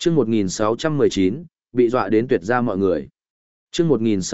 Chương 1619, bị dọa đến tuyệt ra mọi người. Chương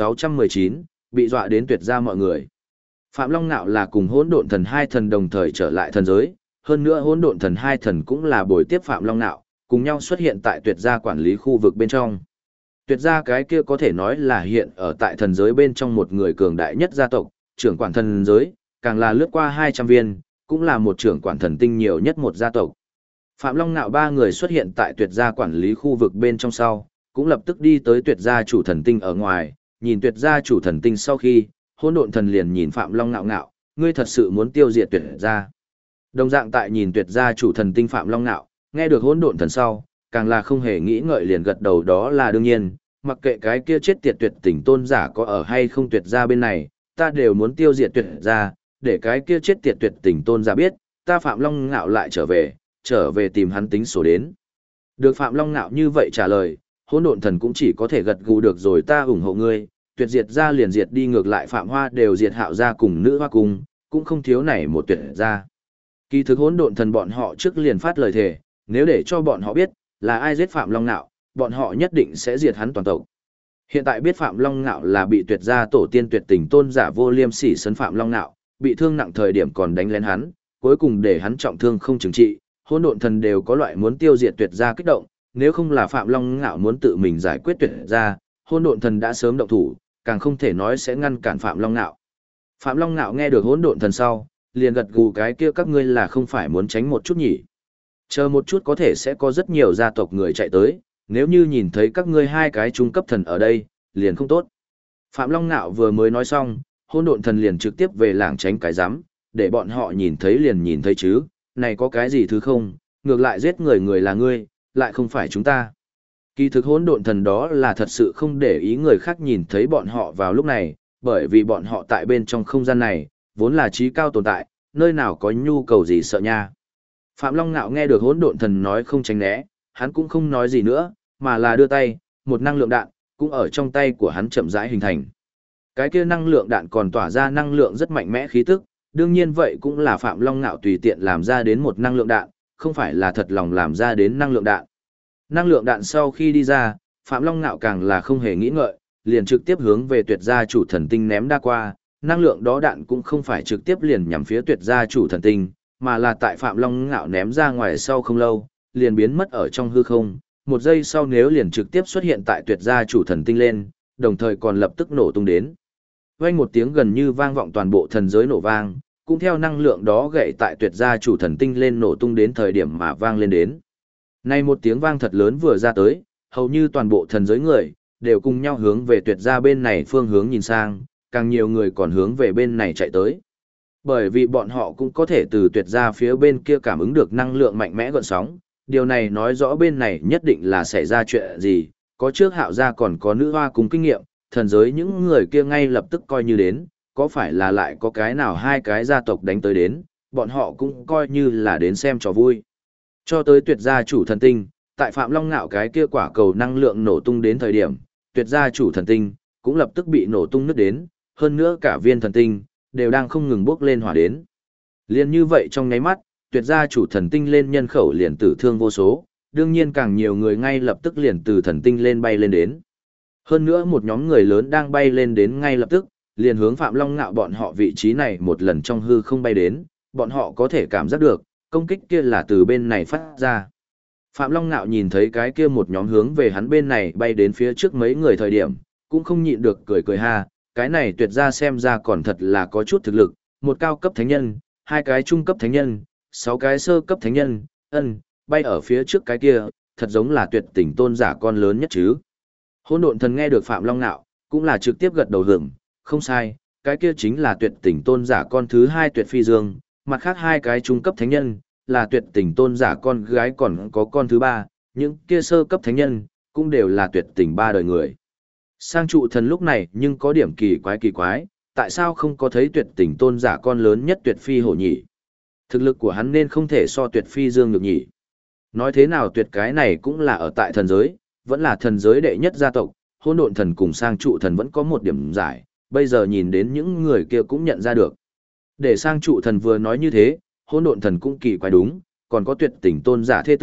1619, bị dọa đến tuyệt ra mọi người. Phạm Long Nạo là cùng Hỗn Độn Thần hai thần đồng thời trở lại thần giới, hơn nữa Hỗn Độn Thần hai thần cũng là bồi tiếp Phạm Long Nạo, cùng nhau xuất hiện tại tuyệt gia quản lý khu vực bên trong. Tuyệt gia cái kia có thể nói là hiện ở tại thần giới bên trong một người cường đại nhất gia tộc, trưởng quản thần giới, càng là lướt qua 200 viên, cũng là một trưởng quản thần tinh nhiều nhất một gia tộc. Phạm Long Nạo ba người xuất hiện tại tuyệt gia quản lý khu vực bên trong sau, cũng lập tức đi tới tuyệt gia chủ thần tinh ở ngoài, nhìn tuyệt gia chủ thần tinh sau khi, Hỗn Độn Thần liền nhìn Phạm Long Nạo ngạo, ngươi thật sự muốn tiêu diệt tuyệt gia. Đồng dạng tại nhìn tuyệt gia chủ thần tinh Phạm Long Nạo, nghe được Hỗn Độn Thần sau, càng là không hề nghĩ ngợi liền gật đầu đó là đương nhiên, mặc kệ cái kia chết tiệt tuyệt tình tôn giả có ở hay không tuyệt gia bên này, ta đều muốn tiêu diệt tuyệt gia, để cái kia chết tiệt tuyệt tình tôn giả biết, ta Phạm Long Ngạo lại trở về tìm hắn tính sổ đến. Được Phạm Long Ngạo như vậy trả lời, Hỗn Độn Thần cũng chỉ có thể gật gù được rồi, ta ủng hộ ngươi, tuyệt diệt gia liền diệt đi, ngược lại Phạm Hoa đều diệt Hạo gia cùng Nữ Hoa cung, cũng không thiếu này một tuyệt gia. Kỳ thực Hỗn Độn Thần bọn họ trước liền phát lời thề, nếu để cho bọn họ biết là ai giết Phạm Long Ngạo, bọn họ nhất định sẽ diệt hắn toàn tộc. Hiện tại biết Phạm Long Ngạo là bị tuyệt gia tổ tiên tuyệt tình tôn giả Vô Liêm Sỉ sấn Phạm Long Ngạo, bị thương nặng thời điểm còn đánh lén hắn, cuối cùng để hắn trọng thương không chừng trị, Hỗn Độn Thần đều có loại muốn tiêu diệt tuyệt gia kích động, nếu không là Phạm Long Ngạo muốn tự mình giải quyết tuyệt gia, Hỗn Độn Thần đã sớm động thủ, càng không thể nói sẽ ngăn cản Phạm Long Ngạo. Phạm Long Ngạo nghe được Hỗn Độn Thần sau, liền gật gù, cái kia các ngươi là không phải muốn tránh một chút nhỉ? Chờ một chút có thể sẽ có rất nhiều gia tộc người chạy tới, nếu như nhìn thấy các ngươi hai cái trung cấp thần ở đây, liền không tốt. Phạm Long Ngạo vừa mới nói xong, Hỗn Độn Thần liền trực tiếp về làng tránh cái rắm, để bọn họ nhìn thấy liền nhìn thấy chứ, này có cái gì thứ không, ngược lại giết người là ngươi, lại không phải chúng ta. Kỳ thực Hỗn Độn Thần đó là thật sự không để ý người khác nhìn thấy bọn họ vào lúc này, bởi vì bọn họ tại bên trong không gian này, vốn là trí cao tồn tại, nơi nào có nhu cầu gì sợ nha. Phạm Long Ngạo nghe được Hỗn Độn Thần nói không tránh né, hắn cũng không nói gì nữa, mà là đưa tay, một năng lượng đạn, cũng ở trong tay của hắn chậm rãi hình thành. Cái kia năng lượng đạn còn tỏa ra năng lượng rất mạnh mẽ khí tức, đương nhiên vậy cũng là Phạm Long Ngạo tùy tiện làm ra đến một năng lượng đạn, không phải là thật lòng làm ra đến năng lượng đạn. Năng lượng đạn sau khi đi ra, Phạm Long Ngạo càng là không hề nghĩ ngợi, liền trực tiếp hướng về tuyệt gia chủ thần tinh ném đa qua, năng lượng đó đạn cũng không phải trực tiếp liền nhằm phía tuyệt gia chủ thần tinh, mà là tại Phạm Long Ngạo ném ra ngoài sau không lâu, liền biến mất ở trong hư không, một giây sau nếu liền trực tiếp xuất hiện tại tuyệt gia chủ thần tinh lên, đồng thời còn lập tức nổ tung đến. Vang một tiếng gần như vang vọng toàn bộ thần giới nổ vang, cũng theo năng lượng đó gậy tại tuyệt gia chủ thần tinh lên nổ tung đến thời điểm mà vang lên đến. Nay một tiếng vang thật lớn vừa ra tới, hầu như toàn bộ thần giới người đều cùng nhau hướng về tuyệt gia bên này phương hướng nhìn sang, càng nhiều người còn hướng về bên này chạy tới. Bởi vì bọn họ cũng có thể từ tuyệt gia phía bên kia cảm ứng được năng lượng mạnh mẽ gợn sóng, điều này nói rõ bên này nhất định là xảy ra chuyện gì, có trước Hạo gia còn có Nữ Hoa cùng kinh nghiệm, thần giới những người kia ngay lập tức coi như đến, có phải là lại có cái nào hai cái gia tộc đánh tới đến, bọn họ cũng coi như là đến xem trò vui. Cho tới tuyệt gia chủ thần tinh, tại Phạm Long Ngạo cái kia quả cầu năng lượng nổ tung đến thời điểm, tuyệt gia chủ thần tinh cũng lập tức bị nổ tung nứt đến, hơn nữa cả viên thần tinh đều đang không ngừng bốc lên hỏa đến. Liên như vậy trong nháy mắt, tuyệt gia chủ thần tinh lên nhân khẩu liền tử thương vô số, đương nhiên càng nhiều người ngay lập tức liền từ thần tinh lên bay lên đến. Hơn nữa một nhóm người lớn đang bay lên đến ngay lập tức, liền hướng Phạm Long Ngạo bọn họ vị trí này một lần trong hư không bay đến, bọn họ có thể cảm giác được, công kích kia là từ bên này phát ra. Phạm Long Ngạo nhìn thấy cái kia một nhóm hướng về hắn bên này bay đến phía trước mấy người thời điểm, cũng không nhịn được cười cười ha, cái này tuyệt ra xem ra còn thật là có chút thực lực, một cao cấp thánh nhân, hai cái trung cấp thánh nhân, 6 cái sơ cấp thánh nhân, bay ở phía trước cái kia, thật giống là tuyệt tình tôn giả con lớn nhất chứ. Hỗn Độn Thần nghe được Phạm Long Nạo, cũng là trực tiếp gật đầu hưởng, không sai, cái kia chính là tuyệt tình tôn giả con thứ 2 Tuyệt Phi Dương, mặt khác hai cái trung cấp thánh nhân, là tuyệt tình tôn giả con gái còn có con thứ 3, những kia sơ cấp thánh nhân, cũng đều là tuyệt tình 3 đời người. Sang trụ thần lúc này nhưng có điểm kỳ quái, tại sao không có thấy tuyệt tình tôn giả con lớn nhất Tuyệt Phi hổ nhỉ? Thực lực của hắn nên không thể so Tuyệt Phi Dương được nhỉ? Nói thế nào tuyệt cái này cũng là ở tại thần giới, vẫn là thần giới đệ nhất gia tộc, Hỗn Độn Thần cùng sang trụ thần vẫn có một điểm giải, bây giờ nhìn đến những người kia cũng nhận ra được. Để sang trụ thần vừa nói như thế, Hỗn Độn Thần cũng kỳ quái đúng, còn có tuyệt tình tôn giả thế tử,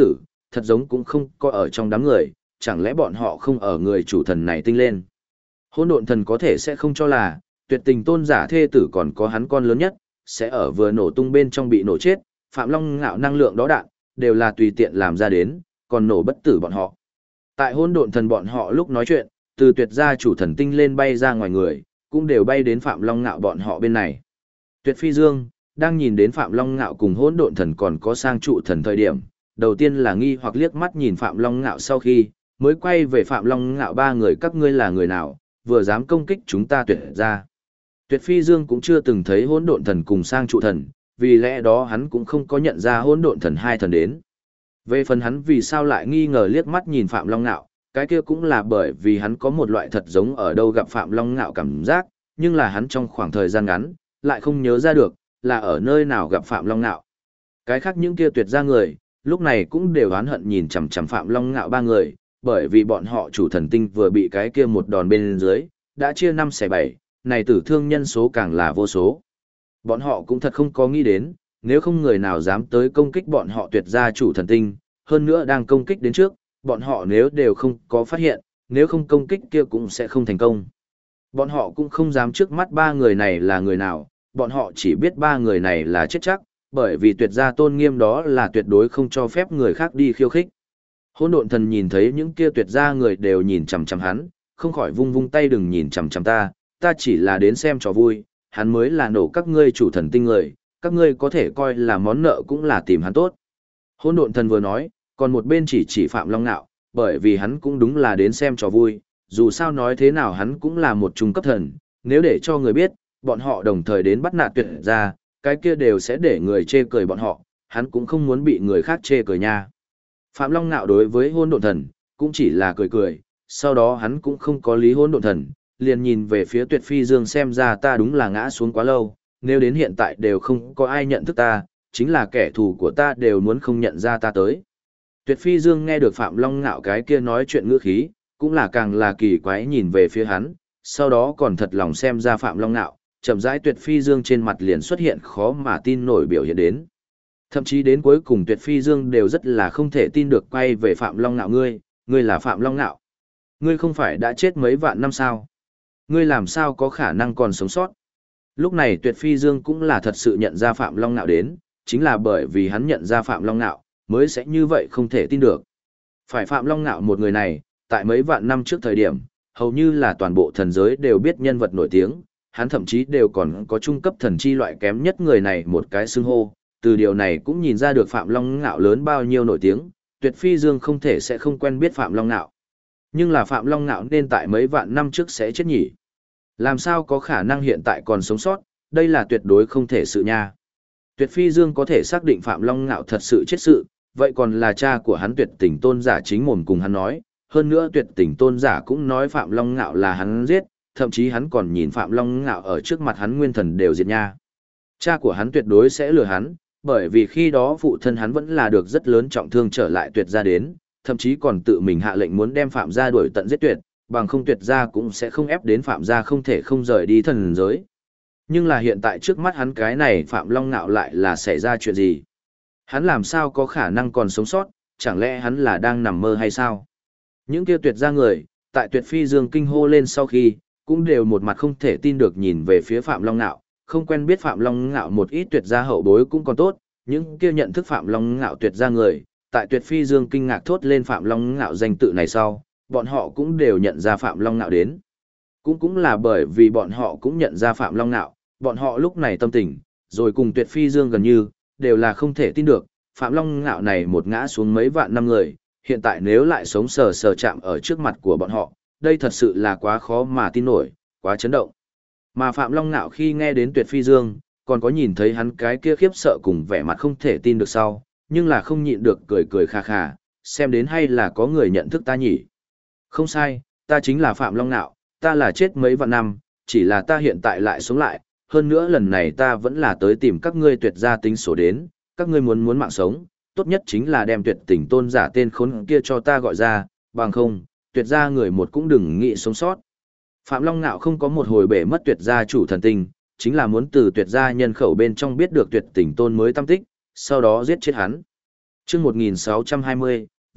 thật giống cũng không có ở trong đám người, chẳng lẽ bọn họ không ở người chủ thần này tinh lên. Hỗn độn thần có thể sẽ không cho là, tuyệt tình tôn giả thê tử còn có hắn con lớn nhất, sẽ ở vừa nổ tung bên trong bị nổ chết, Phạm Long Ngạo năng lượng đó đạn, đều là tùy tiện làm ra đến, còn nổ bất tử bọn họ. Tại hỗn độn thần bọn họ lúc nói chuyện, từ tuyệt gia chủ thần tinh lên bay ra ngoài người, cũng đều bay đến Phạm Long Ngạo bọn họ bên này. Tuyệt Phi Dương, đang nhìn đến Phạm Long Ngạo cùng hỗn độn thần còn có sang trụ thần thời điểm, đầu tiên là nghi hoặc liếc mắt nhìn Phạm Long Ngạo sau khi, mới quay về Phạm Long Ngạo ba người các ngươi là người nào, vừa dám công kích chúng ta tuyệt ra. Tuyệt Phi Dương cũng chưa từng thấy hỗn độn thần cùng sang trụ thần, vì lẽ đó hắn cũng không có nhận ra hỗn độn thần hai thần đến. Về phần hắn vì sao lại nghi ngờ liếc mắt nhìn Phạm Long Ngạo, cái kia cũng là bởi vì hắn có một loại thật giống ở đâu gặp Phạm Long Ngạo cảm giác, nhưng là hắn trong khoảng thời gian ngắn, lại không nhớ ra được, là ở nơi nào gặp Phạm Long Ngạo. Cái khác những kia tuyệt ra người, lúc này cũng đều oán hận nhìn chằm chằm Phạm Long Ngạo ba người, bởi vì bọn họ chủ thần tinh vừa bị cái kia một đòn bên dưới, đã chia 5/7, này tử thương nhân số càng là vô số. Bọn họ cũng thật không có nghĩ đến, nếu không người nào dám tới công kích bọn họ tuyệt ra chủ thần tinh, hơn nữa đang công kích đến trước, bọn họ nếu đều không có phát hiện, nếu không công kích kia cũng sẽ không thành công. Bọn họ cũng không dám trước mắt ba người này là người nào, bọn họ chỉ biết ba người này là chết chắc, bởi vì tuyệt gia tôn nghiêm đó là tuyệt đối không cho phép người khác đi khiêu khích. Hỗn độn thần nhìn thấy những kia tuyệt gia người đều nhìn chằm chằm hắn, không khỏi vung vung tay đừng nhìn chằm chằm ta chỉ là đến xem trò vui, hắn mới là nổ các ngươi chủ thần tinh người, các ngươi có thể coi là món nợ cũng là tìm hắn tốt. Hỗn độn thần vừa nói, còn một bên chỉ Phạm Long Nạo, bởi vì hắn cũng đúng là đến xem trò vui, dù sao nói thế nào hắn cũng là một trung cấp thần, nếu để cho người biết, bọn họ đồng thời đến bắt nạt tuyệt gia, cái kia đều sẽ để người chê cười bọn họ, hắn cũng không muốn bị người khác chê cười nha. Phạm Long Nạo đối với hỗn độn thần, cũng chỉ là cười cười, sau đó hắn cũng không có lý hỗn độn thần, liền nhìn về phía Tuyệt Phi Dương xem ra ta đúng là ngã xuống quá lâu, nếu đến hiện tại đều không có ai nhận thức ta, chính là kẻ thù của ta đều muốn không nhận ra ta tới. Tuyệt Phi Dương nghe được Phạm Long Ngạo cái kia nói chuyện ngữ khí, cũng là càng là kỳ quái nhìn về phía hắn, sau đó còn thật lòng xem ra Phạm Long Ngạo, chậm rãi Tuyệt Phi Dương trên mặt liền xuất hiện khó mà tin nổi biểu hiện đến. Thậm chí đến cuối cùng Tuyệt Phi Dương đều rất là không thể tin được quay về Phạm Long Ngạo ngươi là Phạm Long Ngạo. Ngươi không phải đã chết mấy vạn năm sao? Ngươi làm sao có khả năng còn sống sót? Lúc này Tuyệt Phi Dương cũng là thật sự nhận ra Phạm Long Ngạo đến, chính là bởi vì hắn nhận ra Phạm Long Ngạo, mới sẽ như vậy không thể tin được. Phải Phạm Long Ngạo một người này, tại mấy vạn năm trước thời điểm, hầu như là toàn bộ thần giới đều biết nhân vật nổi tiếng, hắn thậm chí đều còn có trung cấp thần chi loại kém nhất người này một cái xưng hô, từ điều này cũng nhìn ra được Phạm Long Ngạo lớn bao nhiêu nổi tiếng, Tuyệt Phi Dương không thể sẽ không quen biết Phạm Long Ngạo. Nhưng là Phạm Long Ngạo nên tại mấy vạn năm trước sẽ chết nhỉ? Làm sao có khả năng hiện tại còn sống sót, đây là tuyệt đối không thể sự nha. Tuyệt Phi Dương có thể xác định Phạm Long Ngạo thật sự chết sự, vậy còn là cha của hắn Tuyệt Tình Tôn giả chính mồm cùng hắn nói, hơn nữa Tuyệt Tình Tôn giả cũng nói Phạm Long Ngạo là hắn giết, thậm chí hắn còn nhìn Phạm Long Ngạo ở trước mặt hắn nguyên thần đều diệt nha. Cha của hắn tuyệt đối sẽ lừa hắn, bởi vì khi đó phụ thân hắn vẫn là được rất lớn trọng thương trở lại Tuyệt gia đến, thậm chí còn tự mình hạ lệnh muốn đem Phạm gia đuổi tận giết tuyệt, bằng không Tuyệt gia cũng sẽ không ép đến Phạm gia không thể không rời đi thần giới. Nhưng là hiện tại trước mắt hắn cái này Phạm Long Ngạo lại là xảy ra chuyện gì? Hắn làm sao có khả năng còn sống sót, chẳng lẽ hắn là đang nằm mơ hay sao? Những kia Tuyệt gia người, tại Tuyệt Phi Dương kinh hô lên sau khi, cũng đều một mặt không thể tin được nhìn về phía Phạm Long Ngạo, không quen biết Phạm Long Ngạo một ít Tuyệt gia hậu bối cũng còn tốt, những kia nhận thức Phạm Long Ngạo Tuyệt gia người, tại Tuyệt Phi Dương kinh ngạc thốt lên Phạm Long Ngạo danh tự này sau, bọn họ cũng đều nhận ra Phạm Long Ngạo đến. Cũng là bởi vì bọn họ cũng nhận ra Phạm Long Ngạo, bọn họ lúc này tâm tình, rồi cùng Tuyệt Phi Dương gần như, đều là không thể tin được, Phạm Long Ngạo này một ngã xuống mấy vạn năm người, hiện tại nếu lại sống sờ sờ chạm ở trước mặt của bọn họ, đây thật sự là quá khó mà tin nổi, quá chấn động. Mà Phạm Long Ngạo khi nghe đến Tuyệt Phi Dương, còn có nhìn thấy hắn cái kia khiếp sợ cùng vẻ mặt không thể tin được sau, nhưng là không nhịn được cười cười khà khà, xem đến hay là có người nhận thức ta nhỉ. Không sai, ta chính là Phạm Long Ngạo, ta là chết mấy vạn năm, chỉ là ta hiện tại lại sống lại, hơn nữa lần này ta vẫn là tới tìm các ngươi Tuyệt gia tính sổ đến, các ngươi muốn mạng sống, tốt nhất chính là đem Tuyệt Tình Tôn giả tên khốn kia cho ta gọi ra, bằng không, Tuyệt gia người một cũng đừng nghĩ sống sót. Phạm Long Ngạo không có một hồi bể mất Tuyệt gia chủ thần tình, chính là muốn từ Tuyệt gia nhân khẩu bên trong biết được Tuyệt Tình Tôn mới tâm tích, sau đó giết chết hắn. Chương 1620,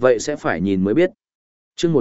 vậy sẽ phải nhìn mới biết. Chương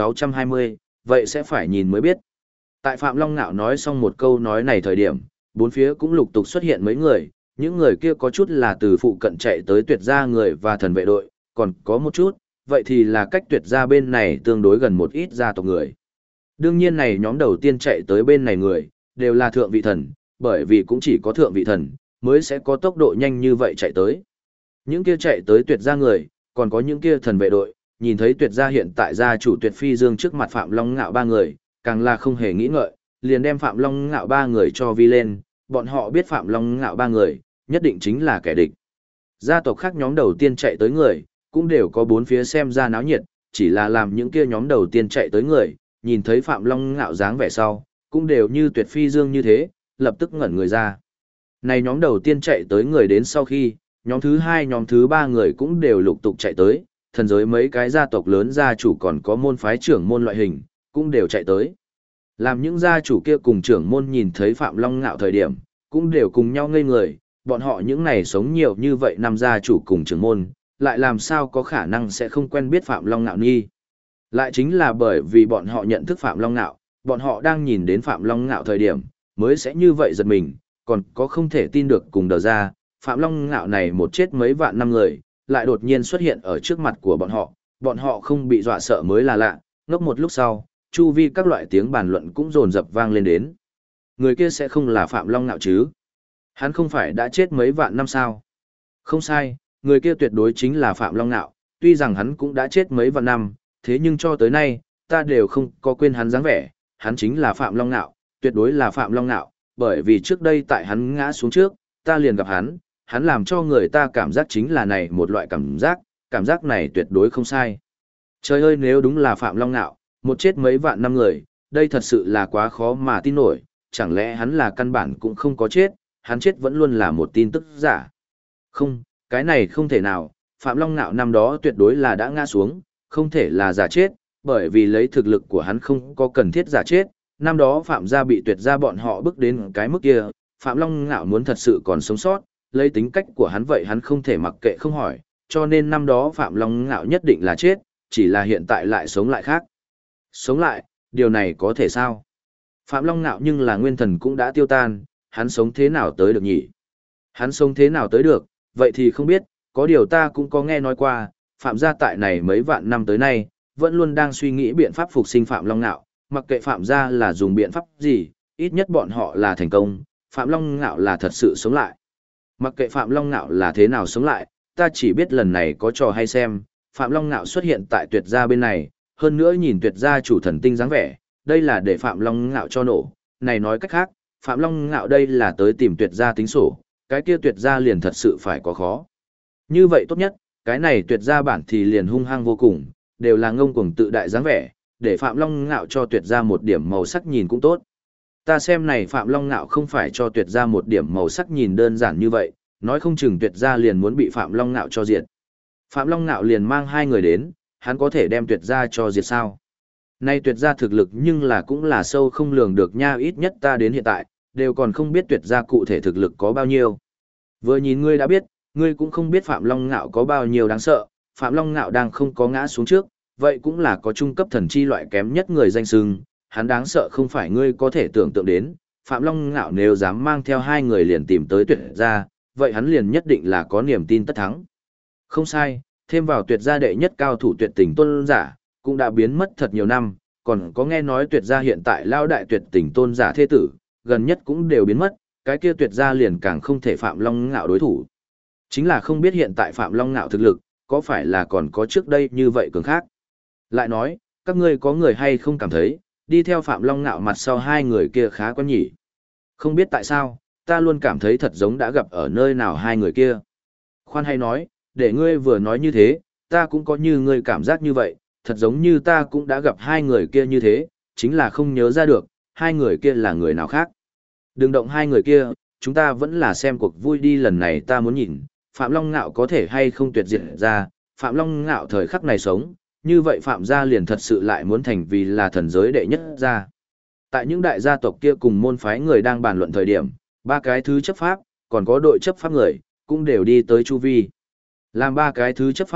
1620, vậy sẽ phải nhìn mới biết. Tại Phạm Long Nạo nói xong một câu nói này thời điểm, bốn phía cũng lục tục xuất hiện mấy người, những người kia có chút là từ phụ cận chạy tới Tuyệt gia người và thần vệ đội, còn có một chút, vậy thì là cách Tuyệt gia bên này tương đối gần một ít gia tộc người. Đương nhiên này nhóm đầu tiên chạy tới bên này người, đều là thượng vị thần, bởi vì cũng chỉ có thượng vị thần, mới sẽ có tốc độ nhanh như vậy chạy tới. Những kia chạy tới Tuyệt gia người, còn có những kia thần vệ đội, nhìn thấy Tuyệt gia hiện tại gia chủ Tuyệt Phi Dương trước mặt Phạm Long Ngạo ba người, càng là không hề nghĩ ngợi, liền đem Phạm Long Ngạo ba người cho vi lên, bọn họ biết Phạm Long Ngạo ba người, nhất định chính là kẻ địch. Gia tộc khác nhóm đầu tiên chạy tới người, cũng đều có bốn phía xem ra náo nhiệt, chỉ là làm những kia nhóm đầu tiên chạy tới người, nhìn thấy Phạm Long Ngạo dáng vẻ sau, cũng đều như Tuyệt Phi Dương như thế, lập tức ngẩn người ra. Này nhóm đầu tiên chạy tới người đến sau khi, nhóm thứ hai nhóm thứ ba người cũng đều lục tục chạy tới, thần giới mấy cái gia tộc lớn gia chủ còn có môn phái trưởng môn loại hình, cũng đều chạy tới. Làm những gia chủ kia cùng trưởng môn nhìn thấy Phạm Long Ngạo thời điểm, cũng đều cùng nhau ngây người, bọn họ những này sống nhiều như vậy năm gia chủ cùng trưởng môn, lại làm sao có khả năng sẽ không quen biết Phạm Long Ngạo nghi. Lại chính là bởi vì bọn họ nhận thức Phạm Long Ngạo, bọn họ đang nhìn đến Phạm Long Ngạo thời điểm, mới sẽ như vậy giật mình, còn có không thể tin được cùng đờ ra, Phạm Long Ngạo này một chết mấy vạn năm người, lại đột nhiên xuất hiện ở trước mặt của bọn họ không bị dọa sợ mới là lạ, ngốc một lúc sau, chu vi các loại tiếng bàn luận cũng dồn dập vang lên đến. Người kia sẽ không là Phạm Long Ngạo chứ? Hắn không phải đã chết mấy vạn năm sao? Không sai, người kia tuyệt đối chính là Phạm Long Ngạo, tuy rằng hắn cũng đã chết mấy vạn năm, thế nhưng cho tới nay, ta đều không có quên hắn dáng vẻ, hắn chính là Phạm Long Ngạo, tuyệt đối là Phạm Long Ngạo, bởi vì trước đây tại hắn ngã xuống trước, ta liền gặp hắn làm cho người ta cảm giác chính là này một loại cảm giác này tuyệt đối không sai. Trời ơi, nếu đúng là Phạm Long Ngạo, một chết mấy vạn năm người, đây thật sự là quá khó mà tin nổi, chẳng lẽ hắn là căn bản cũng không có chết, hắn chết vẫn luôn là một tin tức giả. Không, cái này không thể nào, Phạm Long Ngạo năm đó tuyệt đối là đã ngã xuống, không thể là giả chết, bởi vì lấy thực lực của hắn không có cần thiết giả chết, năm đó Phạm gia bị Tuyệt gia bọn họ bước đến cái mức kia, Phạm Long Ngạo muốn thật sự còn sống sót, lấy tính cách của hắn vậy hắn không thể mặc kệ không hỏi, cho nên năm đó Phạm Long Ngạo nhất định là chết, chỉ là hiện tại lại sống lại khác. Sống lại, điều này có thể sao? Phạm Long Ngạo nhưng là nguyên thần cũng đã tiêu tan, hắn sống thế nào tới được nhỉ? Hắn sống thế nào tới được, vậy thì không biết, có điều ta cũng có nghe nói qua, Phạm gia tại này mấy vạn năm tới nay, vẫn luôn đang suy nghĩ biện pháp phục sinh Phạm Long Ngạo, mặc kệ Phạm gia là dùng biện pháp gì, ít nhất bọn họ là thành công, Phạm Long Ngạo là thật sự sống lại. Mặc kệ Phạm Long Ngạo là thế nào sống lại, ta chỉ biết lần này có trò hay xem, Phạm Long Ngạo xuất hiện tại Tuyệt gia bên này, hơn nữa nhìn Tuyệt gia chủ thần tinh dáng vẻ, đây là để Phạm Long Ngạo cho nổ, này nói cách khác, Phạm Long Ngạo đây là tới tìm Tuyệt gia tính sổ, cái kia Tuyệt gia liền thật sự phải có khó. Như vậy tốt nhất, cái này Tuyệt gia bản thì liền hung hăng vô cùng, đều là ngông cuồng tự đại dáng vẻ, để Phạm Long Ngạo cho Tuyệt gia một điểm màu sắc nhìn cũng tốt. Ta xem này Phạm Long Ngạo không phải cho Tuyệt gia một điểm màu sắc nhìn đơn giản như vậy, nói không chừng Tuyệt gia liền muốn bị Phạm Long Ngạo cho diệt. Phạm Long Ngạo liền mang hai người đến, hắn có thể đem Tuyệt gia cho diệt sao? Nay Tuyệt gia thực lực nhưng là cũng là sâu không lường được nha, ít nhất ta đến hiện tại, đều còn không biết Tuyệt gia cụ thể thực lực có bao nhiêu. Vừa nhìn ngươi đã biết, ngươi cũng không biết Phạm Long Ngạo có bao nhiêu đáng sợ, Phạm Long Ngạo đang không có ngã xuống trước, vậy cũng là có trung cấp thần chi loại kém nhất người danh xưng, hắn đáng sợ không phải ngươi có thể tưởng tượng đến, Phạm Long Ngạo nếu dám mang theo hai người liền tìm tới Tuyệt gia, vậy hắn liền nhất định là có niềm tin tất thắng. Không sai, thêm vào Tuyệt gia đệ nhất cao thủ Tuyệt Tình Tôn giả, cũng đã biến mất thật nhiều năm, còn có nghe nói Tuyệt gia hiện tại lao đại Tuyệt Tình Tôn giả thế tử, gần nhất cũng đều biến mất, cái kia Tuyệt gia liền càng không thể Phạm Long Ngạo đối thủ. Chính là không biết hiện tại Phạm Long Ngạo thực lực, có phải là còn có trước đây như vậy cường khác. Lại nói, các ngươi có người hay không cảm thấy, đi theo Phạm Long Ngạo mặt sau hai người kia khá quen nhỉ? Không biết tại sao, ta luôn cảm thấy thật giống đã gặp ở nơi nào hai người kia. Khoan hay nói, để ngươi vừa nói như thế, ta cũng có như ngươi cảm giác như vậy, thật giống như ta cũng đã gặp hai người kia như thế, chính là không nhớ ra được, hai người kia là người nào khác. Đừng động hai người kia, chúng ta vẫn là xem cuộc vui đi, lần này ta muốn nhìn, Phạm Long Ngạo có thể hay không tuyệt diệt ra, Phạm Long Ngạo thời khắc này sống, như vậy Phạm gia liền thật sự lại muốn thành vì là thần giới đệ nhất gia. Tại những đại gia tộc kia cùng môn phái người đang bàn luận thời điểm, ba cái thứ chấp pháp, còn có đội chấp pháp người, cũng đều đi tới chu vi. Làm ba cái thứ chấp pháp,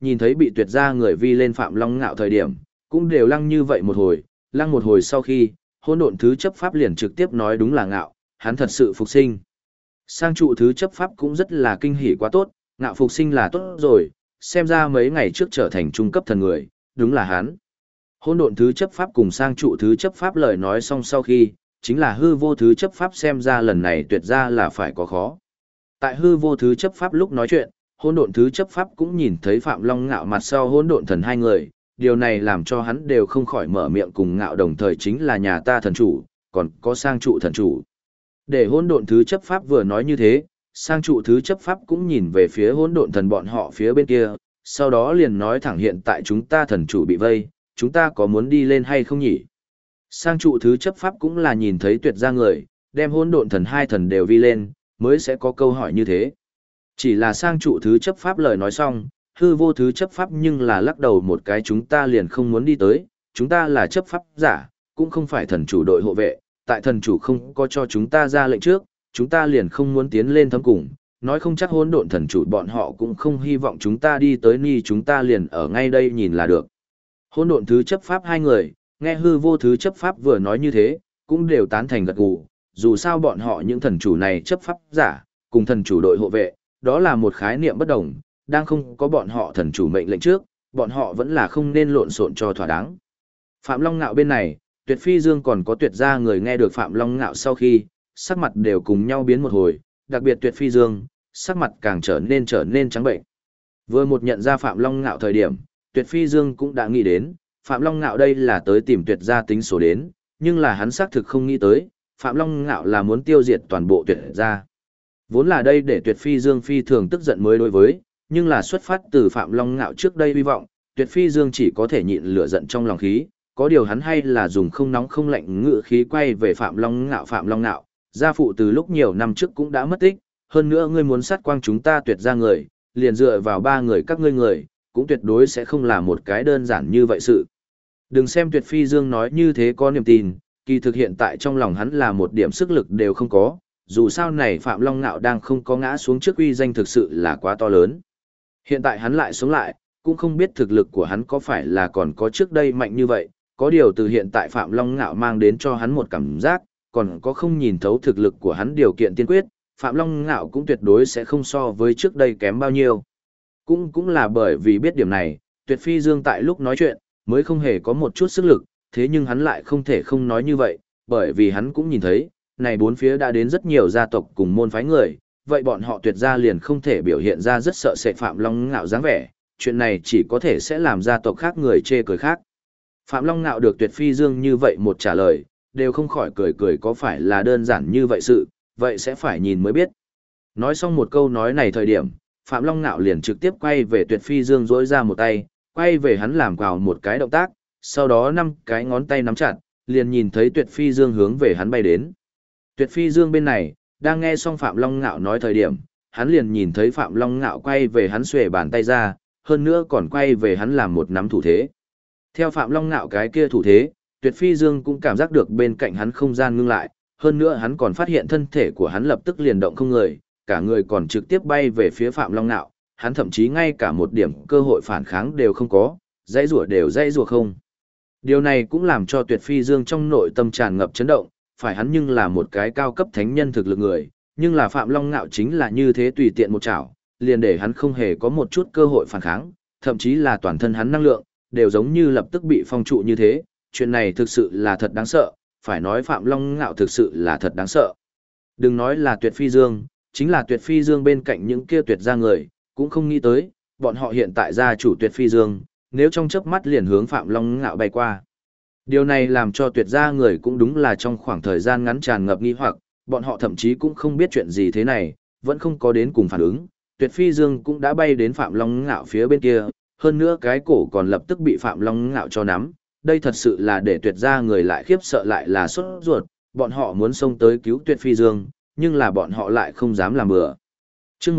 nhìn thấy bị tuyệt ra người vi lên Phạm Long Ngạo thời điểm, cũng đều lăng như vậy một hồi, lăng một hồi sau khi, hỗn độn thứ chấp pháp liền trực tiếp nói đúng là Ngạo, hắn thật sự phục sinh. Sang trụ thứ chấp pháp cũng rất là kinh hỉ quá tốt, Ngạo phục sinh là tốt rồi, xem ra mấy ngày trước trở thành trung cấp thần người, đúng là hắn. Hỗn độn thứ chấp pháp cùng sang trụ thứ chấp pháp lời nói xong sau khi, chính là hư vô thứ chấp pháp xem ra lần này tuyệt ra là phải có khó. Tại hư vô thứ chấp pháp lúc nói chuyện, hỗn độn thứ chấp pháp cũng nhìn thấy Phạm Long Ngạo mặt sau hỗn độn thần hai người, điều này làm cho hắn đều không khỏi mở miệng cùng Ngạo đồng thời chính là nhà ta thần chủ, còn có sang trụ thần chủ. Để hỗn độn thứ chấp pháp vừa nói như thế, sang trụ thứ chấp pháp cũng nhìn về phía hỗn độn thần bọn họ phía bên kia, sau đó liền nói thẳng hiện tại chúng ta thần chủ bị vây, chúng ta có muốn đi lên hay không nhỉ? Sang trụ thứ chấp pháp cũng là nhìn thấy tuyệt ra người, đem hỗn độn thần hai thần đều vi lên, mới sẽ có câu hỏi như thế. Chỉ là sang trụ thứ chấp pháp lời nói xong, hư vô thứ chấp pháp nhưng là lắc đầu một cái chúng ta liền không muốn đi tới, chúng ta là chấp pháp giả, cũng không phải thần chủ đội hộ vệ, tại thần chủ không có cho chúng ta ra lệnh trước, chúng ta liền không muốn tiến lên thấm cùng, nói không chắc hỗn độn thần chủ bọn họ cũng không hy vọng chúng ta đi tới ni chúng ta liền ở ngay đây nhìn là được. Hỗn độn thứ chấp pháp hai người, nghe hư vô thứ chấp pháp vừa nói như thế, cũng đều tán thành gật gù, dù sao bọn họ những thần chủ này chấp pháp giả, cùng thần chủ đội hộ vệ, đó là một khái niệm bất đồng, đang không có bọn họ thần chủ mệnh lệnh trước, bọn họ vẫn là không nên lộn xộn cho thỏa đáng. Phạm Long Ngạo bên này, Tuyệt Phi Dương còn có Tuyệt gia người nghe được Phạm Long Ngạo sau khi, sắc mặt đều cùng nhau biến một hồi, đặc biệt Tuyệt Phi Dương, sắc mặt càng trở nên trắng bệnh. Vừa một nhận ra Phạm Long Ngạo thời điểm, Tuyệt Phi Dương cũng đã nghĩ đến, Phạm Long Ngạo đây là tới tìm Tuyệt gia tính sổ đến, nhưng là hắn xác thực không nghĩ tới, Phạm Long Ngạo là muốn tiêu diệt toàn bộ Tuyệt gia. Vốn là đây để Tuyệt Phi Dương phi thường tức giận mới đối với, nhưng là xuất phát từ Phạm Long Ngạo trước đây hy vọng, Tuyệt Phi Dương chỉ có thể nhịn lửa giận trong lòng khí, có điều hắn hay là dùng không nóng không lạnh ngự khí quay về Phạm Long Ngạo, gia phụ từ lúc nhiều năm trước cũng đã mất tích, hơn nữa ngươi muốn sát quang chúng ta Tuyệt gia người, liền dựa vào ba người các ngươi người, cũng tuyệt đối sẽ không là một cái đơn giản như vậy sự. Đừng xem Tuyệt Phi Dương nói như thế có niềm tin, kỳ thực hiện tại trong lòng hắn là một điểm sức lực đều không có, dù sao này Phạm Long Ngạo đang không có ngã xuống trước uy danh thực sự là quá to lớn. Hiện tại hắn lại sống lại, cũng không biết thực lực của hắn có phải là còn có trước đây mạnh như vậy, có điều từ hiện tại Phạm Long Ngạo mang đến cho hắn một cảm giác, còn có không nhìn thấu thực lực của hắn điều kiện tiên quyết, Phạm Long Ngạo cũng tuyệt đối sẽ không so với trước đây kém bao nhiêu. Cũng là bởi vì biết điểm này, Tuyệt Phi Dương tại lúc nói chuyện, mới không hề có một chút sức lực, thế nhưng hắn lại không thể không nói như vậy, bởi vì hắn cũng nhìn thấy, này bốn phía đã đến rất nhiều gia tộc cùng môn phái người, vậy bọn họ Tuyệt gia liền không thể biểu hiện ra rất sợ sệt Phạm Long Ngạo dáng vẻ, chuyện này chỉ có thể sẽ làm gia tộc khác người chê cười khác. Phạm Long Ngạo được Tuyệt Phi Dương như vậy một trả lời, đều không khỏi cười có phải là đơn giản như vậy sự, vậy sẽ phải nhìn mới biết. Nói xong một câu nói này thời điểm, Phạm Long Ngạo liền trực tiếp quay về Tuyệt Phi Dương dỗi ra một tay, quay về hắn làm vào một cái động tác, sau đó 5 cái ngón tay nắm chặt, liền nhìn thấy Tuyệt Phi Dương hướng về hắn bay đến. Tuyệt Phi Dương bên này, đang nghe xong Phạm Long Ngạo nói thời điểm, hắn liền nhìn thấy Phạm Long Ngạo quay về hắn xuề bàn tay ra, hơn nữa còn quay về hắn làm một nắm thủ thế. Theo Phạm Long Ngạo cái kia thủ thế, Tuyệt Phi Dương cũng cảm giác được bên cạnh hắn không gian ngưng lại, hơn nữa hắn còn phát hiện thân thể của hắn lập tức liền động không người, cả người còn trực tiếp bay về phía Phạm Long Ngạo, hắn thậm chí ngay cả một điểm cơ hội phản kháng đều không có, dãy rủa không. Điều này cũng làm cho Tuyệt Phi Dương trong nội tâm tràn ngập chấn động, phải hắn nhưng là một cái cao cấp thánh nhân thực lực người, nhưng là Phạm Long Ngạo chính là như thế tùy tiện một chảo, liền để hắn không hề có một chút cơ hội phản kháng, thậm chí là toàn thân hắn năng lượng, đều giống như lập tức bị phong trụ như thế, chuyện này thực sự là thật đáng sợ, phải nói Phạm Long Ngạo thực sự là thật đáng sợ. Đừng nói là Tuyệt Phi Dương, chính là Tuyệt Phi Dương bên cạnh những kia Tuyệt gia người, cũng không nghĩ tới, bọn họ hiện tại gia chủ Tuyệt Phi Dương, nếu trong chớp mắt liền hướng Phạm Long Ngạo bay qua. Điều này làm cho Tuyệt gia người cũng đúng là trong khoảng thời gian ngắn tràn ngập nghi hoặc, bọn họ thậm chí cũng không biết chuyện gì thế này, vẫn không có đến cùng phản ứng. Tuyệt Phi Dương cũng đã bay đến Phạm Long Ngạo phía bên kia, hơn nữa cái cổ còn lập tức bị Phạm Long Ngạo cho nắm. Đây thật sự là để Tuyệt gia người lại khiếp sợ lại là sốt ruột, bọn họ muốn xông tới cứu Tuyệt Phi Dương, nhưng là bọn họ lại không dám làm bừa. Chương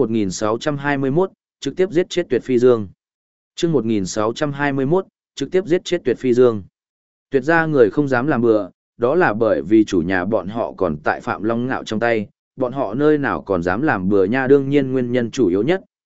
1621, trực tiếp giết chết Tuyệt Phi Dương. Chương 1621, trực tiếp giết chết Tuyệt Phi Dương. Tuyệt gia người không dám làm bừa, đó là bởi vì chủ nhà bọn họ còn tại Phạm Long Ngạo trong tay, bọn họ nơi nào còn dám làm bừa nha, đương nhiên nguyên nhân chủ yếu nhất,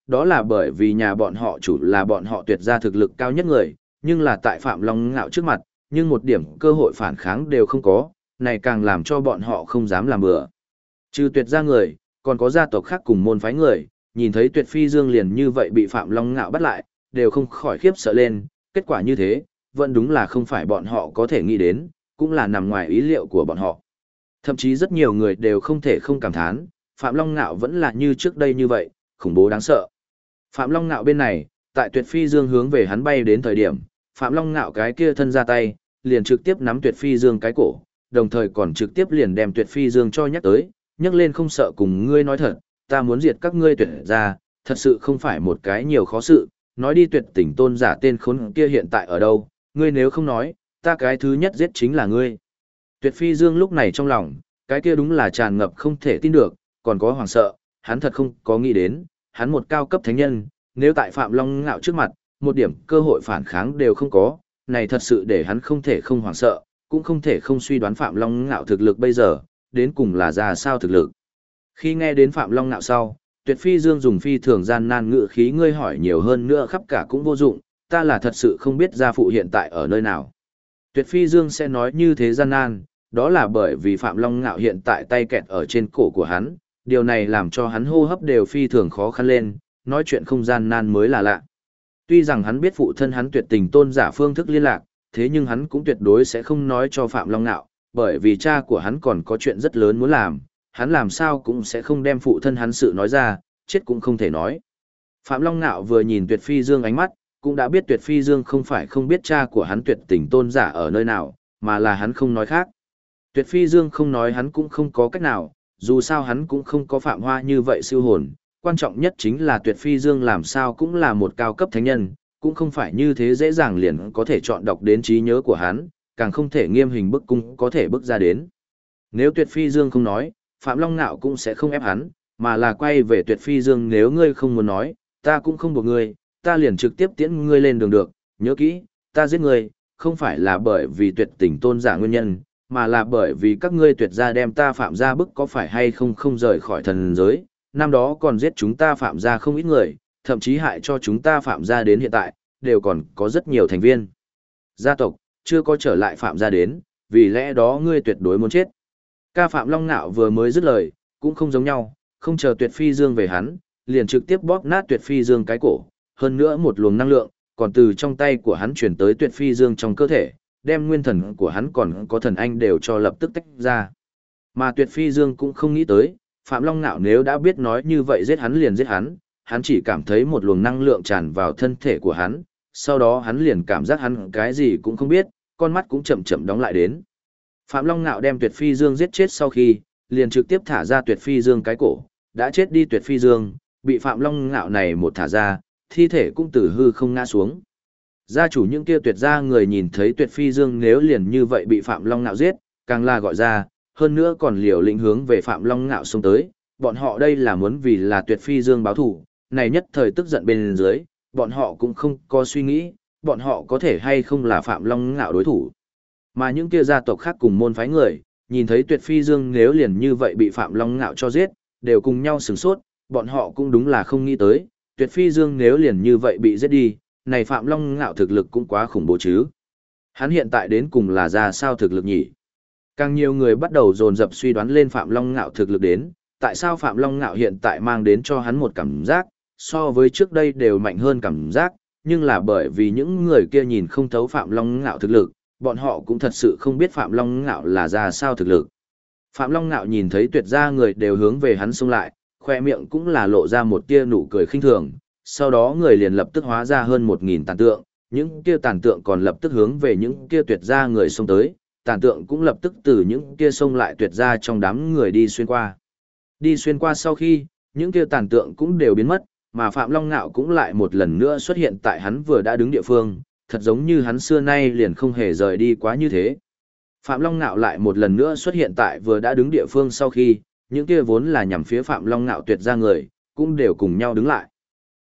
đó là bởi vì nhà bọn họ chủ là bọn họ tuyệt ra thực lực cao nhất người, nhưng là tại Phạm Long Ngạo trước mặt, nhưng một điểm cơ hội phản kháng đều không có, này càng làm cho bọn họ không dám làm bừa. Trừ tuyệt ra người, còn có gia tộc khác cùng môn phái người, nhìn thấy Tuyệt Phi Dương liền như vậy bị Phạm Long Ngạo bắt lại, đều không khỏi khiếp sợ lên, kết quả như thế, vẫn đúng là không phải bọn họ có thể nghĩ đến, cũng là nằm ngoài ý liệu của bọn họ. Thậm chí rất nhiều người đều không thể không cảm thán, Phạm Long Ngạo vẫn là như trước đây như vậy, khủng bố đáng sợ. Phạm Long Ngạo bên này, tại Tuyệt Phi Dương hướng về hắn bay đến thời điểm, Phạm Long Ngạo cái kia thân ra tay, liền trực tiếp nắm Tuyệt Phi Dương cái cổ, đồng thời còn trực tiếp liền đem Tuyệt Phi Dương cho nhắc tới, nhắc lên không sợ cùng ngươi nói thật, ta muốn diệt các ngươi tuyệt ra, thật sự không phải một cái nhiều khó sự, nói đi Tuyệt Tỉnh tôn giả tên khốn kia hiện tại ở đâu, ngươi nếu không nói, ta cái thứ nhất giết chính là ngươi. Tuyệt Phi Dương lúc này trong lòng, cái kia đúng là tràn ngập không thể tin được, còn có hoảng sợ, hắn thật không có nghĩ đến, hắn một cao cấp thánh nhân, nếu tại Phạm Long Ngạo trước mặt, một điểm cơ hội phản kháng đều không có, này thật sự để hắn không thể không hoảng sợ, cũng không thể không suy đoán Phạm Long Ngạo thực lực bây giờ, đến cùng là ra sao thực lực. Khi nghe đến Phạm Long Ngạo sau, Tuyệt Phi Dương dùng phi thường gian nan ngữ khí ngươi hỏi nhiều hơn nữa khắp cả cũng vô dụng, ta là thật sự không biết gia phụ hiện tại ở nơi nào. Tuyệt Phi Dương sẽ nói như thế gian nan, đó là bởi vì Phạm Long Ngạo hiện tại tay kẹt ở trên cổ của hắn, điều này làm cho hắn hô hấp đều phi thường khó khăn lên, nói chuyện không gian nan mới là lạ. Tuy rằng hắn biết phụ thân hắn Tuyệt Tình tôn giả phương thức liên lạc, thế nhưng hắn cũng tuyệt đối sẽ không nói cho Phạm Long Ngạo, bởi vì cha của hắn còn có chuyện rất lớn muốn làm sao cũng sẽ không đem phụ thân hắn sự nói ra, chết cũng không thể nói. Phạm Long Ngạo vừa nhìn Tuyệt Phi Dương ánh mắt, cũng đã biết Tuyệt Phi Dương không phải không biết cha của hắn Tuyệt Tình tôn giả ở nơi nào, mà là hắn không nói khác. Tuyệt Phi Dương không nói hắn cũng không có cách nào, dù sao hắn cũng không có Phạm Hoa như vậy siêu hồn, quan trọng nhất chính là Tuyệt Phi Dương làm sao cũng là một cao cấp thánh nhân, cũng không phải như thế dễ dàng liền có thể chọn đọc đến trí nhớ của hắn, càng không thể nghiêm hình bức cung có thể bức ra đến. Nếu Tuyệt Phi Dương không nói, Phạm Long Ngạo cũng sẽ không ép hắn, mà là quay về Tuyệt Phi Dương nếu ngươi không muốn nói, ta cũng không buộc ngươi, ta liền trực tiếp tiễn ngươi lên đường được, nhớ kỹ, ta giết ngươi, không phải là bởi vì Tuyệt Tình tôn giả nguyên nhân, mà là bởi vì các ngươi Tuyệt gia đem ta Phạm gia bức có phải hay không không rời khỏi thần giới, năm đó còn giết chúng ta Phạm gia không ít người, thậm chí hại cho chúng ta Phạm gia đến hiện tại, đều còn có rất nhiều thành viên. Gia tộc, chưa có trở lại Phạm gia đến, vì lẽ đó ngươi tuyệt đối muốn chết. Ca Phạm Long Nạo vừa mới dứt lời, cũng không giống nhau, không chờ Tuyệt Phi Dương về hắn, liền trực tiếp bóp nát Tuyệt Phi Dương cái cổ, hơn nữa một luồng năng lượng, còn từ trong tay của hắn chuyển tới Tuyệt Phi Dương trong cơ thể, đem nguyên thần của hắn còn có thần anh đều cho lập tức tách ra. Mà Tuyệt Phi Dương cũng không nghĩ tới, Phạm Long Nạo nếu đã biết nói như vậy giết hắn liền giết hắn chỉ cảm thấy một luồng năng lượng tràn vào thân thể của hắn, sau đó hắn liền cảm giác hắn cái gì cũng không biết, con mắt cũng chậm chậm đóng lại đến. Phạm Long Nạo đem Tuyệt Phi Dương giết chết sau khi, liền trực tiếp thả ra Tuyệt Phi Dương cái cổ, đã chết đi Tuyệt Phi Dương, bị Phạm Long Nạo này một thả ra, thi thể cũng từ hư không ngã xuống. Gia chủ những kia Tuyệt gia người nhìn thấy Tuyệt Phi Dương nếu liền như vậy bị Phạm Long Nạo giết, càng là gọi ra, hơn nữa còn liều lĩnh hướng về Phạm Long Nạo xông tới, bọn họ đây là muốn vì là Tuyệt Phi Dương báo thù, này nhất thời tức giận bên dưới, bọn họ cũng không có suy nghĩ, bọn họ có thể hay không là Phạm Long Nạo đối thủ. Mà những kia gia tộc khác cùng môn phái người, nhìn thấy Tuyệt Phi Dương nếu liền như vậy bị Phạm Long Ngạo cho giết, đều cùng nhau sửng sốt, bọn họ cũng đúng là không nghĩ tới, Tuyệt Phi Dương nếu liền như vậy bị giết đi, này Phạm Long Ngạo thực lực cũng quá khủng bố chứ. Hắn hiện tại đến cùng là ra sao thực lực nhỉ? Càng nhiều người bắt đầu dồn dập suy đoán lên Phạm Long Ngạo thực lực đến, tại sao Phạm Long Ngạo hiện tại mang đến cho hắn một cảm giác, so với trước đây đều mạnh hơn cảm giác, nhưng là bởi vì những người kia nhìn không thấu Phạm Long Ngạo thực lực, bọn họ cũng thật sự không biết Phạm Long Ngạo là ra sao thực lực. Phạm Long Ngạo nhìn thấy Tuyệt gia người đều hướng về hắn xông lại, khoe miệng cũng là lộ ra một tia nụ cười khinh thường, sau đó người liền lập tức hóa ra hơn 1000 tàn tượng, những kia tàn tượng còn lập tức hướng về những kia Tuyệt gia người xông tới, tàn tượng cũng lập tức từ những kia xông lại Tuyệt gia trong đám người đi xuyên qua. Đi xuyên qua sau khi, những kia tàn tượng cũng đều biến mất, mà Phạm Long Ngạo cũng lại một lần nữa xuất hiện tại hắn vừa đã đứng địa phương, thật giống như hắn xưa nay liền không hề rời đi quá như thế. Phạm Long Ngạo lại một lần nữa xuất hiện tại vừa đã đứng địa phương sau khi, những kia vốn là nhằm phía Phạm Long Ngạo Tuyệt gia người, cũng đều cùng nhau đứng lại.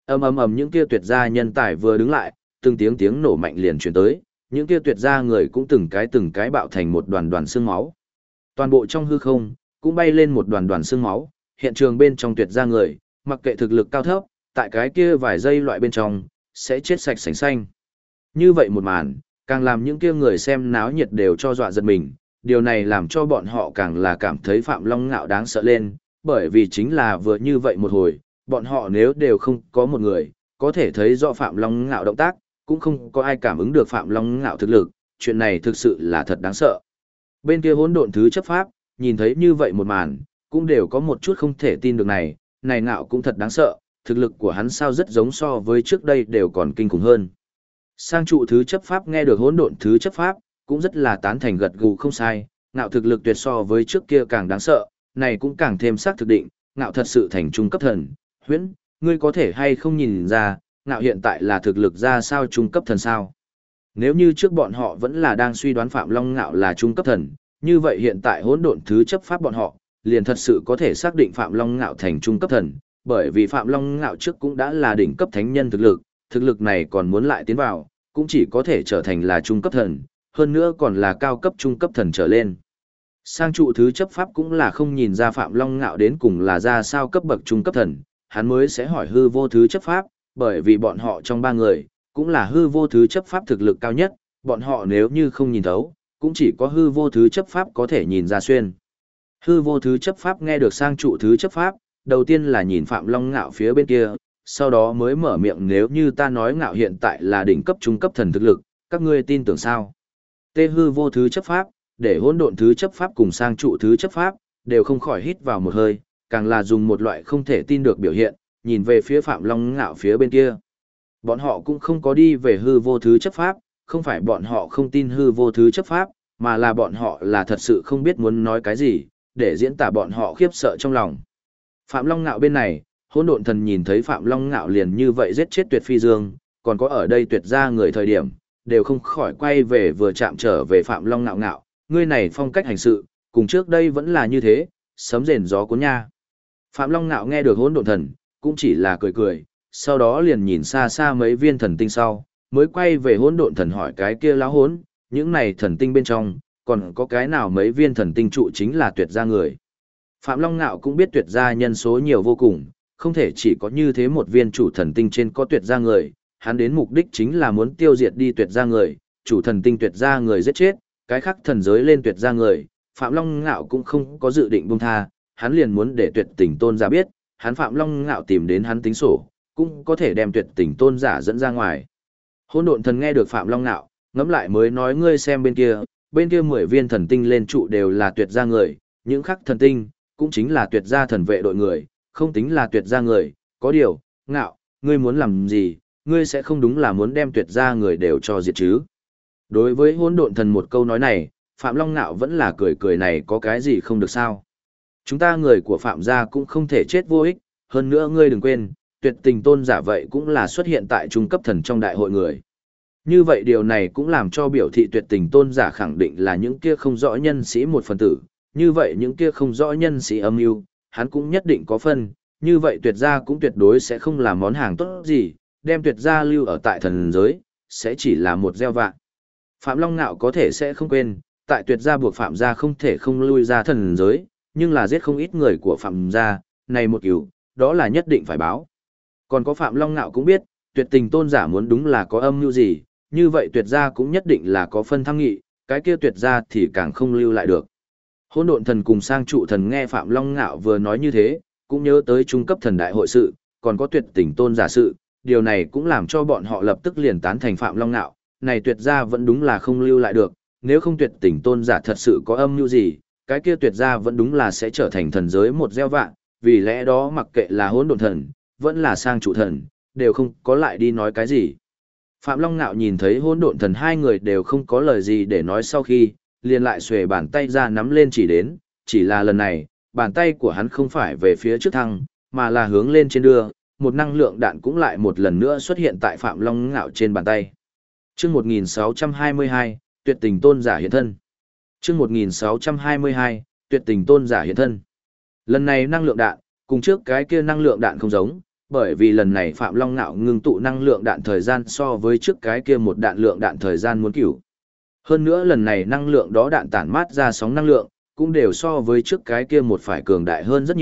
Ầm những kia Tuyệt gia nhân tài vừa đứng lại, từng tiếng nổ mạnh liền truyền tới, những kia Tuyệt gia người cũng từng cái bạo thành một đoàn đoàn xương máu. Toàn bộ trong hư không, cũng bay lên một đoàn đoàn xương máu, hiện trường bên trong Tuyệt gia người, mặc kệ thực lực cao thấp, tại cái kia vài giây loại bên trong, sẽ chết sạch sành xanh. Như vậy một màn, càng làm những kia người xem náo nhiệt đều cho dọa giật mình, điều này làm cho bọn họ càng là cảm thấy Phạm Long Ngạo đáng sợ lên, bởi vì chính là vừa như vậy một hồi, bọn họ nếu đều không có một người, có thể thấy rõ Phạm Long Ngạo động tác, cũng không có ai cảm ứng được Phạm Long Ngạo thực lực, chuyện này thực sự là thật đáng sợ. Bên kia hỗn độn thứ chấp pháp, nhìn thấy như vậy một màn, cũng đều có một chút không thể tin được này Ngạo cũng thật đáng sợ, thực lực của hắn sao rất giống so với trước đây đều còn kinh khủng hơn. Sang trụ thứ chấp pháp nghe được hỗn độn thứ chấp pháp, cũng rất là tán thành gật gù không sai, Ngạo thực lực tuyệt so với trước kia càng đáng sợ, này cũng càng thêm xác thực định, Ngạo thật sự thành trung cấp thần. Huyễn, ngươi có thể hay không nhìn ra, Ngạo hiện tại là thực lực ra sao trung cấp thần sao? Nếu như trước bọn họ vẫn là đang suy đoán Phạm Long Ngạo là trung cấp thần, như vậy hiện tại hỗn độn thứ chấp pháp bọn họ, liền thật sự có thể xác định Phạm Long Ngạo thành trung cấp thần, bởi vì Phạm Long Ngạo trước cũng đã là đỉnh cấp thánh nhân thực lực này còn muốn lại tiến vào, cũng chỉ có thể trở thành là trung cấp thần, hơn nữa còn là cao cấp trung cấp thần trở lên. Sang trụ thứ chấp pháp cũng là không nhìn ra Phạm Long Ngạo đến cùng là ra sao cấp bậc trung cấp thần, hắn mới sẽ hỏi hư vô thứ chấp pháp, bởi vì bọn họ trong ba người, cũng là hư vô thứ chấp pháp thực lực cao nhất, bọn họ nếu như không nhìn thấu, cũng chỉ có hư vô thứ chấp pháp có thể nhìn ra xuyên. Hư vô thứ chấp pháp nghe được sang trụ thứ chấp pháp, đầu tiên là nhìn Phạm Long Ngạo phía bên kia, sau đó mới mở miệng nếu như ta nói Ngạo hiện tại là đỉnh cấp trung cấp thần thực lực, các ngươi tin tưởng sao? Tê hư vô thứ chấp pháp, để hỗn độn thứ chấp pháp cùng sang trụ thứ chấp pháp, đều không khỏi hít vào một hơi, càng là dùng một loại không thể tin được biểu hiện, nhìn về phía Phạm Long Ngạo phía bên kia. Bọn họ cũng không có đi về hư vô thứ chấp pháp, không phải bọn họ không tin hư vô thứ chấp pháp, mà là bọn họ là thật sự không biết muốn nói cái gì, để diễn tả bọn họ khiếp sợ trong lòng. Phạm Long Ngạo bên này, hỗn độn thần nhìn thấy Phạm Long Ngạo liền như vậy giết chết Tuyệt Phi Dương, còn có ở đây tuyệt ra người thời điểm, đều không khỏi quay về vừa chạm trở về Phạm Long Ngạo Ngạo, ngươi này phong cách hành sự, cùng trước đây vẫn là như thế, sấm rền gió cuốn nha. Phạm Long Ngạo nghe được hỗn độn thần, cũng chỉ là cười cười, sau đó liền nhìn xa xa mấy viên thần tinh sau, mới quay về hỗn độn thần hỏi cái kia láo hỗn, những này thần tinh bên trong, còn có cái nào mấy viên thần tinh trụ chính là tuyệt gia người. Phạm Long Ngạo cũng biết tuyệt gia nhân số nhiều vô cùng, không thể chỉ có như thế một viên chủ thần tinh trên có tuyệt gia người, hắn đến mục đích chính là muốn tiêu diệt đi tuyệt gia người, chủ thần tinh tuyệt gia người giết chết, cái khác thần giới lên tuyệt gia người, Phạm Long Ngạo cũng không có dự định buông tha, hắn liền muốn để tuyệt tình tôn giả biết, hắn Phạm Long Ngạo tìm đến hắn tính sổ, cũng có thể đem tuyệt tình tôn giả dẫn ra ngoài. Hỗn độn thần nghe được Phạm Long Ngạo, ngẫm lại mới nói ngươi xem bên kia 10 viên thần tinh lên trụ đều là tuyệt gia người, những khắc thần tinh, cũng chính là tuyệt gia thần vệ đội người, không tính là tuyệt gia người, có điều, Ngạo, ngươi muốn làm gì, ngươi sẽ không đúng là muốn đem tuyệt gia người đều cho diệt chứ. Đối với hỗn độn thần một câu nói này, Phạm Long Ngạo vẫn là cười cười này có cái gì không được sao. Chúng ta người của Phạm gia cũng không thể chết vô ích, hơn nữa ngươi đừng quên, tuyệt tình tôn giả vậy cũng là xuất hiện tại trung cấp thần trong đại hội người. Như vậy điều này cũng làm cho biểu thị tuyệt tình tôn giả khẳng định là những kia không rõ nhân sĩ một phần tử, như vậy những kia không rõ nhân sĩ âm mưu, hắn cũng nhất định có phân, như vậy tuyệt gia cũng tuyệt đối sẽ không làm món hàng tốt gì, đem tuyệt gia lưu ở tại thần giới, sẽ chỉ là một gieo vạ. Phạm Long Nạo có thể sẽ không quên, tại tuyệt gia buộc Phạm gia không thể không lui ra thần giới, nhưng là giết không ít người của Phạm gia, này một cửu, đó là nhất định phải báo. Còn có Phạm Long Nạo cũng biết, tuyệt tình tôn giả muốn đúng là có âm mưu gì, như vậy tuyệt gia cũng nhất định là có phân thăng nghị, cái kia tuyệt gia thì càng không lưu lại được. Hỗn độn thần cùng sang trụ thần nghe Phạm Long Nạo vừa nói như thế, cũng nhớ tới trung cấp thần đại hội sự, còn có tuyệt tình tôn giả sự, điều này cũng làm cho bọn họ lập tức liền tán thành Phạm Long Nạo, này tuyệt gia vẫn đúng là không lưu lại được, nếu không tuyệt tình tôn giả thật sự có âm mưu gì, cái kia tuyệt gia vẫn đúng là sẽ trở thành thần giới một gieo vạn, vì lẽ đó mặc kệ là hỗn độn thần, vẫn là sang trụ thần, đều không có lại đi nói cái gì. Phạm Long Nạo nhìn thấy hỗn độn thần hai người đều không có lời gì để nói sau khi, liền lại xuề bàn tay ra nắm lên chỉ đến, chỉ là lần này, bàn tay của hắn không phải về phía trước thăng, mà là hướng lên trên đưa, một năng lượng đạn cũng lại một lần nữa xuất hiện tại Phạm Long Nạo trên bàn tay. Chương 1622, tuyệt tình tôn giả hiện thân. Chương 1622, tuyệt tình tôn giả hiện thân. Lần này năng lượng đạn, cùng trước cái kia năng lượng đạn không giống, bởi vì lần này Phạm Long Nạo ngưng tụ năng lượng đạn thời gian so với trước cái kia một đạn lượng đạn thời gian muốn cửu. Hơn nữa lần này năng lượng đó đạn tản mát ra sóng năng lượng, cũng đều so với trước cái kia một phải cường đại hơn rất nhiều,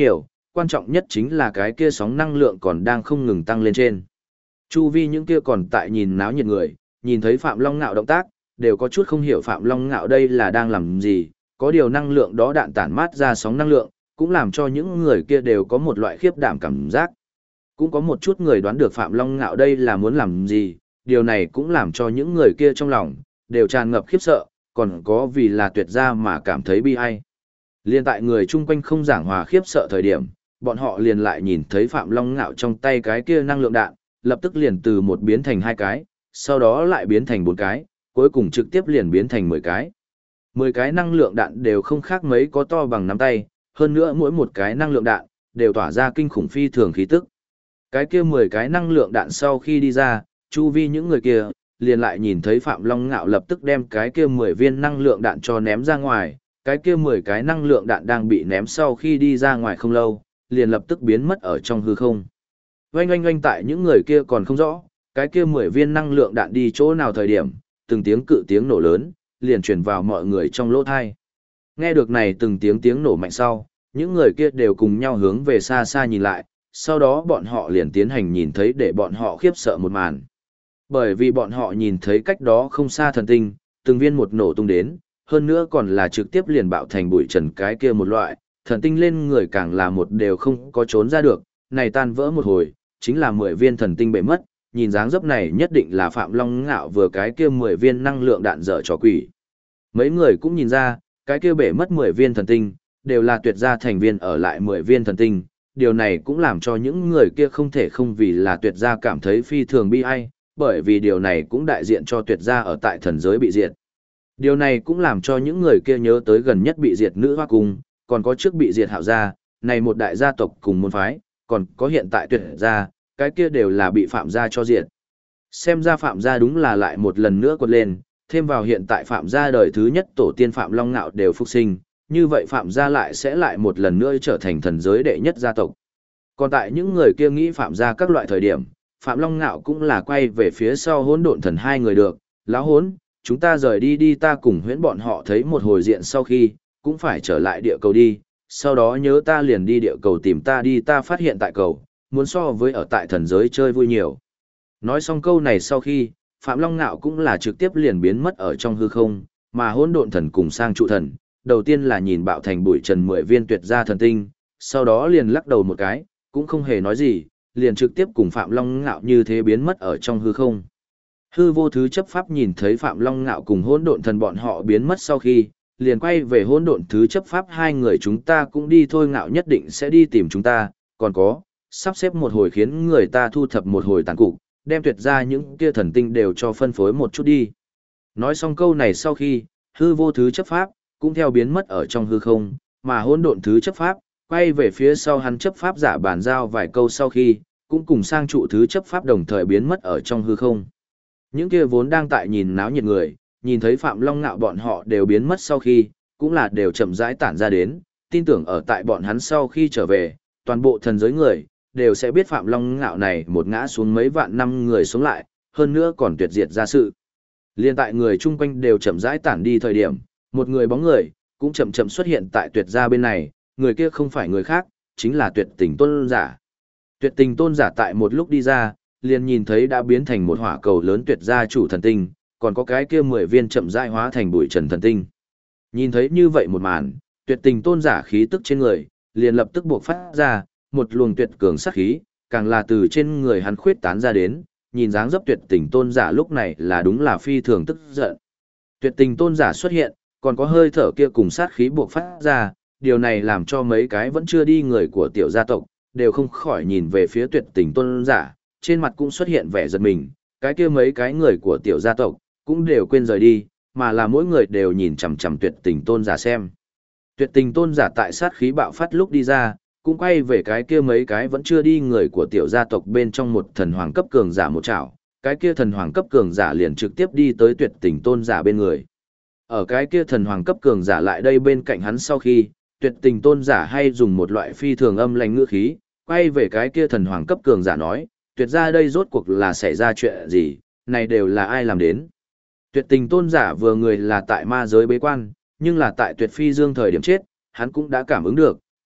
quan trọng nhất chính là cái kia sóng năng lượng còn đang không ngừng tăng lên trên. Chu vi những kia còn tại nhìn náo nhiệt người, nhìn thấy Phạm Long Ngạo động tác, đều có chút không hiểu Phạm Long Ngạo đây là đang làm gì, có điều năng lượng đó đạn tản mát ra sóng năng lượng, cũng làm cho những người kia đều có một loại khiếp đảm cảm giác. Cũng có một chút người đoán được Phạm Long Ngạo đây là muốn làm gì, điều này cũng làm cho những người kia trong lòng, đều tràn ngập khiếp sợ, còn có vì là tuyệt gia mà cảm thấy bi ai. Liên tại người chung quanh không giảng hòa khiếp sợ thời điểm, bọn họ liền lại nhìn thấy Phạm Long Ngạo trong tay cái kia năng lượng đạn, lập tức liền từ một biến thành 2 cái, sau đó lại biến thành 4 cái, cuối cùng trực tiếp liền biến thành 10 cái. 10 cái năng lượng đạn đều không khác mấy có to bằng nắm tay, hơn nữa mỗi một cái năng lượng đạn, đều tỏa ra kinh khủng phi thường khí tức. Cái kia 10 cái năng lượng đạn sau khi đi ra, chu vi những người kia, liền lại nhìn thấy Phạm Long Ngạo lập tức đem cái kia 10 viên năng lượng đạn cho ném ra ngoài, cái kia 10 cái năng lượng đạn đang bị ném sau khi đi ra ngoài không lâu, liền lập tức biến mất ở trong hư không. Oanh oanh oanh tại những người kia còn không rõ, cái kia 10 viên năng lượng đạn đi chỗ nào thời điểm, từng tiếng cự tiếng nổ lớn, liền truyền vào mọi người trong lỗ thai. Nghe được này từng tiếng nổ mạnh sau, những người kia đều cùng nhau hướng về xa xa nhìn lại, sau đó bọn họ liền tiến hành nhìn thấy để bọn họ khiếp sợ một màn. Bởi vì bọn họ nhìn thấy cách đó không xa thần tinh, từng viên một nổ tung đến, hơn nữa còn là trực tiếp liền bạo thành bụi trần cái kia một loại, thần tinh lên người càng là một đều không có trốn ra được, này tan vỡ một hồi, chính là 10 viên thần tinh bể mất, nhìn dáng dấp này nhất định là Phạm Long Ngạo vừa cái kia 10 viên năng lượng đạn dở trò quỷ. Mấy người cũng nhìn ra, cái kia bể mất 10 viên thần tinh, đều là tuyệt gia thành viên ở lại 10 viên thần tinh, điều này cũng làm cho những người kia không thể không vì là tuyệt gia cảm thấy phi thường bi ai, bởi vì điều này cũng đại diện cho tuyệt gia ở tại thần giới bị diệt. Điều này cũng làm cho những người kia nhớ tới gần nhất bị diệt Nữ Hoa Cung, còn có trước bị diệt Hạo gia, này một đại gia tộc cùng môn phái, còn có hiện tại tuyệt gia, cái kia đều là bị Phạm gia cho diệt. Xem ra Phạm gia đúng là lại một lần nữa quật lên, thêm vào hiện tại Phạm gia đời thứ nhất tổ tiên Phạm Long Ngạo đều phục sinh, như vậy Phạm gia lại sẽ lại một lần nữa trở thành thần giới đệ nhất gia tộc. Còn tại những người kia nghĩ Phạm gia các loại thời điểm, Phạm Long Ngạo cũng là quay về phía sau Hỗn Độn Thần hai người được, lão Hỗn, chúng ta rời đi đi, ta cùng huyễn bọn họ thấy một hồi diện sau khi, cũng phải trở lại địa cầu đi, sau đó nhớ ta liền đi địa cầu tìm ta đi, ta phát hiện tại cầu, muốn so với ở tại thần giới chơi vui nhiều. Nói xong câu này sau khi, Phạm Long Ngạo cũng là trực tiếp liền biến mất ở trong hư không, mà Hỗn Độn Thần cùng Sang Trụ Thần, đầu tiên là nhìn bạo thành bụi trần 10 viên tuyệt gia thần tinh, sau đó liền lắc đầu một cái, cũng không hề nói gì, liền trực tiếp cùng Phạm Long Ngạo như thế biến mất ở trong hư không. Hư vô thứ chấp pháp nhìn thấy Phạm Long Ngạo cùng Hỗn Độn Thần bọn họ biến mất sau khi, liền quay về Hỗn Độn thứ chấp pháp, hai người chúng ta cũng đi thôi, Ngạo nhất định sẽ đi tìm chúng ta, còn có, sắp xếp một hồi khiến người ta thu thập một hồi tàn cục, đem tuyệt ra những kia thần tinh đều cho phân phối một chút đi. Nói xong câu này sau khi, hư vô thứ chấp pháp, cũng theo biến mất ở trong hư không, mà Hỗn Độn thứ chấp pháp, quay về phía sau hắn chấp pháp giả bàn giao vài câu sau khi, cũng cùng Sang Trụ thứ chấp pháp đồng thời biến mất ở trong hư không. Những kia vốn đang tại nhìn náo nhiệt người, nhìn thấy Phạm Long Ngạo bọn họ đều biến mất sau khi, cũng là đều chậm rãi tản ra đến, tin tưởng ở tại bọn hắn sau khi trở về, toàn bộ thần giới người, đều sẽ biết Phạm Long Ngạo này một ngã xuống mấy vạn năm người sống lại, hơn nữa còn tuyệt diệt ra sự. Liên tại người chung quanh đều chậm rãi tản đi thời điểm, một người bóng người, cũng chậm chậm xuất hiện tại tuyệt gia bên này, người kia không phải người khác, chính là Tuyệt Tình Tôn giả. Tuyệt Tình Tôn giả tại một lúc đi ra, liền nhìn thấy đã biến thành một hỏa cầu lớn tuyệt gia chủ thần tinh, còn có cái kia 10 viên chậm rãi hóa thành bụi trần thần tinh. Nhìn thấy như vậy một màn, Tuyệt Tình Tôn giả khí tức trên người, liền lập tức buộc phát ra, một luồng tuyệt cường sát khí, càng là từ trên người hắn khuyết tán ra đến, nhìn dáng dấp Tuyệt Tình Tôn giả lúc này là đúng là phi thường tức giận. Tuyệt Tình Tôn giả xuất hiện, còn có hơi thở kia cùng sát khí buộc phát ra, điều này làm cho mấy cái vẫn chưa đi người của tiểu gia tộc, đều không khỏi nhìn về phía Tuyệt Tình Tôn giả, trên mặt cũng xuất hiện vẻ giật mình, cái kia mấy cái người của tiểu gia tộc, cũng đều quên rời đi, mà là mỗi người đều nhìn chằm chằm Tuyệt Tình Tôn giả xem. Tuyệt Tình Tôn giả tại sát khí bạo phát lúc đi ra, cũng quay về cái kia mấy cái vẫn chưa đi người của tiểu gia tộc bên trong một thần hoàng cấp cường giả một chảo, cái kia thần hoàng cấp cường giả liền trực tiếp đi tới Tuyệt Tình Tôn giả bên người. Ở cái kia thần hoàng cấp cường giả lại đây bên cạnh hắn sau khi, Tuyệt Tình Tôn giả hay dùng một loại phi thường âm lãnh ngữ khí, quay về cái kia thần hoàng cấp cường giả nói, tuyệt ra đây rốt cuộc là xảy ra chuyện gì, này đều là ai làm đến. Tuyệt Tình Tôn giả vừa người là tại ma giới bế quan, nhưng là tại Tuyệt Phi Dương thời điểm chết, hắn cũng đã cảm ứng được,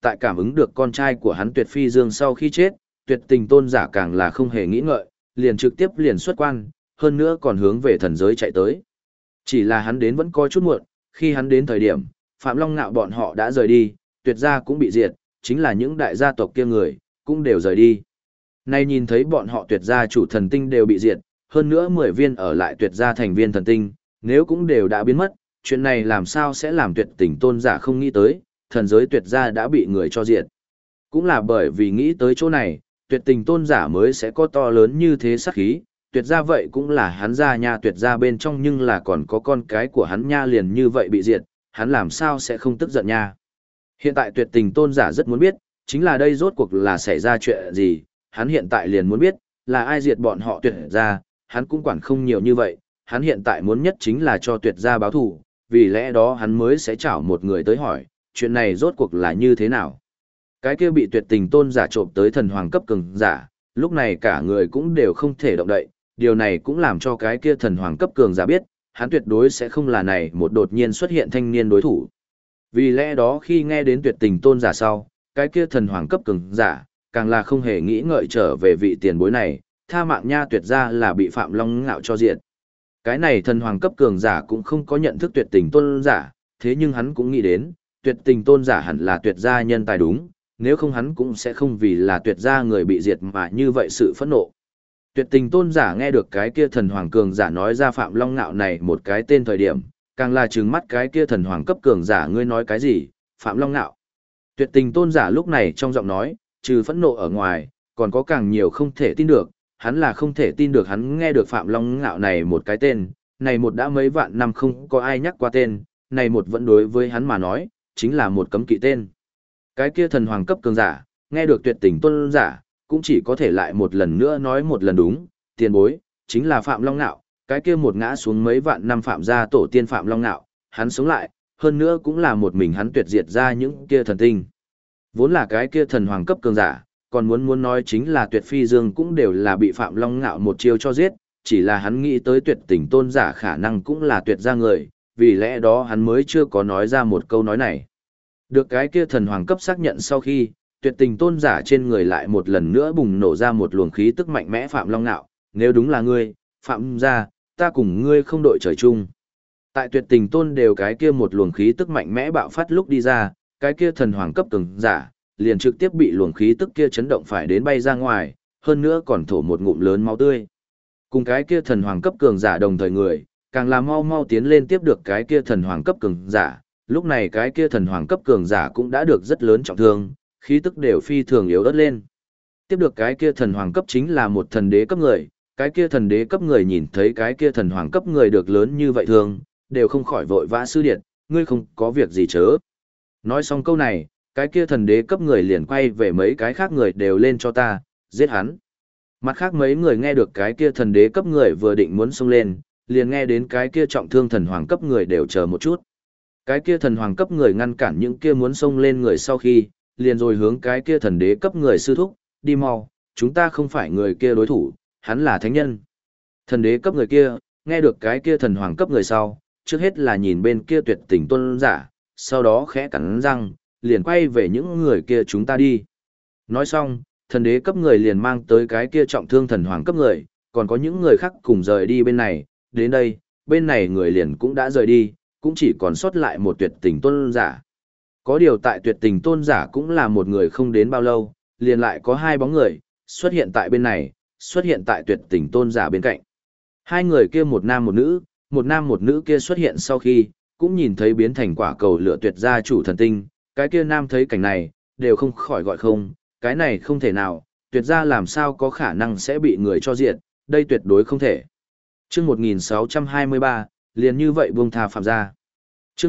tại cảm ứng được con trai của hắn Tuyệt Phi Dương sau khi chết, Tuyệt Tình tôn giả càng là không hề nghĩ ngợi, liền trực tiếp liền xuất quan, hơn nữa còn hướng về thần giới chạy tới. Chỉ là hắn đến vẫn có chút muộn, khi hắn đến thời điểm, Phạm Long Nạo bọn họ đã rời đi, Tuyệt gia cũng bị diệt, chính là những đại gia tộc kia người, cũng đều rời đi. Nay nhìn thấy bọn họ Tuyệt gia chủ thần tinh đều bị diệt, hơn nữa 10 viên ở lại Tuyệt gia thành viên thần tinh, nếu cũng đều đã biến mất, chuyện này làm sao sẽ làm Tuyệt Tình tôn giả không nghĩ tới, thần giới Tuyệt gia đã bị người cho diệt. Cũng là bởi vì nghĩ tới chỗ này, Tuyệt Tình tôn giả mới sẽ có to lớn như thế sát khí, Tuyệt gia vậy cũng là hắn gia nha, Tuyệt gia bên trong nhưng là còn có con cái của hắn nha liền như vậy bị diệt, hắn làm sao sẽ không tức giận nha. Hiện tại Tuyệt Tình tôn giả rất muốn biết, chính là đây rốt cuộc là xảy ra chuyện gì, hắn hiện tại liền muốn biết, là ai diệt bọn họ Tuyệt gia, hắn cũng quản không nhiều như vậy, hắn hiện tại muốn nhất chính là cho Tuyệt gia báo thù, vì lẽ đó hắn mới sẽ chảo một người tới hỏi, chuyện này rốt cuộc là như thế nào. Cái kia bị Tuyệt Tình tôn giả trộm tới thần hoàng cấp cường giả, lúc này cả người cũng đều không thể động đậy, điều này cũng làm cho cái kia thần hoàng cấp cường giả biết, hắn tuyệt đối sẽ không là này một đột nhiên xuất hiện thanh niên đối thủ. Vì lẽ đó khi nghe đến Tuyệt Tình tôn giả sau, cái kia thần hoàng cấp cường giả, càng là không hề nghĩ ngợi trở về vị tiền bối này, tha mạng nha, Tuyệt gia là bị Phạm Long Ngạo cho diệt. Cái này thần hoàng cấp cường giả cũng không có nhận thức Tuyệt Tình tôn giả, thế nhưng hắn cũng nghĩ đến, Tuyệt Tình tôn giả hẳn là Tuyệt gia nhân tài đúng, nếu không hắn cũng sẽ không vì là Tuyệt gia người bị diệt mà như vậy sự phẫn nộ. Tuyệt Tình tôn giả nghe được cái kia thần hoàng cường giả nói ra Phạm Long Ngạo này một cái tên thời điểm, càng là trừng mắt cái kia thần hoàng cấp cường giả, ngươi nói cái gì, Phạm Long Ngạo. Tuyệt Tình tôn giả lúc này trong giọng nói, trừ phẫn nộ ở ngoài, còn có càng nhiều không thể tin được, hắn là không thể tin được hắn nghe được Phạm Long Ngạo này một cái tên, này một đã mấy vạn năm không có ai nhắc qua tên, này một vẫn đối với hắn mà nói, chính là một cấm kỵ tên. Cái kia thần hoàng cấp cường giả, nghe được Tuyệt Tình tôn giả, cũng chỉ có thể lại một lần nữa nói một lần đúng, tiền bối, chính là Phạm Long Nạo, cái kia một ngã xuống mấy vạn năm Phạm gia tổ tiên Phạm Long Nạo, hắn sống lại, hơn nữa cũng là một mình hắn tuyệt diệt ra những kia thần tinh. Vốn là cái kia thần hoàng cấp cường giả, còn muốn nói chính là Tuyệt Phi Dương cũng đều là bị Phạm Long Nạo một chiêu cho giết, chỉ là hắn nghĩ tới Tuyệt Tình tôn giả khả năng cũng là Tuyệt gia người, vì lẽ đó hắn mới chưa có nói ra một câu nói này. Được cái kia thần hoàng cấp xác nhận sau khi, Tuyệt Tình tôn giả trên người lại một lần nữa bùng nổ ra một luồng khí tức mạnh mẽ. Phạm Long Nạo, nếu đúng là ngươi, Phạm gia, ta cùng ngươi không đội trời chung. Tại Tuyệt Tình tôn đều cái kia một luồng khí tức mạnh mẽ bạo phát lúc đi ra, cái kia thần hoàng cấp cường giả, liền trực tiếp bị luồng khí tức kia chấn động phải đến bay ra ngoài, hơn nữa còn thổ một ngụm lớn máu tươi. Cùng cái kia thần hoàng cấp cường giả đồng thời người, càng là mau mau tiến lên tiếp được cái kia thần hoàng cấp cường giả, lúc này cái kia thần hoàng cấp cường giả cũng đã được rất lớn trọng thương, khí tức đều phi thường yếu ớt lên. Tiếp được cái kia thần hoàng cấp chính là một thần đế cấp người, cái kia thần đế cấp người nhìn thấy cái kia thần hoàng cấp người được lớn như vậy thường, đều không khỏi vội vã sư điện, ngươi không có việc gì chớ. Nói xong câu này, cái kia thần đế cấp người liền quay về mấy cái khác người đều lên cho ta, giết hắn. Mặt khác mấy người nghe được cái kia thần đế cấp người vừa định muốn xông lên, liền nghe đến cái kia trọng thương thần hoàng cấp người đều chờ một chút. Cái kia thần hoàng cấp người ngăn cản những kia muốn xông lên người sau khi, liền rồi hướng cái kia thần đế cấp người sư thúc, đi mau, chúng ta không phải người kia đối thủ, hắn là thánh nhân. Thần đế cấp người kia, nghe được cái kia thần hoàng cấp người sau, trước hết là nhìn bên kia Tuyệt Tình tôn giả, sau đó khẽ cắn răng, liền quay về những người kia chúng ta đi. Nói xong, thần đế cấp người liền mang tới cái kia trọng thương thần hoàng cấp người, còn có những người khác cùng rời đi bên này, đến đây, bên này người liền cũng đã rời đi, cũng chỉ còn sót lại một Tuyệt Tình tôn giả. Có điều tại Tuyệt Tình tôn giả cũng là một người không đến bao lâu, liền lại có hai bóng người, xuất hiện tại bên này, xuất hiện tại Tuyệt Tình tôn giả bên cạnh. Hai người kia một nam một nữ kia xuất hiện sau khi, cũng nhìn thấy biến thành quả cầu lửa Tuyệt gia chủ thần tinh, cái kia nam thấy cảnh này, đều không khỏi gọi không, cái này không thể nào, Tuyệt gia làm sao có khả năng sẽ bị người cho diệt, đây tuyệt đối không thể. Chương 1623, liền như vậy buông tha Phạm gia. Chương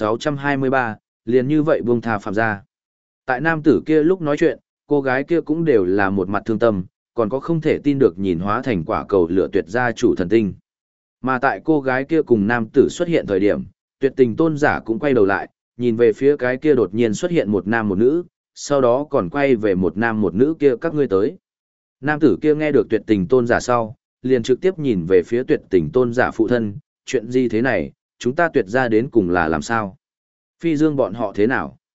1623, liền như vậy buông tha Phạm gia. Tại nam tử kia lúc nói chuyện, cô gái kia cũng đều là một mặt thương tâm, còn có không thể tin được nhìn hóa thành quả cầu lửa Tuyệt gia chủ thần tinh. Mà tại cô gái kia cùng nam tử xuất hiện thời điểm, Tuyệt Tình tôn giả cũng quay đầu lại, nhìn về phía cái kia đột nhiên xuất hiện một nam một nữ, sau đó còn quay về một nam một nữ kia các ngươi tới. Nam tử kia nghe được Tuyệt Tình tôn giả sau, liền trực tiếp nhìn về phía Tuyệt Tình tôn giả phụ thân, chuyện gì thế này, chúng ta Tuyệt gia đến cùng là làm sao? Phi Dương bọn họ thế nào?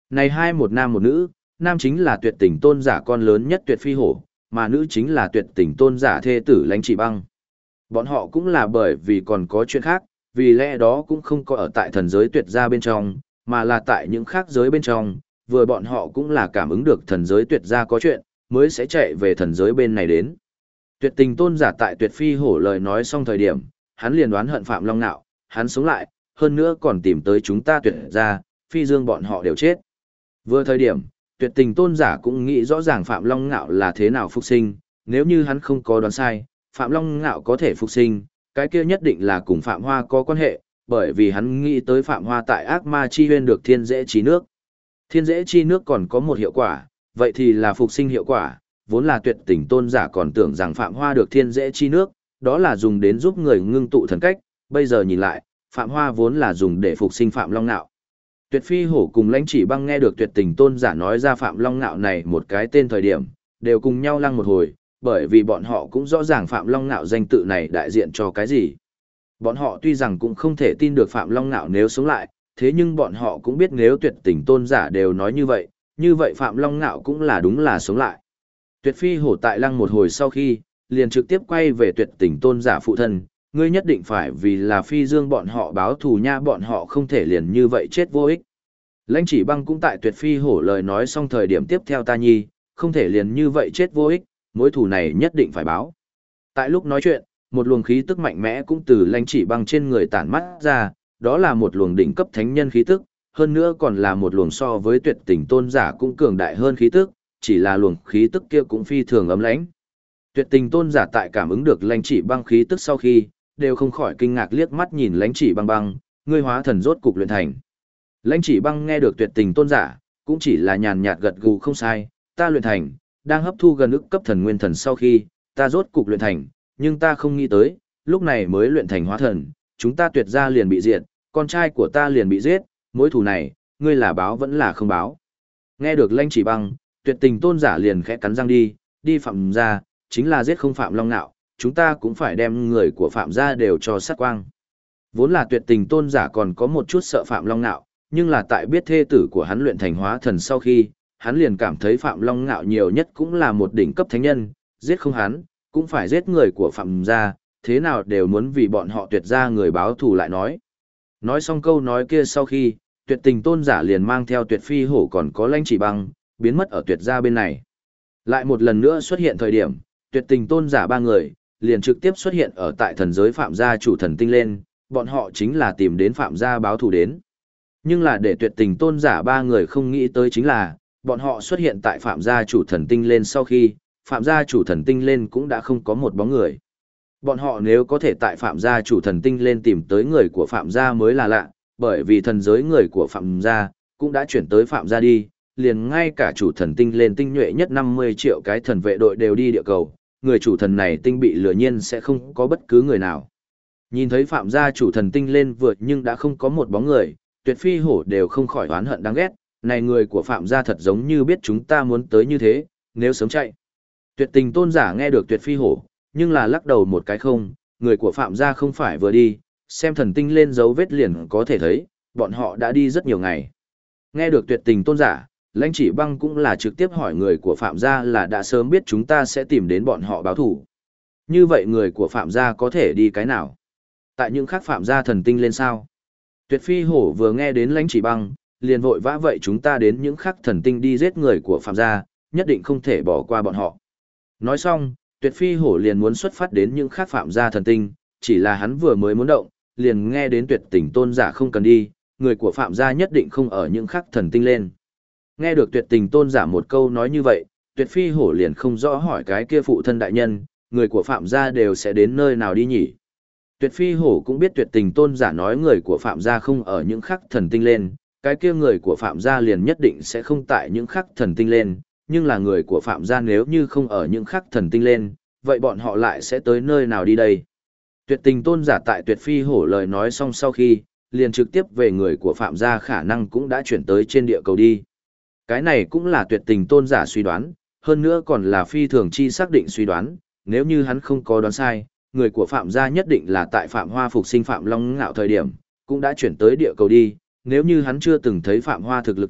Này hai một nam một nữ, nam chính là tuyệt tình tôn giả con lớn nhất Tuyệt Phi Hổ, mà nữ chính là tuyệt tình tôn giả thê tử Lãnh Chỉ Băng. Bọn họ cũng là bởi vì còn có chuyện khác, vì lẽ đó cũng không có ở tại thần giới tuyệt gia bên trong, mà là tại những khác giới bên trong, vừa bọn họ cũng là cảm ứng được thần giới tuyệt gia có chuyện, mới sẽ chạy về thần giới bên này đến. Tuyệt tình tôn giả tại Tuyệt Phi Hổ lời nói xong thời điểm, hắn liền đoán hận Phạm Long Nạo, hắn sống lại, hơn nữa còn tìm tới chúng ta tuyệt gia, Phi Dương bọn họ đều chết. Vừa thời điểm, Tuyệt tình tôn giả cũng nghĩ rõ ràng Phạm Long Ngạo là thế nào phục sinh, nếu như hắn không có đoán sai, Phạm Long Ngạo có thể phục sinh, cái kia nhất định là cùng Phạm Hoa có quan hệ, bởi vì hắn nghĩ tới Phạm Hoa tại ác ma chi huyên được thiên dễ chi nước. Thiên dễ chi nước còn có một hiệu quả, vậy thì là phục sinh hiệu quả, vốn là Tuyệt tình tôn giả còn tưởng rằng Phạm Hoa được thiên dễ chi nước, đó là dùng đến giúp người ngưng tụ thần cách, bây giờ nhìn lại, Phạm Hoa vốn là dùng để phục sinh Phạm Long Ngạo. Tuyệt Phi Hổ cùng Lãnh Chỉ Băng nghe được Tuyệt tình tôn giả nói ra Phạm Long Ngạo này một cái tên thời điểm, đều cùng nhau lăng một hồi, bởi vì bọn họ cũng rõ ràng Phạm Long Ngạo danh tự này đại diện cho cái gì. Bọn họ tuy rằng cũng không thể tin được Phạm Long Ngạo nếu sống lại, thế nhưng bọn họ cũng biết nếu Tuyệt tình tôn giả đều nói như vậy Phạm Long Ngạo cũng là đúng là sống lại. Tuyệt Phi Hổ tại lăng một hồi sau khi, liền trực tiếp quay về Tuyệt tình tôn giả phụ thân, ngươi nhất định phải vì là Phi Dương bọn họ báo thù nha, bọn họ không thể liền như vậy chết vô ích. Lãnh Chỉ Băng cũng tại Tuyệt Phi Hổ lời nói xong thời điểm tiếp theo ta nhi, không thể liền như vậy chết vô ích, mối thù này nhất định phải báo. Tại lúc nói chuyện, một luồng khí tức mạnh mẽ cũng từ Lãnh Chỉ Băng trên người tản mắt ra, đó là một luồng đỉnh cấp thánh nhân khí tức, hơn nữa còn là một luồng so với Tuyệt tình tôn giả cũng cường đại hơn khí tức, chỉ là luồng khí tức kia cũng phi thường ấm lãnh. Tuyệt tình tôn giả tại cảm ứng được Lãnh Chỉ Băng khí tức sau khi, đều không khỏi kinh ngạc liếc mắt nhìn Lãnh Chỉ Băng băng, ngươi hóa thần rốt cục luyện thành. Lãnh Chỉ Băng nghe được Tuyệt tình tôn giả, cũng chỉ là nhàn nhạt gật gù không sai, ta luyện thành, đang hấp thu gần ức cấp thần nguyên thần sau khi, ta rốt cục luyện thành, nhưng ta không nghĩ tới, lúc này mới luyện thành hóa thần, chúng ta Tuyệt gia liền bị diệt, con trai của ta liền bị giết, mối thù này, ngươi là báo vẫn là không báo. Nghe được Lãnh Chỉ Băng, Tuyệt tình tôn giả liền khẽ cắn răng đi Phạm gia, chính là giết không Phạm Long Nạo, chúng ta cũng phải đem người của Phạm gia đều cho sát quang. Vốn là Tuyệt tình tôn giả còn có một chút sợ Phạm Long Nạo, nhưng là tại biết thê tử của hắn luyện thành hóa thần sau khi, hắn liền cảm thấy Phạm Long Ngạo nhiều nhất cũng là một đỉnh cấp thánh nhân, giết không hắn, cũng phải giết người của Phạm gia, thế nào đều muốn vì bọn họ Tuyệt gia người báo thù lại nói. Nói xong câu nói kia sau khi, Tuyệt tình tôn giả liền mang theo Tuyệt Phi Hổ còn có Lãnh Chỉ Băng, biến mất ở Tuyệt gia bên này. Lại một lần nữa xuất hiện thời điểm, Tuyệt tình tôn giả ba người, liền trực tiếp xuất hiện ở tại thần giới Phạm gia chủ thần tinh lên, bọn họ chính là tìm đến Phạm gia báo thù đến. Nhưng là để Tuyệt tình tôn giả ba người không nghĩ tới chính là, bọn họ xuất hiện tại Phạm gia chủ thần tinh lên sau khi, Phạm gia chủ thần tinh lên cũng đã không có một bóng người. Bọn họ nếu có thể tại Phạm gia chủ thần tinh lên tìm tới người của Phạm gia mới là lạ, bởi vì thần giới người của Phạm gia cũng đã chuyển tới Phạm gia đi, liền ngay cả chủ thần tinh lên tinh nhuệ nhất 50 triệu cái thần vệ đội đều đi địa cầu, người chủ thần này tinh bị lừa nhiên sẽ không có bất cứ người nào. Nhìn thấy Phạm gia chủ thần tinh lên vượt nhưng đã không có một bóng người, Tuyệt Phi Hổ đều không khỏi oán hận đáng ghét, này người của Phạm gia thật giống như biết chúng ta muốn tới như thế, nếu sớm chạy. Tuyệt tình tôn giả nghe được Tuyệt Phi Hổ, nhưng là lắc đầu một cái không, người của Phạm gia không phải vừa đi, xem thần tinh lên dấu vết liền có thể thấy, bọn họ đã đi rất nhiều ngày. Nghe được Tuyệt tình tôn giả, Lãnh Chỉ Băng cũng là trực tiếp hỏi người của Phạm gia là đã sớm biết chúng ta sẽ tìm đến bọn họ báo thủ. Như vậy người của Phạm gia có thể đi cái nào? Tại những khác Phạm gia thần tinh lên sao? Tuyệt Phi Hổ vừa nghe đến Lãnh Chỉ Băng, liền vội vã vậy chúng ta đến những khắc thần tinh đi giết người của Phạm gia, nhất định không thể bỏ qua bọn họ. Nói xong, Tuyệt Phi Hổ liền muốn xuất phát đến những khắc Phạm gia thần tinh, chỉ là hắn vừa mới muốn động, liền nghe đến Tuyệt tình tôn giả không cần đi, người của Phạm gia nhất định không ở những khắc thần tinh lên. Nghe được Tuyệt tình tôn giả một câu nói như vậy, Tuyệt Phi Hổ liền không rõ hỏi cái kia phụ thân đại nhân, người của Phạm gia đều sẽ đến nơi nào đi nhỉ? Tuyệt Phi Hổ cũng biết Tuyệt tình tôn giả nói người của Phạm gia không ở những khắc thần tinh lên, cái kia người của Phạm gia liền nhất định sẽ không tại những khắc thần tinh lên, nhưng là người của Phạm gia nếu như không ở những khắc thần tinh lên, vậy bọn họ lại sẽ tới nơi nào đi đây? Tuyệt tình tôn giả tại Tuyệt Phi Hổ lời nói xong sau khi, liền trực tiếp về người của Phạm gia khả năng cũng đã chuyển tới trên địa cầu đi. Cái này cũng là Tuyệt tình tôn giả suy đoán, hơn nữa còn là phi thường chi xác định suy đoán, nếu như hắn không có đoán sai, người của Phạm gia nhất định là tại Phạm Hoa phục sinh Phạm Long Ngạo thời điểm, cũng đã chuyển tới địa cầu đi, nếu như hắn chưa từng thấy Phạm Hoa thực lực trước,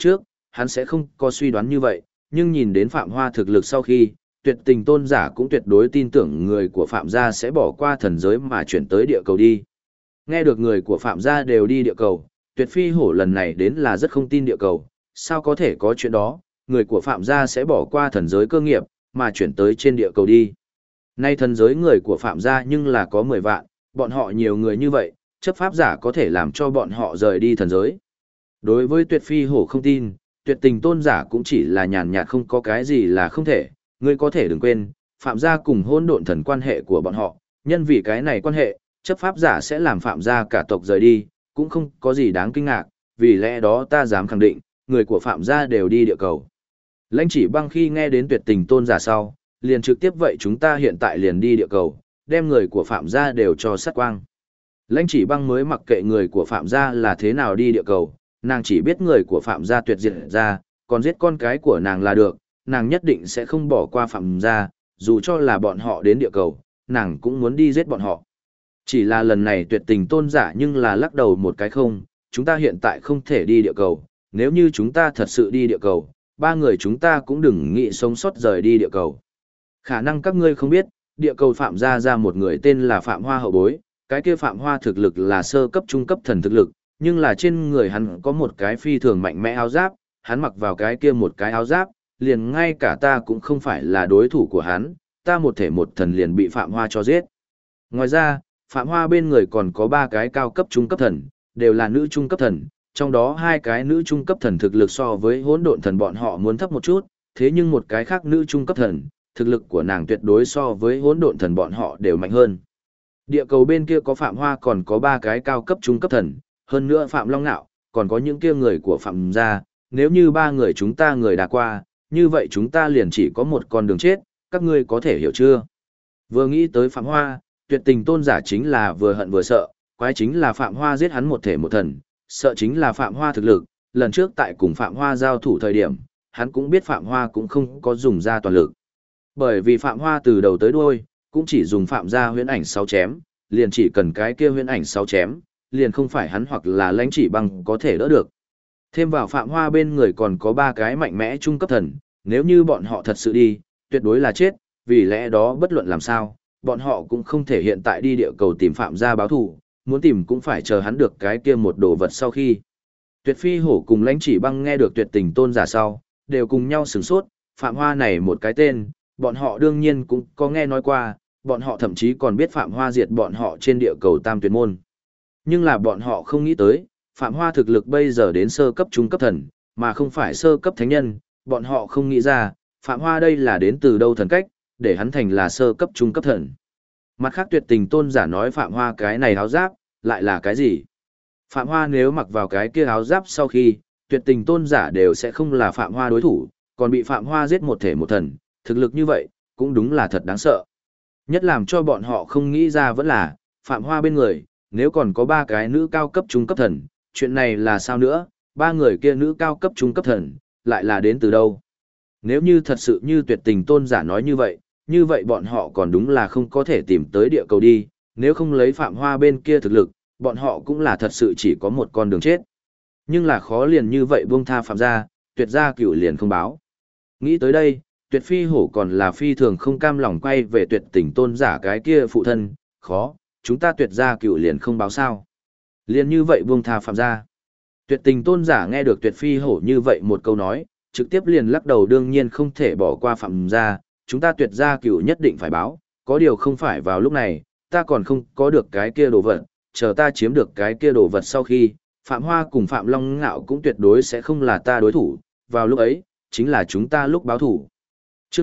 hắn sẽ không có suy đoán như vậy, nhưng nhìn đến Phạm Hoa thực lực sau khi, tuyệt tình tôn giả cũng tuyệt đối tin tưởng người của Phạm gia sẽ bỏ qua thần giới mà chuyển tới địa cầu đi. Nghe được người của Phạm gia đều đi địa cầu, Tuyệt Phi Hổ lần này đến là rất không tin địa cầu, sao có thể có chuyện đó, người của Phạm gia sẽ bỏ qua thần giới cơ nghiệp, mà chuyển tới trên địa cầu đi. Nay thần giới người của Phạm gia nhưng là có 10 vạn, bọn họ nhiều người như vậy, chấp pháp giả có thể làm cho bọn họ rời đi thần giới. Đối với Tuyệt Phi Hổ không tin, Tuyệt Tình tôn giả cũng chỉ là nhàn nhạt không có cái gì là không thể, ngươi có thể đừng quên, Phạm gia cùng Hỗn Độn Thần quan hệ của bọn họ, nhân vì cái này quan hệ, chấp pháp giả sẽ làm Phạm gia cả tộc rời đi, cũng không có gì đáng kinh ngạc, vì lẽ đó ta dám khẳng định, người của Phạm gia đều đi địa cầu. Lãnh Chỉ Băng khi nghe đến Tuyệt Tình tôn giả sau, liền trực tiếp vậy chúng ta hiện tại liền đi địa cầu, đem người của Phạm gia đều cho sát quang. Lãnh Chỉ Băng mới mặc kệ người của Phạm gia là thế nào đi địa cầu, nàng chỉ biết người của Phạm gia tuyệt diệt ra, còn giết con cái của nàng là được, nàng nhất định sẽ không bỏ qua Phạm gia, dù cho là bọn họ đến địa cầu, nàng cũng muốn đi giết bọn họ. Chỉ là lần này Tuyệt Tình tôn giả nhưng là lắc đầu một cái không, chúng ta hiện tại không thể đi địa cầu, nếu như chúng ta thật sự đi địa cầu, ba người chúng ta cũng đừng nghĩ sống sót rời đi địa cầu. Khả năng các ngươi không biết, địa cầu Phạm gia ra một người tên là Phạm Hoa hậu bối, cái kia Phạm Hoa thực lực là sơ cấp trung cấp thần thực lực, nhưng là trên người hắn có một cái phi thường mạnh mẽ áo giáp, hắn mặc vào cái kia một cái áo giáp, liền ngay cả ta cũng không phải là đối thủ của hắn, ta một thể một thần liền bị Phạm Hoa cho giết. Ngoài ra, Phạm Hoa bên người còn có 3 cái cao cấp trung cấp thần, đều là nữ trung cấp thần, trong đó 2 cái nữ trung cấp thần thực lực so với Hỗn Độn Thần bọn họ muốn thấp một chút, thế nhưng một cái khác nữ trung cấp thần, thực lực của nàng tuyệt đối so với Hỗn Độn Thần bọn họ đều mạnh hơn. Địa cầu bên kia có Phạm Hoa còn có 3 cái cao cấp trung cấp thần, hơn nữa Phạm Long Nạo, còn có những kia người của Phạm gia, nếu như 3 người chúng ta người đã qua, như vậy chúng ta liền chỉ có một con đường chết, các ngươi có thể hiểu chưa? Vừa nghĩ tới Phạm Hoa, Tuyệt Tình tôn giả chính là vừa hận vừa sợ, quái chính là Phạm Hoa giết hắn một thể một thần, sợ chính là Phạm Hoa thực lực, lần trước tại cùng Phạm Hoa giao thủ thời điểm, hắn cũng biết Phạm Hoa cũng không có dùng ra toàn lực. Bởi vì Phạm Hoa từ đầu tới đuôi, cũng chỉ dùng Phạm gia huyễn ảnh 6 chém, liền chỉ cần cái kia huyễn ảnh 6 chém, liền không phải hắn hoặc là Lãnh Chỉ Băng có thể đỡ được. Thêm vào Phạm Hoa bên người còn có 3 cái mạnh mẽ trung cấp thần, nếu như bọn họ thật sự đi, tuyệt đối là chết, vì lẽ đó bất luận làm sao, bọn họ cũng không thể hiện tại đi địa cầu tìm Phạm gia báo thù, muốn tìm cũng phải chờ hắn được cái kia một đồ vật sau khi. Tuyệt Phi Hổ cùng Lãnh Chỉ Băng nghe được Tuyệt Tình tôn giả sau, đều cùng nhau sửng sốt, Phạm Hoa này một cái tên, bọn họ đương nhiên cũng có nghe nói qua, bọn họ thậm chí còn biết Phạm Hoa diệt bọn họ trên địa cầu Tam Tuyệt Môn. Nhưng là bọn họ không nghĩ tới, Phạm Hoa thực lực bây giờ đến sơ cấp trung cấp thần, mà không phải sơ cấp thánh nhân, bọn họ không nghĩ ra, Phạm Hoa đây là đến từ đâu thần cách, để hắn thành là sơ cấp trung cấp thần. Mặt khác Tuyệt Tình tôn giả nói Phạm Hoa cái này áo giáp, lại là cái gì? Phạm Hoa nếu mặc vào cái kia áo giáp sau khi, Tuyệt Tình tôn giả đều sẽ không là Phạm Hoa đối thủ, còn bị Phạm Hoa giết một thể một thần, thực lực như vậy, cũng đúng là thật đáng sợ. Nhất làm cho bọn họ không nghĩ ra vẫn là, Phạm Hoa bên người, nếu còn có 3 cái nữ cao cấp trung cấp thần, chuyện này là sao nữa, 3 người kia nữ cao cấp trung cấp thần, lại là đến từ đâu? Nếu như thật sự như Tuyệt Tình tôn giả nói như vậy bọn họ còn đúng là không có thể tìm tới địa cầu đi, nếu không lấy Phạm Hoa bên kia thực lực, bọn họ cũng là thật sự chỉ có một con đường chết. Nhưng là khó liền như vậy buông tha Phạm gia, Tuyệt gia cửu liền không báo. Nghĩ tới đây, Tuyệt Phi Hổ còn là phi thường không cam lòng quay về Tuyệt Tình tôn giả cái kia phụ thân, khó, chúng ta Tuyệt gia cửu liền không báo sao. Liền như vậy buông tha Phạm gia. Tuyệt Tình tôn giả nghe được Tuyệt Phi Hổ như vậy một câu nói, trực tiếp liền lắc đầu đương nhiên không thể bỏ qua Phạm gia, chúng ta Tuyệt gia cửu nhất định phải báo, có điều không phải vào lúc này, ta còn không có được cái kia đồ vật, chờ ta chiếm được cái kia đồ vật sau khi, Phạm Hoa cùng Phạm Long Ngạo cũng tuyệt đối sẽ không là ta đối thủ, vào lúc ấy, chính là chúng ta lúc báo thủ. Chương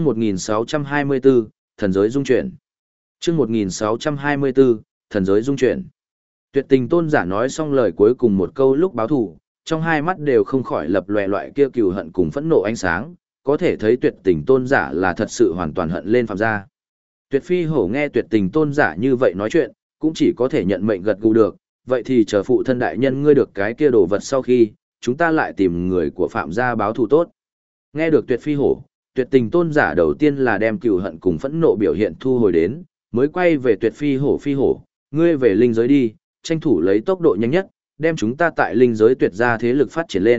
1624, thần giới dung chuyển. Chương 1624, thần giới dung chuyển. Tuyệt Tình tôn giả nói xong lời cuối cùng một câu lúc báo thủ, trong hai mắt đều không khỏi lập lòe loại kia cừu hận cùng phẫn nộ ánh sáng, có thể thấy Tuyệt Tình tôn giả là thật sự hoàn toàn hận lên Phạm gia. Tuyệt Phi Hổ nghe Tuyệt Tình tôn giả như vậy nói chuyện, cũng chỉ có thể nhận mệnh gật gù được, vậy thì chờ phụ thân đại nhân ngươi được cái kia đồ vật sau khi, chúng ta lại tìm người của Phạm gia báo thù tốt. Nghe được Tuyệt Phi Hổ, Tuyệt Tình tôn giả đầu tiên là đem cừu hận cùng phẫn nộ biểu hiện thu hồi đến, mới quay về Tuyệt Phi Hổ, ngươi về linh giới đi, tranh thủ lấy tốc độ nhanh nhất, đem chúng ta tại linh giới Tuyệt gia thế lực phát triển lên,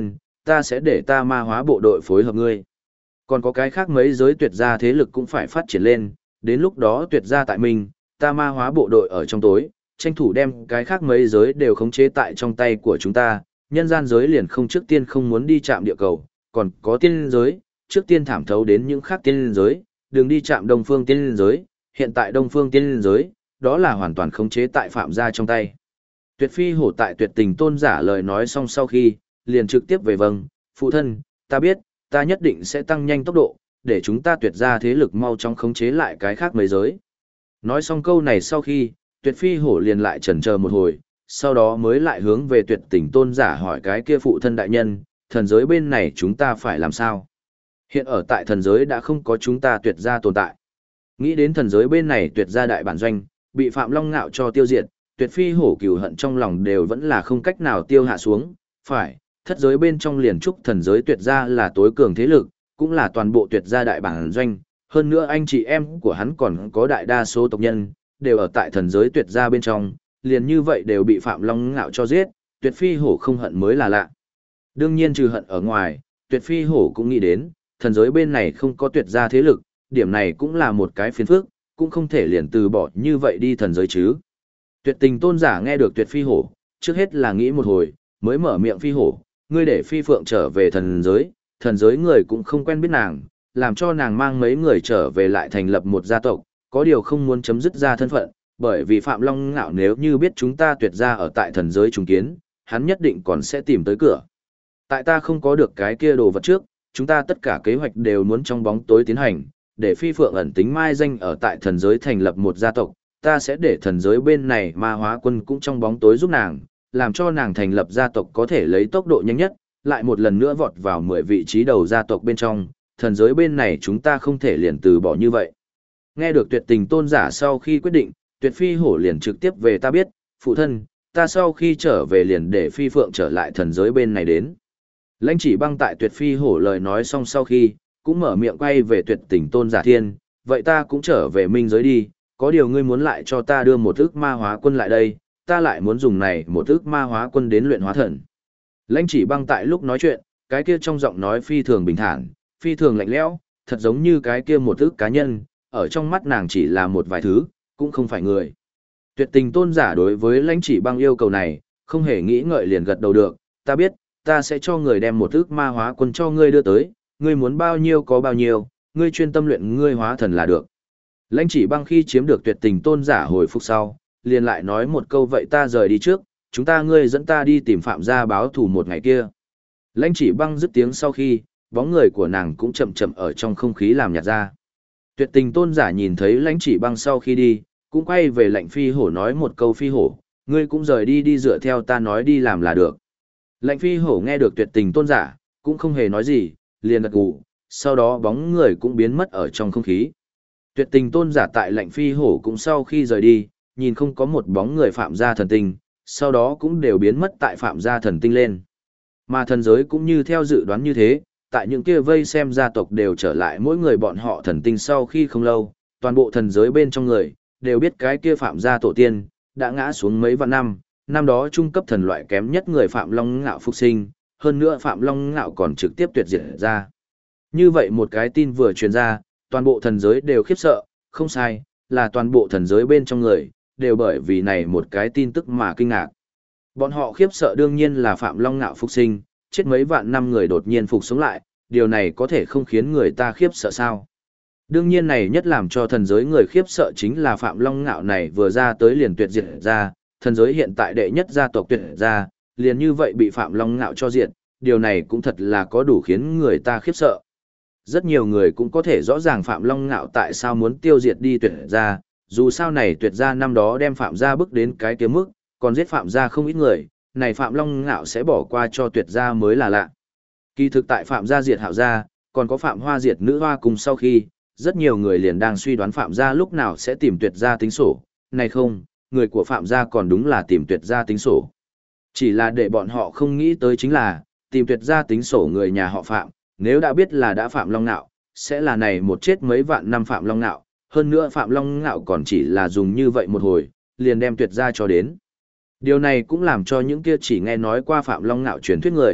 ta sẽ để ta ma hóa bộ đội phối hợp ngươi. Còn có cái khác mấy giới tuyệt gia thế lực cũng phải phát triển lên, đến lúc đó tuyệt gia tại mình, ta ma hóa bộ đội ở trong tối, tranh thủ đem cái khác mấy giới đều khống chế tại trong tay của chúng ta, nhân gian giới liền không trước tiên không muốn đi chạm địa cầu, còn có tiên giới, trước tiên thảm thấu đến những khác tiên giới, đừng đi chạm Đông Phương tiên giới, hiện tại Đông Phương tiên giới, đó là hoàn toàn khống chế tại phạm gia trong tay. Tuyệt phi hổ tại tuyệt tình tôn giả lời nói xong sau khi, liền trực tiếp về vâng, phụ thân, ta biết, ta nhất định sẽ tăng nhanh tốc độ, để chúng ta tuyệt ra thế lực mau chóng khống chế lại cái khác mấy giới. Nói xong câu này sau khi, tuyệt phi hổ liền lại chần chờ một hồi, sau đó mới lại hướng về tuyệt tình tôn giả hỏi cái kia phụ thân đại nhân, thần giới bên này chúng ta phải làm sao? Hiện ở tại thần giới đã không có chúng ta tuyệt ra tồn tại. Nghĩ đến thần giới bên này tuyệt ra đại bản doanh, bị Phạm Long Ngạo cho tiêu diệt, tuyệt phi hổ cừu hận trong lòng đều vẫn là không cách nào tiêu hạ xuống, phải, thất giới bên trong liền trúc thần giới tuyệt ra là tối cường thế lực, cũng là toàn bộ tuyệt gia đại bản doanh, hơn nữa anh chị em của hắn còn có đại đa số tộc nhân, đều ở tại thần giới tuyệt gia bên trong, liền như vậy đều bị Phạm Long Ngạo cho giết, tuyệt phi hổ không hận mới là lạ. Đương nhiên trừ hận ở ngoài, tuyệt phi hổ cũng nghĩ đến, thần giới bên này không có tuyệt gia thế lực, điểm này cũng là một cái phiền phức, cũng không thể liền từ bỏ như vậy đi thần giới chứ. Tuyệt tình tôn giả nghe được tuyệt phi hổ, trước hết là nghĩ một hồi, mới mở miệng phi hổ, ngươi để phi phượng trở về thần giới người cũng không quen biết nàng, làm cho nàng mang mấy người trở về lại thành lập một gia tộc, có điều không muốn chấm dứt ra thân phận, bởi vì Phạm Long Ngạo nếu như biết chúng ta tuyệt ra ở tại thần giới trùng kiến, hắn nhất định còn sẽ tìm tới cửa. Tại ta không có được cái kia đồ vật trước, chúng ta tất cả kế hoạch đều muốn trong bóng tối tiến hành, để phi phượng ẩn tính mai danh ở tại thần giới thành lập một gia tộc, ta sẽ để thần giới bên này ma hóa quân cũng trong bóng tối giúp nàng, làm cho nàng thành lập gia tộc có thể lấy tốc độ nhanh nhất, lại một lần nữa vọt vào 10 vị trí đầu gia tộc bên trong, thần giới bên này chúng ta không thể liền từ bỏ như vậy. Nghe được tuyệt tình tôn giả sau khi quyết định, tuyệt phi hổ liền trực tiếp về ta biết, phụ thân, ta sau khi trở về liền để phi phượng trở lại thần giới bên này đến. Lãnh chỉ băng tại tuyệt phi hổ lời nói xong sau khi, cũng mở miệng quay về tuyệt tình tôn giả thiên, vậy ta cũng trở về minh giới đi, có điều ngươi muốn lại cho ta đưa một ức ma hóa quân lại đây, ta lại muốn dùng này một ức ma hóa quân đến luyện hóa thần. Lãnh chỉ băng tại lúc nói chuyện, cái kia trong giọng nói phi thường bình thản, phi thường lạnh lẽo, thật giống như cái kia một ức cá nhân, ở trong mắt nàng chỉ là một vài thứ, cũng không phải người. Tuyệt tình tôn giả đối với lãnh chỉ băng yêu cầu này, không hề nghĩ ngợi liền gật đầu được, ta biết, ta sẽ cho người đem một ức ma hóa quân cho ngươi đưa tới, ngươi muốn bao nhiêu có bao nhiêu, ngươi chuyên tâm luyện ngươi hóa thần là được. Lãnh chỉ băng khi chiếm được tuyệt tình tôn giả hồi phục sau, liền lại nói một câu vậy ta rời đi trước, chúng ta ngươi dẫn ta đi tìm phạm gia báo thù một ngày kia. Lãnh chỉ băng dứt tiếng sau khi, bóng người của nàng cũng chậm chậm ở trong không khí làm nhạt ra. Tuyệt tình tôn giả nhìn thấy lãnh chỉ băng sau khi đi, cũng quay về lạnh phi hổ nói một câu phi hổ, ngươi cũng rời đi đi dựa theo ta nói đi làm là được. Lạnh phi hổ nghe được tuyệt tình tôn giả, cũng không hề nói gì, liền gật gù, sau đó bóng người cũng biến mất ở trong không khí. Tuyệt tình tôn giả tại lạnh phi hổ cũng sau khi rời đi, nhìn không có một bóng người phạm gia thần tinh, sau đó cũng đều biến mất tại phạm gia thần tinh lên. Mà thần giới cũng như theo dự đoán như thế, tại những kia vây xem gia tộc đều trở lại mỗi người bọn họ thần tinh sau khi không lâu, toàn bộ thần giới bên trong người, đều biết cái kia phạm gia tổ tiên, đã ngã xuống mấy vạn năm, năm đó trung cấp thần loại kém nhất người Phạm Long Ngạo phục sinh, hơn nữa Phạm Long Ngạo còn trực tiếp tuyệt diệt ra. Như vậy một cái tin vừa truyền ra, toàn bộ thần giới đều khiếp sợ, không sai, là toàn bộ thần giới bên trong người, đều bởi vì này một cái tin tức mà kinh ngạc. Bọn họ khiếp sợ đương nhiên là Phạm Long Ngạo phục sinh, chết mấy vạn năm người đột nhiên phục sống lại, điều này có thể không khiến người ta khiếp sợ sao. Đương nhiên này nhất làm cho thần giới người khiếp sợ chính là Phạm Long Ngạo này vừa ra tới liền tuyệt diệt ra, thần giới hiện tại đệ nhất gia tộc tuyệt ra, liền như vậy bị Phạm Long Ngạo cho diệt, điều này cũng thật là có đủ khiến người ta khiếp sợ. Rất nhiều người cũng có thể rõ ràng Phạm Long Ngạo tại sao muốn tiêu diệt đi tuyệt ra, dù sao này tuyệt ra năm đó đem Phạm gia bước đến cái kia mức, còn giết Phạm gia không ít người, này Phạm Long Ngạo sẽ bỏ qua cho tuyệt gia mới là lạ. Kỳ thực tại Phạm gia diệt Hạo gia, còn có Phạm Hoa diệt Nữ Hoa cùng sau khi, rất nhiều người liền đang suy đoán Phạm gia lúc nào sẽ tìm tuyệt gia tính sổ, này không, người của Phạm gia còn đúng là tìm tuyệt gia tính sổ. Chỉ là để bọn họ không nghĩ tới chính là, tìm tuyệt gia tính sổ người nhà họ Phạm, nếu đã biết là đã Phạm Long Ngạo, sẽ là này một chết mấy vạn năm Phạm Long Ngạo, hơn nữa Phạm Long Ngạo còn chỉ là dùng như vậy một hồi, liền đem tuyệt gia cho đến. Điều này cũng làm cho những kia chỉ nghe nói qua Phạm Long Ngạo truyền thuyết người,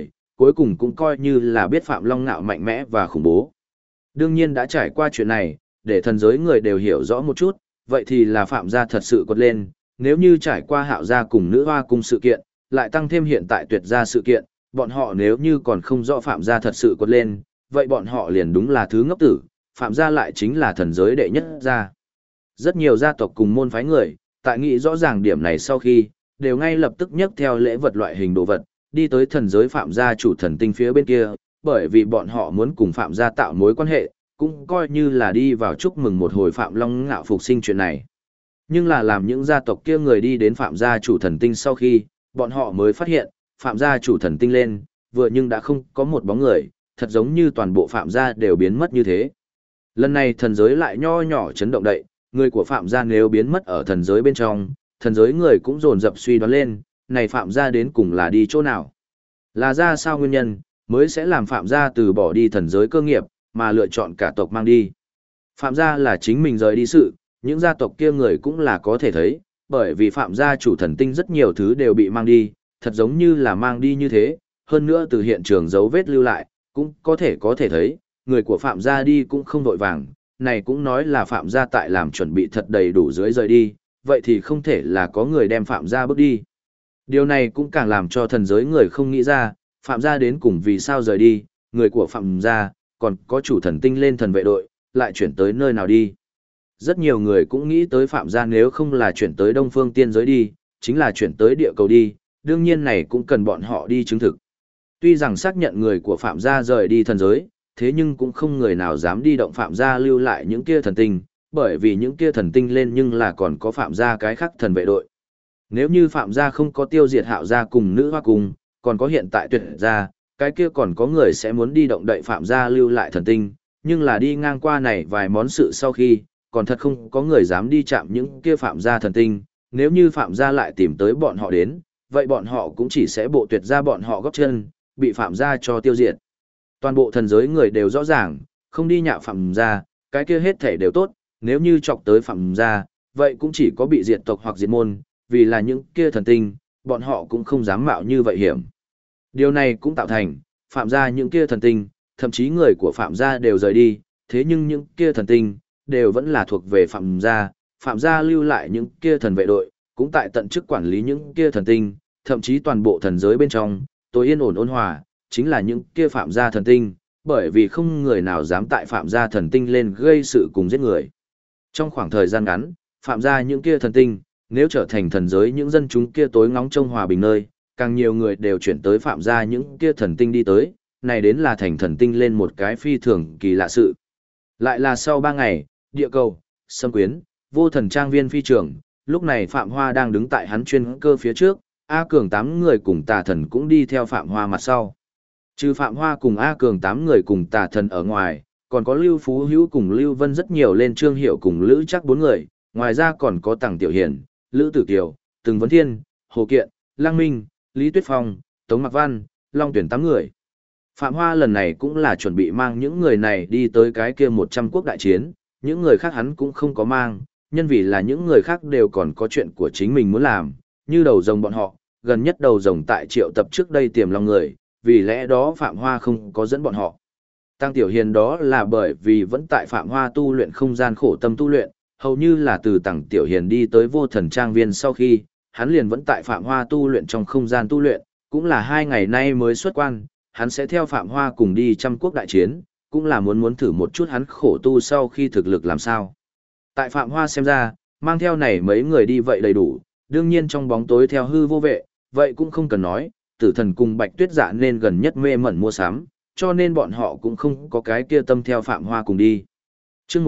cuối cùng cũng coi như là biết Phạm Long Nạo mạnh mẽ và khủng bố. Đương nhiên đã trải qua chuyện này, để thần giới người đều hiểu rõ một chút, vậy thì là Phạm gia thật sự quật lên, nếu như trải qua Hạo gia cùng Nữ Hoa cung sự kiện, lại tăng thêm hiện tại Tuyệt gia sự kiện, bọn họ nếu như còn không rõ Phạm gia thật sự quật lên, vậy bọn họ liền đúng là thứ ngốc tử, Phạm gia lại chính là thần giới đệ nhất gia. Rất nhiều gia tộc cùng môn phái người, tại nghĩ rõ ràng điểm này sau khi, đều ngay lập tức nhấc theo lễ vật loại hình đồ vật, đi tới thần giới Phạm gia chủ thần tinh phía bên kia, bởi vì bọn họ muốn cùng Phạm gia tạo mối quan hệ, cũng coi như là đi vào chúc mừng một hồi Phạm Long Ngạo phục sinh chuyện này. Nhưng là làm những gia tộc kia người đi đến Phạm gia chủ thần tinh sau khi, bọn họ mới phát hiện, Phạm gia chủ thần tinh lên, vừa nhưng đã không có một bóng người, thật giống như toàn bộ Phạm gia đều biến mất như thế. Lần này thần giới lại nho nhỏ chấn động đậy, người của Phạm gia nếu biến mất ở thần giới bên trong, thần giới người cũng dồn dập suy đoán lên, này Phạm gia đến cùng là đi chỗ nào? Là ra sao nguyên nhân, mới sẽ làm Phạm gia từ bỏ đi thần giới cơ nghiệp, mà lựa chọn cả tộc mang đi. Phạm gia là chính mình rời đi sự, những gia tộc kia người cũng là có thể thấy, bởi vì Phạm gia chủ thần tinh rất nhiều thứ đều bị mang đi, thật giống như là mang đi như thế, hơn nữa từ hiện trường dấu vết lưu lại, cũng có thể thấy, người của Phạm gia đi cũng không vội vàng, này cũng nói là Phạm gia tại làm chuẩn bị thật đầy đủ dưới rời đi, vậy thì không thể là có người đem Phạm gia bước đi. Điều này cũng càng làm cho thần giới người không nghĩ ra, Phạm gia đến cùng vì sao rời đi, người của Phạm gia, còn có chủ thần tinh lên thần vệ đội, lại chuyển tới nơi nào đi. Rất nhiều người cũng nghĩ tới Phạm gia nếu không là chuyển tới Đông Phương Tiên giới đi, chính là chuyển tới địa cầu đi, đương nhiên này cũng cần bọn họ đi chứng thực. Tuy rằng xác nhận người của Phạm gia rời đi thần giới, thế nhưng cũng không người nào dám đi động Phạm gia lưu lại những kia thần tinh, bởi vì những kia thần tinh lên nhưng là còn có Phạm gia cái khác thần vệ đội. Nếu như Phạm gia không có tiêu diệt Hạo gia cùng Nữ Hoa cung, còn có hiện tại Tuyệt gia, cái kia còn có người sẽ muốn đi động đậy Phạm gia lưu lại thần tinh, nhưng là đi ngang qua này vài món sự sau khi, còn thật không có người dám đi chạm những kia Phạm gia thần tinh, nếu như Phạm gia lại tìm tới bọn họ đến, vậy bọn họ cũng chỉ sẽ bộ Tuyệt gia bọn họ góp chân, bị Phạm gia cho tiêu diệt. Toàn bộ thần giới người đều rõ ràng, không đi nhạo Phạm gia, cái kia hết thể đều tốt, nếu như chọc tới Phạm gia, vậy cũng chỉ có bị diệt tộc hoặc diệt môn, vì là những kia thần tinh, bọn họ cũng không dám mạo như vậy hiểm. Điều này cũng tạo thành, Phạm gia những kia thần tinh, thậm chí người của Phạm gia đều rời đi, thế nhưng những kia thần tinh, đều vẫn là thuộc về Phạm gia lưu lại những kia thần vệ đội, cũng tại tận chức quản lý những kia thần tinh, thậm chí toàn bộ thần giới bên trong, tối yên ổn ôn hòa, chính là những kia Phạm gia thần tinh, bởi vì không người nào dám tại Phạm gia thần tinh lên gây sự cùng giết người. Trong khoảng thời gian ngắn, Phạm gia những kia thần tinh, nếu trở thành thần giới những dân chúng kia tối ngóng trông hòa bình nơi, càng nhiều người đều chuyển tới Phạm gia những kia thần tinh đi tới, này đến là thành thần tinh lên một cái phi thường kỳ lạ sự. Lại là sau 3 ngày, địa cầu, Sâm Quyến, Vô Thần trang viên phi trường, lúc này Phạm Hoa đang đứng tại hắn chuyên cơ phía trước, A Cường 8 người cùng Tà Thần cũng đi theo Phạm Hoa mặt sau. Trừ Phạm Hoa cùng A Cường 8 người cùng Tà Thần ở ngoài, còn có Lưu Phú Hữu cùng Lưu Vân rất nhiều lên Trương Hiểu cùng Lữ Chắc 4 người, ngoài ra còn có Tằng Tiểu Hiển, Lữ Tử Kiều, Từng Vấn Thiên, Hồ Kiện, Lang Minh, Lý Tuyết Phong, Tống Mạc Văn, Long Tuyển 8 người. Phạm Hoa lần này cũng là chuẩn bị mang những người này đi tới cái kia 100 quốc đại chiến, những người khác hắn cũng không có mang, nhân vì là những người khác đều còn có chuyện của chính mình muốn làm, như đầu rồng bọn họ, gần nhất đầu rồng tại triệu tập trước đây tiềm long người, vì lẽ đó Phạm Hoa không có dẫn bọn họ. Tăng Tiểu Hiền đó là bởi vì vẫn tại Phạm Hoa tu luyện không gian khổ tâm tu luyện, hầu như là từ Tăng Tiểu Hiền đi tới Vô Thần trang viên sau khi, hắn liền vẫn tại Phạm Hoa tu luyện trong không gian tu luyện, cũng là 2 ngày nay mới xuất quan, hắn sẽ theo Phạm Hoa cùng đi trăm quốc đại chiến, cũng là muốn thử một chút hắn khổ tu sau khi thực lực làm sao. Tại Phạm Hoa xem ra, mang theo này mấy người đi vậy đầy đủ, đương nhiên trong bóng tối theo hư vô vệ, vậy cũng không cần nói, Tử Thần cùng Bạch Tuyết Dạ nên gần nhất mê mẩn mua sắm, cho nên bọn họ cũng không có cái kia tâm theo Phạm Hoa cùng đi. Chương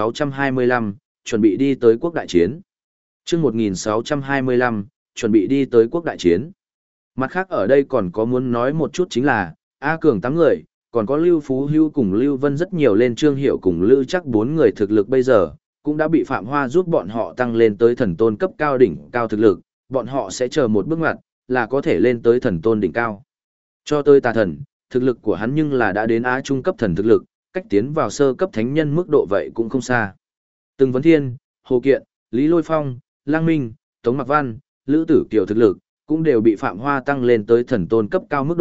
1625, chuẩn bị đi tới quốc đại chiến. Chương 1625, chuẩn bị đi tới quốc đại chiến. Mặt khác ở đây còn có muốn nói một chút chính là, A Cường 8 người, còn có Lưu Phú Hưu cùng Lưu Vân rất nhiều lên Trương Hiểu cùng Lữ Chắc 4 người thực lực bây giờ, cũng đã bị Phạm Hoa giúp bọn họ tăng lên tới thần tôn cấp cao đỉnh cao thực lực, bọn họ sẽ chờ một bước ngoặt, là có thể lên tới thần tôn đỉnh cao. Cho tới Tà Thần, thực lực của hắn nhưng là đã đến Á trung cấp thần thực lực, cách tiến vào sơ cấp thánh nhân mức độ vậy cũng không xa. Từng Vấn Thiên, Hồ Kiện, Lý Lôi Phong, Lang Minh, Tống Mạc Văn, Lữ Tử Kiều thực lực, cũng đều bị Phạm Hoa tăng lên tới thần tôn cấp cao mức độ,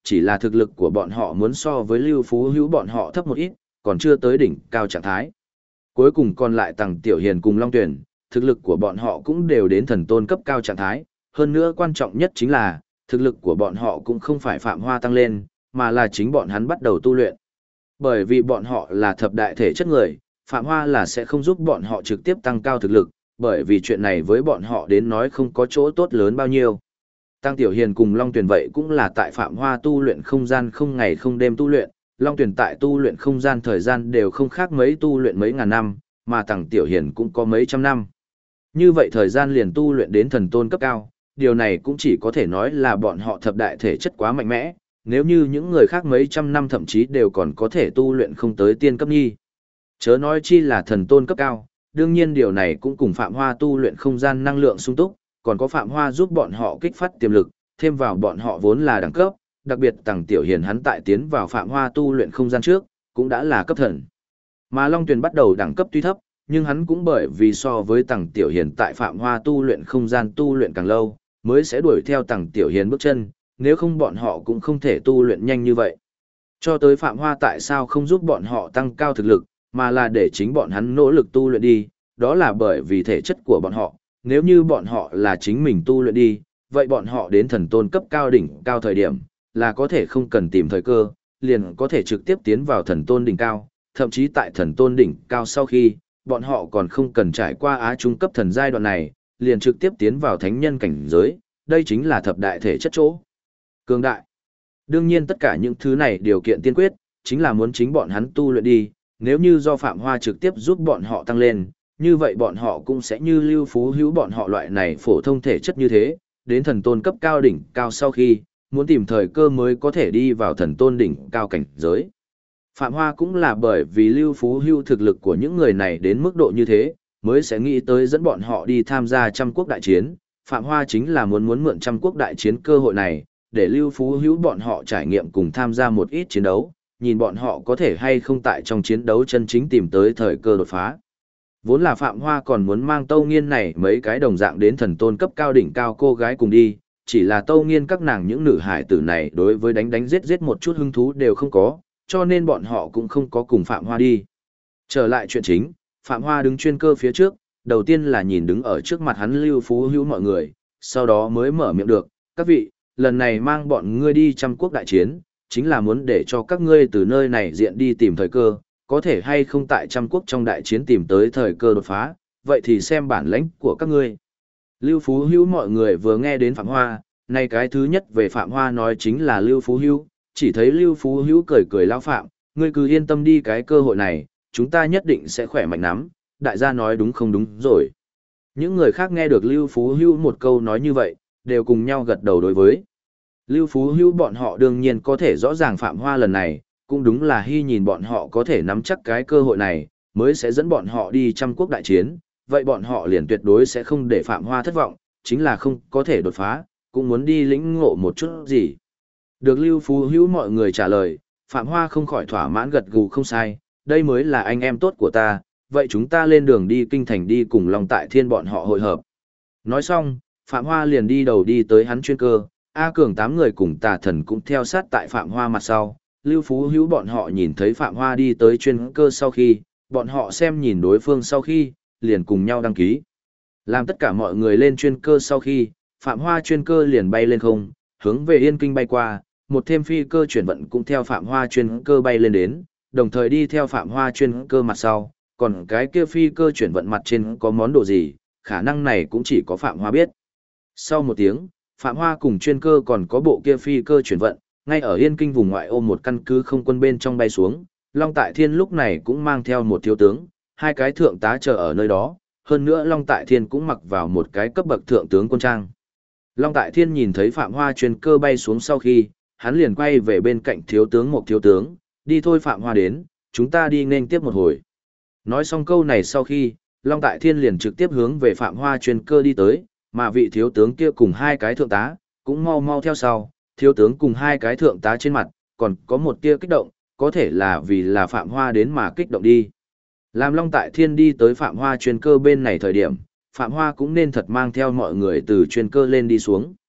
chỉ là thực lực của bọn họ muốn so với Lưu Phú Hữu bọn họ thấp một ít, còn chưa tới đỉnh cao trạng thái. Cuối cùng còn lại Tằng Tiểu Hiền cùng Long Tuyển, thực lực của bọn họ cũng đều đến thần tôn cấp cao trạng thái, hơn nữa quan trọng nhất chính là, thực lực của bọn họ cũng không phải Phạm Hoa tăng lên, mà là chính bọn hắn bắt đầu tu luyện. Bởi vì bọn họ là thập đại thể chất người, Phạm Hoa là sẽ không giúp bọn họ trực tiếp tăng cao thực lực, bởi vì chuyện này với bọn họ đến nói không có chỗ tốt lớn bao nhiêu. Tăng Tiểu Hiền cùng Long Tuyền vậy cũng là tại Phạm Hoa tu luyện không gian không ngày không đêm tu luyện, Long Tuyền tại tu luyện không gian thời gian đều không khác mấy tu luyện mấy ngàn năm, mà Tăng Tiểu Hiền cũng có mấy trăm năm. Như vậy thời gian liền tu luyện đến thần tôn cấp cao, điều này cũng chỉ có thể nói là bọn họ thập đại thể chất quá mạnh mẽ, nếu như những người khác mấy trăm năm thậm chí đều còn có thể tu luyện không tới tiên cấp nhi. Chớ nói chi là thần tôn cấp cao, đương nhiên điều này cũng cùng Phạm Hoa tu luyện không gian năng lượng sung túc, còn có Phạm Hoa giúp bọn họ kích phát tiềm lực, thêm vào bọn họ vốn là đẳng cấp, đặc biệt Tằng Tiểu Hiền hắn tại tiến vào Phạm Hoa tu luyện không gian trước, cũng đã là cấp thần. Mà Long Tuyền bắt đầu đẳng cấp tuy thấp, nhưng hắn cũng bởi vì so với Tằng Tiểu Hiền tại Phạm Hoa tu luyện không gian tu luyện càng lâu, mới sẽ đuổi theo Tằng Tiểu Hiền bước chân, nếu không bọn họ cũng không thể tu luyện nhanh như vậy. Cho tới Phạm Hoa tại sao không giúp bọn họ tăng cao thực lực, mà là để chính bọn hắn nỗ lực tu luyện đi, đó là bởi vì thể chất của bọn họ, nếu như bọn họ là chính mình tu luyện đi, vậy bọn họ đến thần tôn cấp cao đỉnh cao thời điểm, là có thể không cần tìm thời cơ, liền có thể trực tiếp tiến vào thần tôn đỉnh cao, thậm chí tại thần tôn đỉnh cao sau khi, bọn họ còn không cần trải qua á trung cấp thần giai đoạn này, liền trực tiếp tiến vào thánh nhân cảnh giới, đây chính là thập đại thể chất chỗ. Cường đại. Đương nhiên tất cả những thứ này điều kiện tiên quyết, chính là muốn chính bọn hắn tu luyện đi, nếu như do Phạm Hoa trực tiếp giúp bọn họ tăng lên, như vậy bọn họ cũng sẽ như Lưu Phú Hữu bọn họ loại này phổ thông thể chất như thế, đến thần tôn cấp cao đỉnh cao sau khi, muốn tìm thời cơ mới có thể đi vào thần tôn đỉnh cao cảnh giới. Phạm Hoa cũng là bởi vì Lưu Phú Hữu thực lực của những người này đến mức độ như thế, mới sẽ nghĩ tới dẫn bọn họ đi tham gia trăm quốc đại chiến. Phạm Hoa chính là muốn mượn trăm quốc đại chiến cơ hội này, để Lưu Phú Hữu bọn họ trải nghiệm cùng tham gia một ít chiến đấu, nhìn bọn họ có thể hay không tại trong chiến đấu chân chính tìm tới thời cơ đột phá. Vốn là Phạm Hoa còn muốn mang Tâu Nghiên này mấy cái đồng dạng đến thần tôn cấp cao đỉnh cao cô gái cùng đi, chỉ là Tâu Nghiên các nàng những nữ hải tử này đối với đánh giết một chút hứng thú đều không có, cho nên bọn họ cũng không có cùng Phạm Hoa đi. Trở lại chuyện chính, Phạm Hoa đứng chuyên cơ phía trước, đầu tiên là nhìn đứng ở trước mặt hắn Lưu Phú Hữu mọi người, sau đó mới mở miệng được, các vị, lần này mang bọn ngươi đi trăm quốc đại chiến, chính là muốn để cho các ngươi từ nơi này diện đi tìm thời cơ, có thể hay không tại trăm quốc trong đại chiến tìm tới thời cơ đột phá, vậy thì xem bản lãnh của các ngươi. Lưu Phú Hữu mọi người vừa nghe đến Phạm Hoa, này cái thứ nhất về Phạm Hoa nói chính là Lưu Phú Hữu, chỉ thấy Lưu Phú Hữu cười cười lao Phạm, ngươi cứ yên tâm đi cái cơ hội này, chúng ta nhất định sẽ khỏe mạnh lắm, đại gia nói đúng không đúng rồi. Những người khác nghe được Lưu Phú Hữu một câu nói như vậy, đều cùng nhau gật đầu đối với. Lưu Phú Hữu bọn họ đương nhiên có thể rõ ràng Phạm Hoa lần này, cũng đúng là hy nhìn bọn họ có thể nắm chắc cái cơ hội này, mới sẽ dẫn bọn họ đi trăm quốc đại chiến, vậy bọn họ liền tuyệt đối sẽ không để Phạm Hoa thất vọng, chính là không có thể đột phá, cũng muốn đi lĩnh ngộ một chút gì. Được Lưu Phú Hữu mọi người trả lời, Phạm Hoa không khỏi thỏa mãn gật gù không sai, đây mới là anh em tốt của ta, vậy chúng ta lên đường đi kinh thành đi cùng Long Tại Thiên bọn họ hội hợp. Nói xong, Phạm Hoa liền đi đầu đi tới hắn chuyên cơ, A Cường 8 người cùng Tà Thần cũng theo sát tại Phạm Hoa mặt sau. Lưu Phú Hữu bọn họ nhìn thấy Phạm Hoa đi tới chuyên cơ sau khi, bọn họ xem nhìn đối phương sau khi, liền cùng nhau đăng ký. Làm tất cả mọi người lên chuyên cơ sau khi, Phạm Hoa chuyên cơ liền bay lên không, hướng về Yên Kinh bay qua, một thêm phi cơ chuyển vận cũng theo Phạm Hoa chuyên cơ bay lên đến, đồng thời đi theo Phạm Hoa chuyên cơ mặt sau, còn cái kia phi cơ chuyển vận mặt trên có món đồ gì, khả năng này cũng chỉ có Phạm Hoa biết. Sau một tiếng, Phạm Hoa cùng chuyên cơ còn có bộ kia phi cơ chuyển vận, ngay ở Yên Kinh vùng ngoại ô một căn cứ không quân bên trong bay xuống, Long Tại Thiên lúc này cũng mang theo một thiếu tướng, hai cái thượng tá chờ ở nơi đó, hơn nữa Long Tại Thiên cũng mặc vào một cái cấp bậc thượng tướng quân trang. Long Tại Thiên nhìn thấy Phạm Hoa chuyên cơ bay xuống sau khi, hắn liền quay về bên cạnh thiếu tướng một thiếu tướng, đi thôi Phạm Hoa đến, chúng ta đi nên tiếp một hồi. Nói xong câu này sau khi, Long Tại Thiên liền trực tiếp hướng về Phạm Hoa chuyên cơ đi tới, mà vị thiếu tướng kia cùng hai cái thượng tá, cũng mau mau theo sau, thiếu tướng cùng hai cái thượng tá trên mặt, còn có một tia kích động, có thể là vì là Phạm Hoa đến mà kích động đi. Làm Long Tại Thiên đi tới Phạm Hoa chuyên cơ bên này thời điểm, Phạm Hoa cũng nên thật mang theo mọi người từ chuyên cơ lên đi xuống.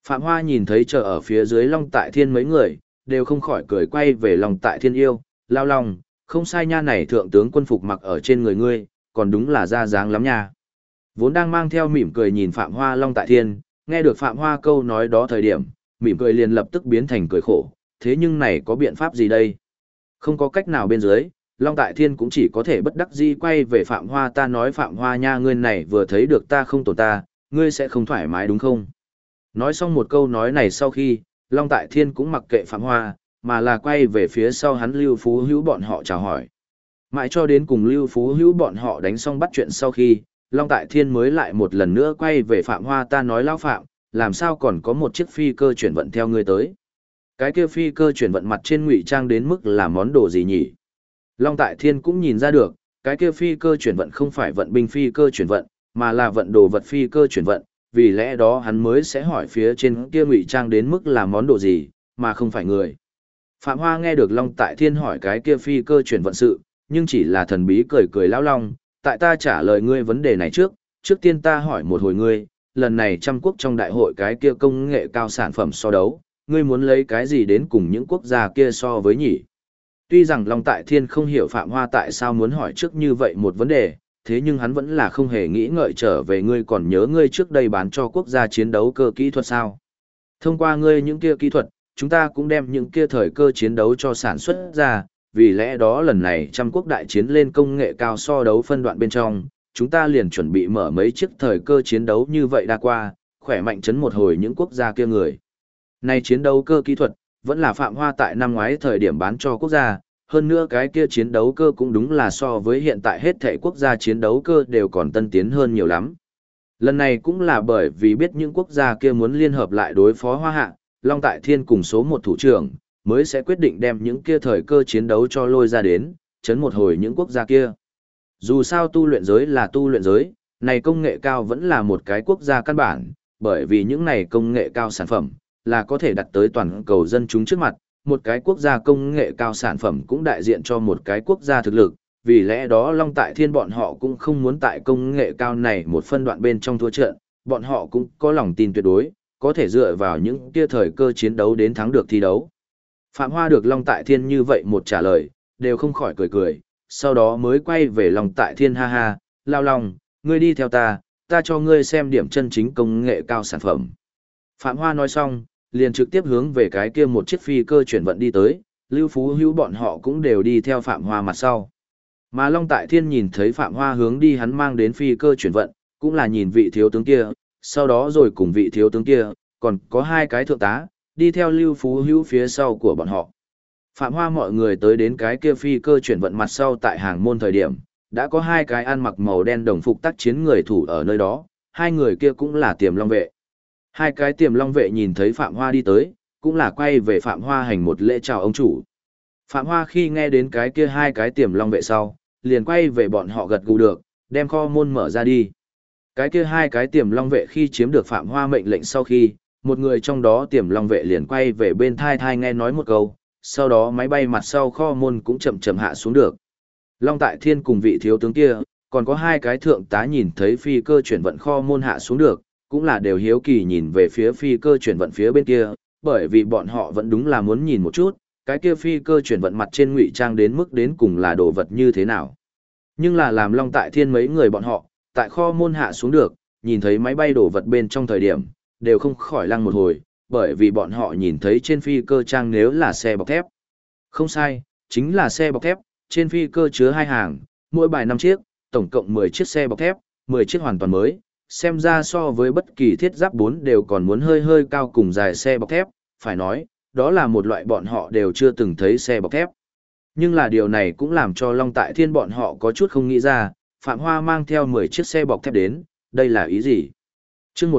Phạm Hoa nhìn thấy chờ ở phía dưới Long Tại Thiên mấy người, đều không khỏi cười quay về Long Tại Thiên yêu, lao lòng, không sai nha, này thượng tướng quân phục mặc ở trên người ngươi, còn đúng là ra dáng lắm nha. Vốn đang mang theo mỉm cười nhìn Phạm Hoa Long Tại Thiên, nghe được Phạm Hoa câu nói đó thời điểm, mỉm cười liền lập tức biến thành cười khổ, thế nhưng này có biện pháp gì đây? Không có cách nào bên dưới, Long Tại Thiên cũng chỉ có thể bất đắc dĩ quay về Phạm Hoa, ta nói Phạm Hoa nha, ngươi này vừa thấy được ta không tổn ta, ngươi sẽ không thoải mái đúng không? Nói xong một câu nói này sau khi, Long Tại Thiên cũng mặc kệ Phạm Hoa, mà là quay về phía sau hắn Lưu Phú Hữu bọn họ chào hỏi. Mãi cho đến cùng Lưu Phú Hữu bọn họ đánh xong bắt chuyện sau khi, Long Tại Thiên mới lại một lần nữa quay về Phạm Hoa, ta nói lão Phạm, làm sao còn có một chiếc phi cơ chuyển vận theo ngươi tới? Cái kia phi cơ chuyển vận mặt trên ngụy trang đến mức là món đồ gì nhỉ? Long Tại Thiên cũng nhìn ra được, cái kia phi cơ chuyển vận không phải vận binh phi cơ chuyển vận, mà là vận đồ vật phi cơ chuyển vận, vì lẽ đó hắn mới sẽ hỏi phía trên kia ngụy trang đến mức là món đồ gì, mà không phải người. Phạm Hoa nghe được Long Tại Thiên hỏi cái kia phi cơ chuyển vận sự, nhưng chỉ là thần bí cười cười lão Long, tại ta trả lời ngươi vấn đề này trước tiên ta hỏi một hồi ngươi, lần này trăm quốc trong đại hội cái kia công nghệ cao sản phẩm so đấu, ngươi muốn lấy cái gì đến cùng những quốc gia kia so với nhỉ? Tuy rằng Long Tại Thiên không hiểu Phạm Hoa tại sao muốn hỏi trước như vậy một vấn đề, thế nhưng hắn vẫn là không hề nghĩ ngợi trở về, ngươi còn nhớ ngươi trước đây bán cho quốc gia chiến đấu cơ kỹ thuật sao? Thông qua ngươi những kia kỹ thuật, chúng ta cũng đem những kia thời cơ chiến đấu cho sản xuất ra, vì lẽ đó lần này trăm quốc đại chiến lên công nghệ cao so đấu phân đoạn bên trong, chúng ta liền chuẩn bị mở mấy chiếc thời cơ chiến đấu như vậy đa qua, khỏe mạnh chấn một hồi những quốc gia kia người. Này chiến đấu cơ kỹ thuật, vẫn là Phạm Hoa tại năm ngoái thời điểm bán cho quốc gia, hơn nữa cái kia chiến đấu cơ cũng đúng là so với hiện tại hết thảy quốc gia chiến đấu cơ đều còn tân tiến hơn nhiều lắm. Lần này cũng là bởi vì biết những quốc gia kia muốn liên hợp lại đối phó Hoa Hạ, Long Tại Thiên cùng số một thủ trưởng, mới sẽ quyết định đem những kia thời cơ chiến đấu cho lôi ra đến, chấn một hồi những quốc gia kia. Dù sao tu luyện giới là tu luyện giới, này công nghệ cao vẫn là một cái quốc gia căn bản, bởi vì những này công nghệ cao sản phẩm, là có thể đặt tới toàn cầu dân chúng trước mặt, một cái quốc gia công nghệ cao sản phẩm cũng đại diện cho một cái quốc gia thực lực, vì lẽ đó Long Tại Thiên bọn họ cũng không muốn tại công nghệ cao này một phân đoạn bên trong thua trận, bọn họ cũng có lòng tin tuyệt đối, có thể dựa vào những kia thời cơ chiến đấu đến thắng được thi đấu. Phạm Hoa được Long Tại Thiên như vậy một trả lời, đều không khỏi cười cười, sau đó mới quay về Long Tại Thiên, ha ha, lao lòng, ngươi đi theo ta cho ngươi xem điểm chân chính công nghệ cao sản phẩm. Phạm Hoa nói xong, liền trực tiếp hướng về cái kia một chiếc phi cơ chuyển vận đi tới, Lưu Phú Hữu bọn họ cũng đều đi theo Phạm Hoa mặt sau. Mà Long Tại Thiên nhìn thấy Phạm Hoa hướng đi hắn mang đến phi cơ chuyển vận, cũng là nhìn vị thiếu tướng kia, sau đó rồi cùng vị thiếu tướng kia, còn có hai cái thượng tá, đi theo Lưu Phú Hữu phía sau của bọn họ. Phạm Hoa mọi người tới đến cái kia phi cơ chuyển vận mặt sau tại hàng môn thời điểm, đã có hai cái ăn mặc màu đen đồng phục tác chiến người thủ ở nơi đó, hai người kia cũng là Tiềm Long vệ. Hai cái Tiềm Long vệ nhìn thấy Phạm Hoa đi tới, cũng là quay về Phạm Hoa hành một lễ chào ông chủ. Phạm Hoa khi nghe đến cái kia hai cái Tiềm Long vệ sau, liền quay về bọn họ gật gù được, đem kho môn mở ra đi. Cái kia hai cái Tiềm Long vệ khi chiếm được Phạm Hoa mệnh lệnh sau khi, một người trong đó Tiềm Long vệ liền quay về bên thai thai nghe nói một câu, sau đó máy bay mặt sau kho môn cũng chậm chậm hạ xuống được. Long Tại Thiên cùng vị thiếu tướng kia, còn có hai cái thượng tá nhìn thấy phi cơ chuyển vận kho môn hạ xuống được, cũng là đều hiếu kỳ nhìn về phía phi cơ chuyển vận phía bên kia, bởi vì bọn họ vẫn đúng là muốn nhìn một chút, cái kia phi cơ chuyển vận mặt trên ngụy trang đến mức đến cùng là đồ vật như thế nào. Nhưng là làm Long Tại Thiên mấy người bọn họ, tại kho môn hạ xuống được, nhìn thấy máy bay đổ vật bên trong thời điểm, đều không khỏi lăng một hồi, bởi vì bọn họ nhìn thấy trên phi cơ trang nếu là xe bọc thép. Không sai, chính là xe bọc thép, trên phi cơ chứa hai hàng, mỗi bài 5 chiếc, tổng cộng 10 chiếc xe bọc thép, 10 chiếc hoàn toàn mới, xem ra so với bất kỳ thiết giáp 4 đều còn muốn hơi hơi cao cùng dài xe bọc thép, phải nói, đó là một loại bọn họ đều chưa từng thấy xe bọc thép. Nhưng là điều này cũng làm cho Long Tại Thiên bọn họ có chút không nghĩ ra, Phạm Hoa mang theo 10 chiếc xe bọc thép đến, đây là ý gì? Chương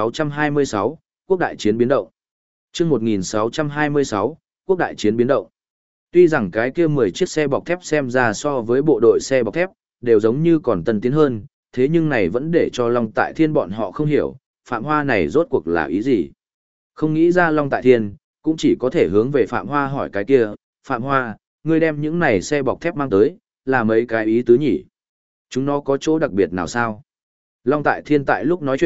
1626, Quốc đại chiến biến động. Chương 1626, Quốc đại chiến biến động. Tuy rằng cái kia 10 chiếc xe bọc thép xem ra so với bộ đội xe bọc thép, đều giống như còn tân tiến hơn, thế nhưng này vẫn để cho Long Tại Thiên bọn họ không hiểu, Phạm Hoa này rốt cuộc là ý gì. Không nghĩ ra Long Tại Thiên, cũng chỉ có thể hướng về Phạm Hoa hỏi cái kia, Phạm Hoa, ngươi đem những này xe bọc thép mang tới, là mấy cái ý tứ nhỉ? Chúng nó có chỗ đặc biệt nào sao? Long Tại Thiên tại lúc nói chuyện,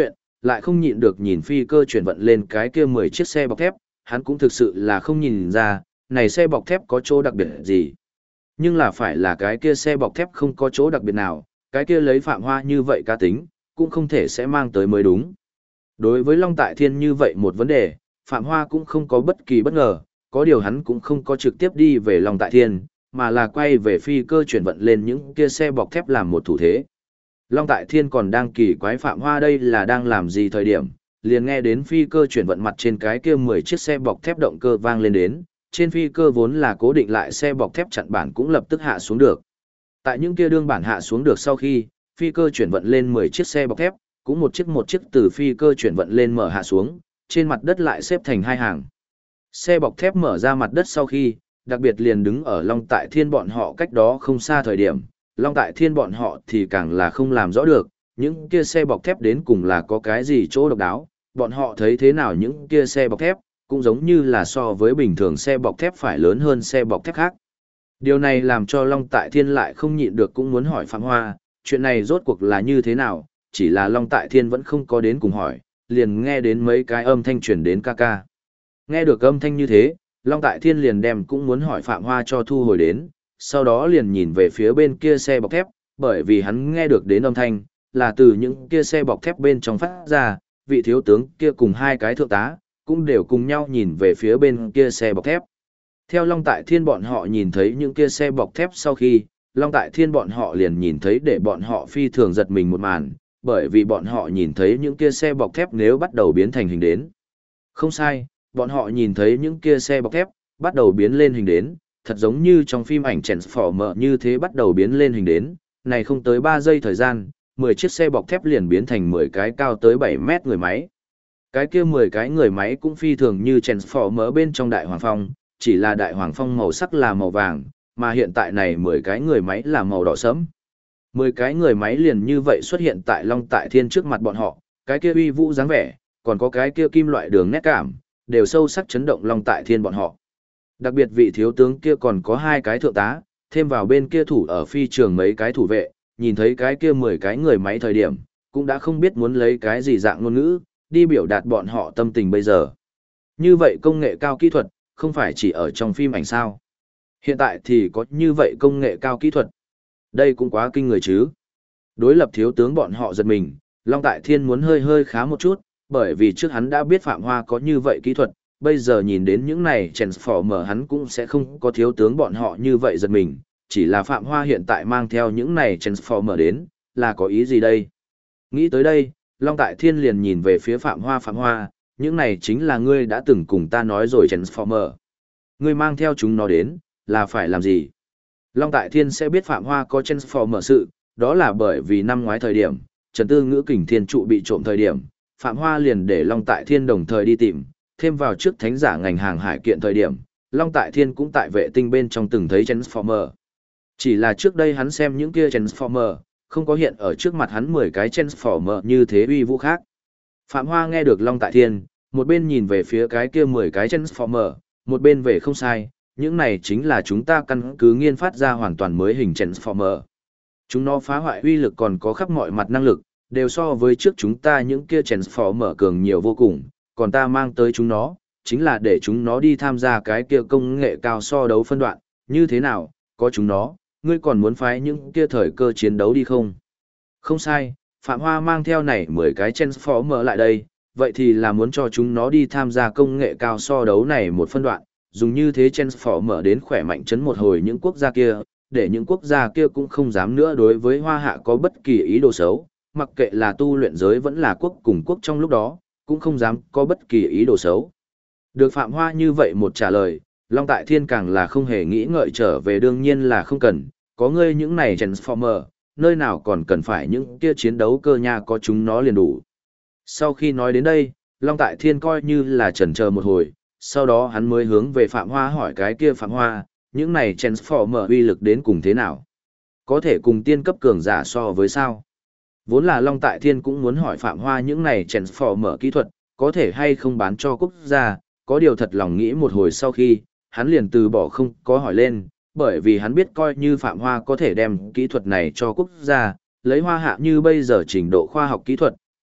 lại không nhịn được nhìn phi cơ chuyển vận lên cái kia 10 chiếc xe bọc thép, hắn cũng thực sự là không nhìn ra, này xe bọc thép có chỗ đặc biệt gì. Nhưng là phải là cái kia xe bọc thép không có chỗ đặc biệt nào, cái kia lấy Phạm Hoa như vậy cá tính, cũng không thể sẽ mang tới mới đúng. Đối với Long Tại Thiên như vậy một vấn đề, Phạm Hoa cũng không có bất kỳ bất ngờ, có điều hắn cũng không có trực tiếp đi về Long Tại Thiên, mà là quay về phi cơ chuyển vận lên những kia xe bọc thép làm một thủ thế. Long Tại Thiên còn đang kỳ quái Phạm Hoa đây là đang làm gì thời điểm, liền nghe đến phi cơ chuyển vận mặt trên cái kia 10 chiếc xe bọc thép động cơ vang lên đến, trên phi cơ vốn là cố định lại xe bọc thép chặn bản cũng lập tức hạ xuống được. Tại những kia đương bản hạ xuống được sau khi, phi cơ chuyển vận lên 10 chiếc xe bọc thép, cũng một chiếc từ phi cơ chuyển vận lên mở hạ xuống, trên mặt đất lại xếp thành hai hàng. Xe bọc thép mở ra mặt đất sau khi, đặc biệt liền đứng ở Long Tại Thiên bọn họ cách đó không xa thời điểm, Long Tại Thiên bọn họ thì càng là không làm rõ được, những kia xe bọc thép đến cùng là có cái gì chỗ độc đáo, bọn họ thấy thế nào những kia xe bọc thép, cũng giống như là so với bình thường xe bọc thép phải lớn hơn xe bọc thép khác. Điều này làm cho Long Tại Thiên lại không nhịn được cũng muốn hỏi Phạm Hoa, chuyện này rốt cuộc là như thế nào, chỉ là Long Tại Thiên vẫn không có đến cùng hỏi, liền nghe đến mấy cái âm thanh truyền đến ca ca. Nghe được âm thanh như thế, Long Tại Thiên liền đem cũng muốn hỏi Phạm Hoa cho thu hồi đến, sau đó liền nhìn về phía bên kia xe bọc thép, bởi vì hắn nghe được đến âm thanh, là từ những kia xe bọc thép bên trong phát ra, vị thiếu tướng kia cùng hai cái thượng tá, cũng đều cùng nhau nhìn về phía bên kia xe bọc thép. Theo Long Tại Thiên bọn họ nhìn thấy những kia xe bọc thép sau khi, Long Tại Thiên bọn họ liền nhìn thấy để bọn họ phi thường giật mình một màn, bởi vì bọn họ nhìn thấy những kia xe bọc thép nếu bắt đầu biến thành hình đến. Không sai, bọn họ nhìn thấy những kia xe bọc thép bắt đầu biến lên hình đến, thật giống như trong phim ảnh Transformer như thế bắt đầu biến lên hình đến, này không tới 3 giây thời gian, 10 chiếc xe bọc thép liền biến thành 10 cái cao tới 7 mét người máy. Cái kia 10 cái người máy cũng phi thường như Transformer bên trong Đại Hoàng Phong, chỉ là Đại Hoàng Phong màu sắc là màu vàng, mà hiện tại này 10 cái người máy là màu đỏ sẫm. 10 cái người máy liền như vậy xuất hiện tại Long Tại Thiên trước mặt bọn họ, cái kia uy vũ dáng vẻ, còn có cái kia kim loại đường nét cảm, đều sâu sắc chấn động Long Tại Thiên bọn họ. Đặc biệt vị thiếu tướng kia còn có hai cái thượng tá, thêm vào bên kia thủ ở phi trường mấy cái thủ vệ, nhìn thấy cái kia 10 cái người máy thời điểm, cũng đã không biết muốn lấy cái gì dạng ngôn ngữ, đi biểu đạt bọn họ tâm tình bây giờ. Như vậy công nghệ cao kỹ thuật, không phải chỉ ở trong phim ảnh sao. Hiện tại thì có như vậy công nghệ cao kỹ thuật. Đây cũng quá kinh người chứ. Đối lập thiếu tướng bọn họ giật mình, Long Tại Thiên muốn hơi hơi khá một chút, bởi vì trước hắn đã biết Phạm Hoa có như vậy kỹ thuật, bây giờ nhìn đến những này Transformer hắn cũng sẽ không có thiếu tướng bọn họ như vậy giật mình, chỉ là Phạm Hoa hiện tại mang theo những này Transformer đến, là có ý gì đây? Nghĩ tới đây, Long Tại Thiên liền nhìn về phía Phạm Hoa, những này chính là ngươi đã từng cùng ta nói rồi Transformer. Ngươi mang theo chúng nó đến, là phải làm gì? Long Tại Thiên sẽ biết Phạm Hoa có Transformer sự, đó là bởi vì năm ngoái thời điểm, Trần Tư Ngữ Kình Thiên trụ bị trộm thời điểm, Phạm Hoa liền để Long Tại Thiên đồng thời đi tìm, thêm vào trước thánh giả ngành hàng hải kiện thời điểm, Long Tại Thiên cũng tại vệ tinh bên trong từng thấy Transformer. Chỉ là trước đây hắn xem những kia Transformer, không có hiện ở trước mặt hắn 10 cái Transformer như thế uy vũ khác. Phạm Hoa nghe được Long Tại Thiên, một bên nhìn về phía cái kia 10 cái Transformer, một bên về không sai, những này chính là chúng ta căn cứ nghiên phát ra hoàn toàn mới hình Transformer. Chúng nó phá hoại uy lực còn có khắp mọi mặt năng lực, đều so với trước chúng ta những kia Transformer cường nhiều vô cùng, còn ta mang tới chúng nó, chính là để chúng nó đi tham gia cái kia công nghệ cao so đấu phân đoạn, như thế nào, có chúng nó, ngươi còn muốn phái những kia thời cơ chiến đấu đi không? Không sai, Phạm Hoa mang theo này 10 cái Transformer lại đây, vậy thì là muốn cho chúng nó đi tham gia công nghệ cao so đấu này một phân đoạn, dùng như thế Transformer đến khỏe mạnh chấn một hồi những quốc gia kia, để những quốc gia kia cũng không dám nữa đối với Hoa Hạ có bất kỳ ý đồ xấu, mặc kệ là tu luyện giới vẫn là quốc cùng quốc trong lúc đó, cũng không dám có bất kỳ ý đồ xấu. Được Phạm Hoa như vậy một trả lời, Long Tại Thiên càng là không hề nghĩ ngợi trở về đương nhiên là không cần, có ngươi những này Transformer, nơi nào còn cần phải những kia chiến đấu cơ nha có chúng nó liền đủ. Sau khi nói đến đây, Long Tại Thiên coi như là chần chờ một hồi, sau đó hắn mới hướng về Phạm Hoa hỏi cái kia Phạm Hoa, những này Transformer uy lực đến cùng thế nào? Có thể cùng tiên cấp cường giả so với sao? Vốn là Long Tại Thiên cũng muốn hỏi Phạm Hoa những này Transformer kỹ thuật, có thể hay không bán cho quốc gia, có điều thật lòng nghĩ một hồi sau khi, hắn liền từ bỏ không có hỏi lên, bởi vì hắn biết coi như Phạm Hoa có thể đem kỹ thuật này cho quốc gia, lấy Hoa Hạ như bây giờ trình độ khoa học kỹ thuật,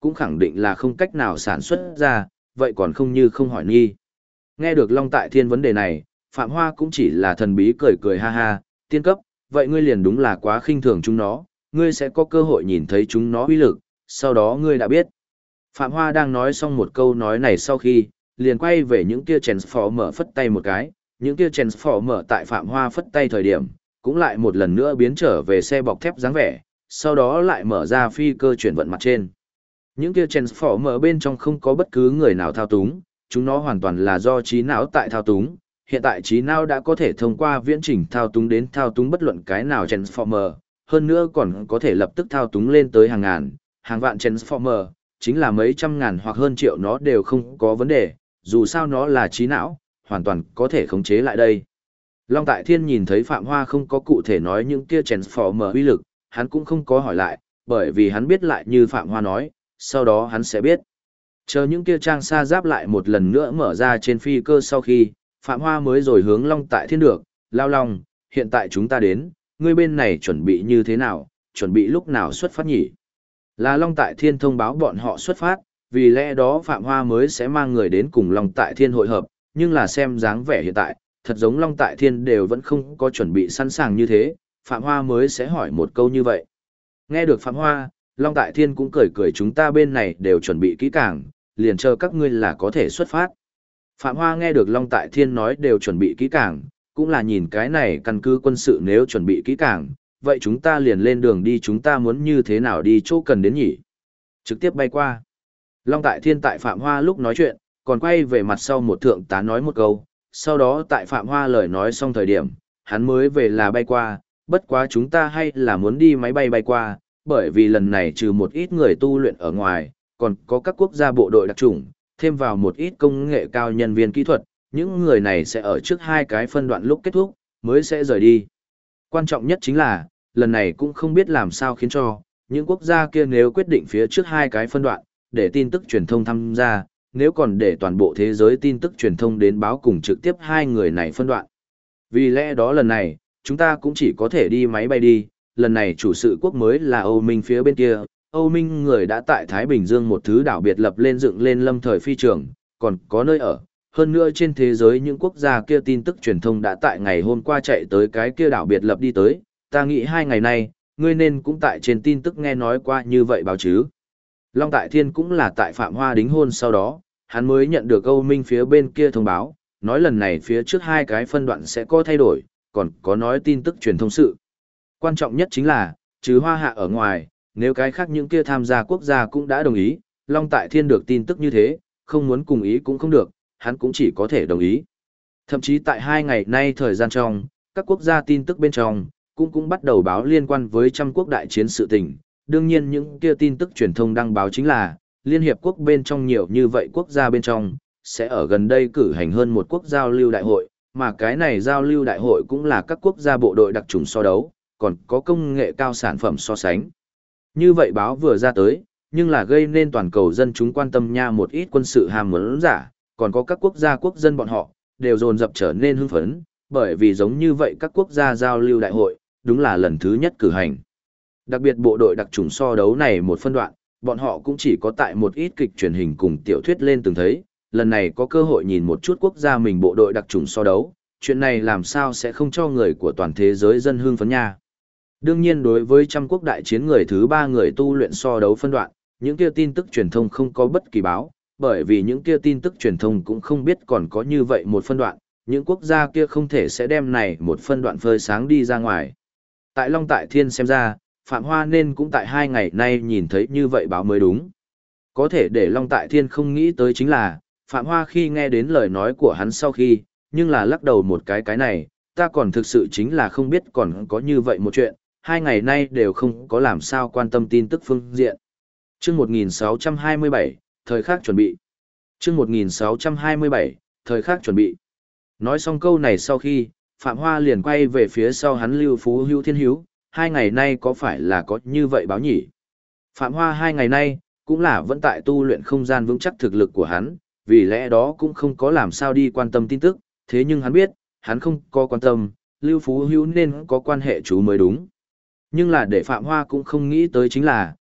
cũng khẳng định là không cách nào sản xuất ra, vậy còn không như không hỏi nghi. Nghe được Long Tại Thiên vấn đề này, Phạm Hoa cũng chỉ là thần bí cười cười ha ha, tiên cấp, vậy ngươi liền đúng là quá khinh thường chúng nó, ngươi sẽ có cơ hội nhìn thấy chúng nó uy lực, sau đó ngươi đã biết. Phạm Hoa đang nói xong một câu nói này sau khi, liền quay về những kia Transformer phất tay một cái, những kia Transformer tại Phạm Hoa phất tay thời điểm, cũng lại một lần nữa biến trở về xe bọc thép dáng vẻ, sau đó lại mở ra phi cơ chuyển vận mặt trên. Những kia Transformer bên trong không có bất cứ người nào thao túng, chúng nó hoàn toàn là do trí não tại thao túng. Hiện tại trí não đã có thể thông qua viễn trình thao túng đến thao túng bất luận cái nào Transformer, hơn nữa còn có thể lập tức thao túng lên tới hàng ngàn, hàng vạn Transformer, chính là mấy trăm ngàn hoặc hơn triệu nó đều không có vấn đề, dù sao nó là trí não, hoàn toàn có thể khống chế lại đây. Long Tại Thiên nhìn thấy Phạm Hoa không có cụ thể nói những kia Transformer uy lực, hắn cũng không có hỏi lại, bởi vì hắn biết lại như Phạm Hoa nói, sau đó hắn sẽ biết. Chờ những kia trang sa giáp lại một lần nữa mở ra trên phi cơ sau khi, Phạm Hoa mới rồi hướng Long Tại Thiên được, Lao Long, hiện tại chúng ta đến, ngươi bên này chuẩn bị như thế nào, chuẩn bị lúc nào xuất phát nhỉ? Là Long Tại Thiên thông báo bọn họ xuất phát, vì lẽ đó Phạm Hoa mới sẽ mang người đến cùng Long Tại Thiên hội hợp, nhưng là xem dáng vẻ hiện tại, thật giống Long Tại Thiên đều vẫn không có chuẩn bị sẵn sàng như thế, Phạm Hoa mới sẽ hỏi một câu như vậy. Nghe được Phạm Hoa, Long Tại Thiên cũng cười cười chúng ta bên này đều chuẩn bị kỹ càng, liền chờ các ngươi là có thể xuất phát. Phạm Hoa nghe được Long Tại Thiên nói đều chuẩn bị kỹ càng, cũng là nhìn cái này căn cứ quân sự nếu chuẩn bị kỹ càng, vậy chúng ta liền lên đường đi chúng ta muốn như thế nào đi chỗ cần đến nhỉ? Trực tiếp bay qua. Long Tại Thiên tại Phạm Hoa lúc nói chuyện, còn quay về mặt sau một thượng tá nói một câu, sau đó tại Phạm Hoa lời nói xong thời điểm, hắn mới về là bay qua, bất quá chúng ta hay là muốn đi máy bay bay qua, bởi vì lần này trừ một ít người tu luyện ở ngoài, còn có các quốc gia bộ đội đặc chủng, thêm vào một ít công nghệ cao nhân viên kỹ thuật, những người này sẽ ở trước hai cái phân đoạn lúc kết thúc, mới sẽ rời đi. Quan trọng nhất chính là, lần này cũng không biết làm sao khiến cho, những quốc gia kia nếu quyết định phía trước hai cái phân đoạn, để tin tức truyền thông tham gia, nếu còn để toàn bộ thế giới tin tức truyền thông đến báo cùng trực tiếp hai người này phân đoạn. Vì lẽ đó lần này, chúng ta cũng chỉ có thể đi máy bay đi, lần này chủ sự quốc mới là Âu Minh phía bên kia, Âu Minh người đã tại Thái Bình Dương một thứ đảo biệt lập lên dựng lên lâm thời phi trường, còn có nơi ở. Hơn nữa trên thế giới những quốc gia kia tin tức truyền thông đã tại ngày hôm qua chạy tới cái kia đảo biệt lập đi tới, ta nghĩ 2 ngày nay, ngươi nên cũng tại trên tin tức nghe nói qua như vậy báo chứ. Long Tại Thiên cũng là tại Phạm Hoa đính hôn sau đó, hắn mới nhận được Âu Minh phía bên kia thông báo, nói lần này phía trước hai cái phân đoạn sẽ có thay đổi, còn có nói tin tức truyền thông sự. Quan trọng nhất chính là, trừ Hoa Hạ ở ngoài, nếu cái khác những kia tham gia quốc gia cũng đã đồng ý, Long Tại Thiên được tin tức như thế, không muốn cùng ý cũng không được, hắn cũng chỉ có thể đồng ý. Thậm chí tại 2 ngày nay thời gian trong, các quốc gia tin tức bên trong, cũng bắt đầu báo liên quan với trăm quốc đại chiến sự tình. Đương nhiên những kia tin tức truyền thông đăng báo chính là, Liên Hiệp Quốc bên trong nhiều như vậy quốc gia bên trong, sẽ ở gần đây cử hành hơn một quốc giao lưu đại hội, mà cái này giao lưu đại hội cũng là các quốc gia bộ đội đặc trùng so đấu, còn có công nghệ cao sản phẩm so sánh. Như vậy báo vừa ra tới, nhưng là gây nên toàn cầu dân chúng quan tâm nha một ít quân sự hàm muốn giả, còn có các quốc gia quốc dân bọn họ, đều dồn dập trở nên hưng phấn, bởi vì giống như vậy các quốc gia giao lưu đại hội, đúng là lần thứ nhất cử hành. Đặc biệt bộ đội đặc trùng so đấu này một phân đoạn, bọn họ cũng chỉ có tại một ít kịch truyền hình cùng tiểu thuyết lên từng thấy, lần này có cơ hội nhìn một chút quốc gia mình bộ đội đặc trùng so đấu, chuyện này làm sao sẽ không cho người của toàn thế giới dân hưng phấn nha. Đương nhiên đối với trăm quốc đại chiến người thứ 3 người tu luyện so đấu phân đoạn, những kia tin tức truyền thông không có bất kỳ báo, bởi vì những kia tin tức truyền thông cũng không biết còn có như vậy một phân đoạn, những quốc gia kia không thể sẽ đem này một phân đoạn phơi sáng đi ra ngoài. Tại Long Tại Thiên xem ra, Phạm Hoa nên cũng tại 2 ngày nay nhìn thấy như vậy báo mới đúng. Có thể để Long Tại Thiên không nghĩ tới chính là, Phạm Hoa khi nghe đến lời nói của hắn sau khi, nhưng là lắc đầu một cái này, ta còn thực sự chính là không biết còn có như vậy một chuyện, 2 ngày nay đều không có làm sao quan tâm tin tức phương diện. Chương 1627, thời khắc chuẩn bị. Chương 1627, thời khắc chuẩn bị. Nói xong câu này sau khi, Phạm Hoa liền quay về phía sau hắn Lưu Phú Hữu Thiên Hữu, 2 ngày nay có phải là có như vậy báo nhỉ? Phạm Hoa 2 ngày nay, cũng là vẫn tại tu luyện không gian vững chắc thực lực của hắn, vì lẽ đó cũng không có làm sao đi quan tâm tin tức, thế nhưng hắn biết, hắn không có quan tâm, Lưu Phú Hữu nên có quan hệ chú mới đúng. Nhưng là để Phạm Hoa cũng không nghĩ tới chính là,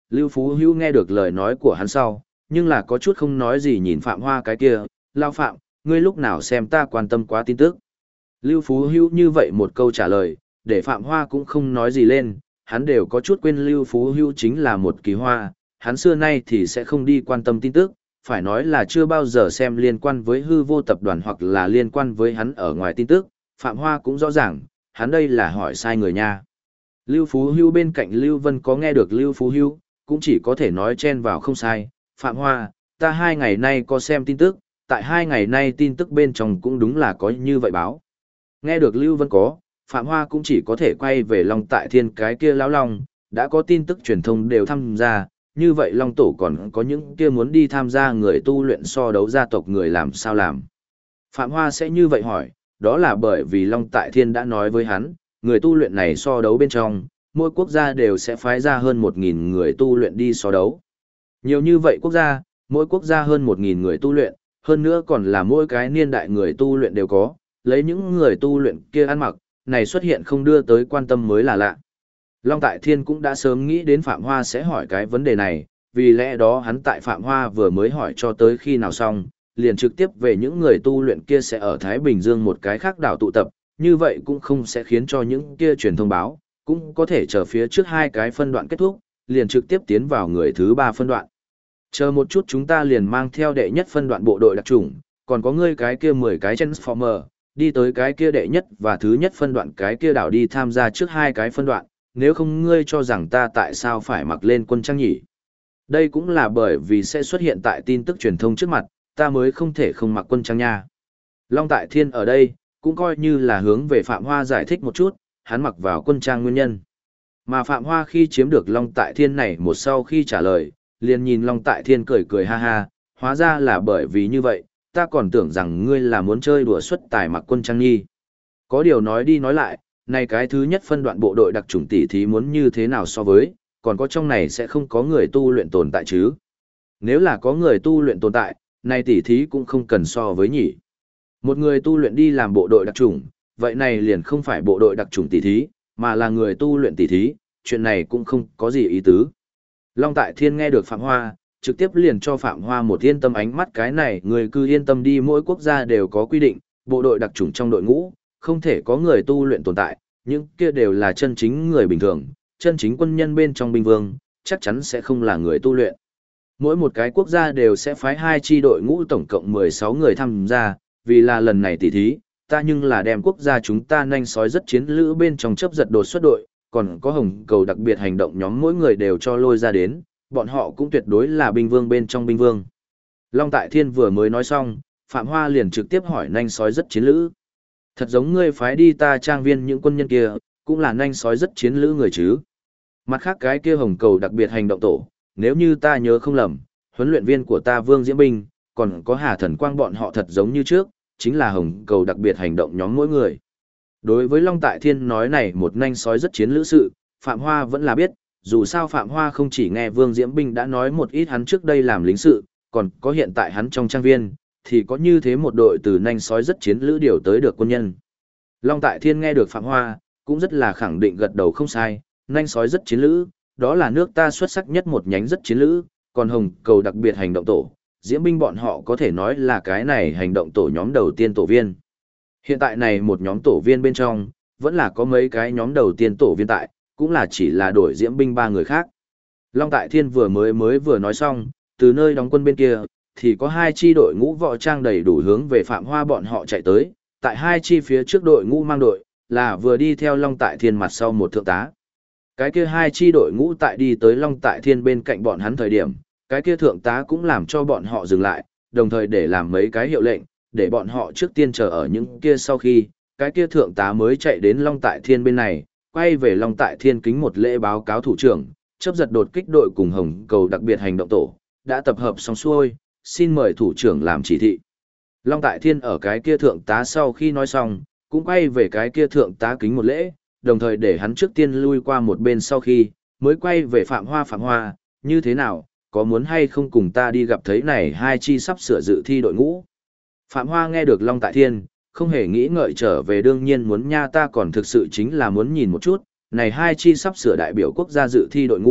Lưu Phú Hữu nghe được lời nói của hắn sau, nhưng là có chút không nói gì nhìn Phạm Hoa cái kia, lao Phạm, ngươi lúc nào xem ta quan tâm quá tin tức. Lưu Phú Hữu như vậy một câu trả lời, để Phạm Hoa cũng không nói gì lên, hắn đều có chút quên Lưu Phú Hữu chính là một kỳ hoa, hắn xưa nay thì sẽ không đi quan tâm tin tức, phải nói là chưa bao giờ xem liên quan với hư vô tập đoàn hoặc là liên quan với hắn ở ngoài tin tức, Phạm Hoa cũng rõ ràng, hắn đây là hỏi sai người nha. Lưu Phú Hữu bên cạnh Lưu Vân có nghe được Lưu Phú Hữu, cũng chỉ có thể nói chen vào không sai, Phạm Hoa, ta 2 ngày nay có xem tin tức, tại 2 ngày nay tin tức bên trong cũng đúng là có như vậy báo. Nghe được Lưu Vân có, Phạm Hoa cũng chỉ có thể quay về Long Tại Thiên cái kia lão long, đã có tin tức truyền thông đều tham gia, như vậy Long Tổ còn có những kia muốn đi tham gia người tu luyện so đấu gia tộc người làm sao làm. Phạm Hoa sẽ như vậy hỏi, đó là bởi vì Long Tại Thiên đã nói với hắn, người tu luyện này so đấu bên trong, mỗi quốc gia đều sẽ phái ra hơn 1.000 người tu luyện đi so đấu. Nhiều như vậy quốc gia, mỗi quốc gia hơn 1.000 người tu luyện, hơn nữa còn là mỗi cái niên đại người tu luyện đều có, lấy những người tu luyện kia ăn mặc, này xuất hiện không đưa tới quan tâm mới là lạ. Long Tại Thiên cũng đã sớm nghĩ đến Phạm Hoa sẽ hỏi cái vấn đề này, vì lẽ đó hắn tại Phạm Hoa vừa mới hỏi cho tới khi nào xong, liền trực tiếp về những người tu luyện kia sẽ ở Thái Bình Dương một cái khác đảo tụ tập, như vậy cũng không sẽ khiến cho những kia truyền thông báo, cũng có thể chờ phía trước 2 cái phân đoạn kết thúc, liền trực tiếp tiến vào người thứ 3 phân đoạn. Chờ một chút chúng ta liền mang theo đệ nhất phân đoạn bộ đội đặc chủng, còn có ngươi cái kia 10 cái Transformer, đi tới cái kia đệ nhất và thứ nhất phân đoạn cái kia đảo đi tham gia trước 2 cái phân đoạn, nếu không ngươi cho rằng ta tại sao phải mặc lên quân trang nhỉ? Đây cũng là bởi vì sẽ xuất hiện tại tin tức truyền thông trước mặt, ta mới không thể không mặc quân trang nha. Long Tại Thiên ở đây, cũng coi như là hướng về Phạm Hoa giải thích một chút, hắn mặc vào quân trang nguyên nhân. Mà Phạm Hoa khi chiếm được Long Tại Thiên này một sau khi trả lời, liền nhìn Long Tại Thiên cười cười ha ha, hóa ra là bởi vì như vậy, ta còn tưởng rằng ngươi là muốn chơi đùa xuất tài mặc quân trang nghi. Có điều nói đi nói lại, này cái thứ nhất phân đoạn bộ đội đặc chủng tỷ thí muốn như thế nào so với, còn có trong này sẽ không có người tu luyện tồn tại chứ. Nếu là có người tu luyện tồn tại, này tỷ thí cũng không cần so với nhỉ. Một người tu luyện đi làm bộ đội đặc chủng, vậy này liền không phải bộ đội đặc chủng tỷ thí, mà là người tu luyện tỷ thí, chuyện này cũng không có gì ý tứ. Long Tại Thiên nghe được Phạm Hoa, trực tiếp liền cho Phạm Hoa một yên tâm ánh mắt, cái này người cứ yên tâm đi, mỗi quốc gia đều có quy định, bộ đội đặc chủng trong đội ngũ, không thể có người tu luyện tồn tại, những kia đều là chân chính người bình thường, chân chính quân nhân bên trong binh vương, chắc chắn sẽ không là người tu luyện. Mỗi một cái quốc gia đều sẽ phái 2 chi đội ngũ tổng cộng 16 người tham gia, vì là lần này tỷ thí, ta nhưng là đem quốc gia chúng ta nhanh sói rất chiến lữ bên trong chấp giật đột xuất đội, còn có hồng cầu đặc biệt hành động nhóm mỗi người đều cho lôi ra đến, bọn họ cũng tuyệt đối là binh vương bên trong binh vương. Long Tại Thiên vừa mới nói xong, Phạm Hoa liền trực tiếp hỏi nhanh sói rất chiến lữ. Thật giống ngươi phái đi ta trang viên những quân nhân kia, cũng là nhanh sói rất chiến lữ người chứ. Mặt khác cái kia hồng cầu đặc biệt hành động tổ, nếu như ta nhớ không lầm, huấn luyện viên của ta Vương Diễm Binh, còn có Hà Thần Quang bọn họ thật giống như trước, chính là hồng cầu đặc biệt hành động nhóm mỗi người. Đối với Long Tại Thiên nói này một nhanh sói rất chiến lữ sự, Phạm Hoa vẫn là biết, dù sao Phạm Hoa không chỉ nghe Vương Diễm Binh đã nói một ít hắn trước đây làm lính sự, còn có hiện tại hắn trong trang viên, thì có như thế một đội từ nhanh sói rất chiến lữ điều tới được quân nhân. Long Tại Thiên nghe được Phạm Hoa, cũng rất là khẳng định gật đầu không sai, nhanh sói rất chiến lữ, đó là nước ta xuất sắc nhất một nhánh rất chiến lữ, còn hồng cầu đặc biệt hành động tổ, Diễm Binh bọn họ có thể nói là cái này hành động tổ nhóm đầu tiên tổ viên. Hiện tại này một nhóm tổ viên bên trong, vẫn là có mấy cái nhóm đầu tiên tổ viên tại, cũng là chỉ là đổi Diễm Binh 3 người khác. Long Tại Thiên vừa nói xong, từ nơi đóng quân bên kia, thì có 2 chi đội ngũ võ trang đầy đủ hướng về Phạm Hoa bọn họ chạy tới, tại 2 chi phía trước đội ngũ mang đội, là vừa đi theo Long Tại Thiên mặt sau một thượng tá. Cái kia 2 chi đội ngũ tại đi tới Long Tại Thiên bên cạnh bọn hắn thời điểm, cái kia thượng tá cũng làm cho bọn họ dừng lại, đồng thời để làm mấy cái hiệu lệnh, để bọn họ trước tiên chờ ở những kia sau khi, cái kia thượng tá mới chạy đến Long Tại Thiên bên này, quay về Long Tại Thiên kính một lễ báo cáo thủ trưởng, chấp giật đột kích đội cùng hồng cầu đặc biệt hành động tổ, đã tập hợp xong xuôi, xin mời thủ trưởng làm chỉ thị. Long Tại Thiên ở cái kia thượng tá sau khi nói xong, cũng quay về cái kia thượng tá kính một lễ, đồng thời để hắn trước tiên lui qua một bên sau khi, mới quay về Phạm Hoa, như thế nào, có muốn hay không cùng ta đi gặp thấy này 2 chi sắp sửa dự thi đội ngũ. Phạm Hoa nghe được Long Tại Thiên, không hề nghĩ ngợi trở về, đương nhiên muốn nha, ta còn thực sự chính là muốn nhìn một chút, này 2 chi sắp sửa đại biểu quốc gia dự thi đội ngũ,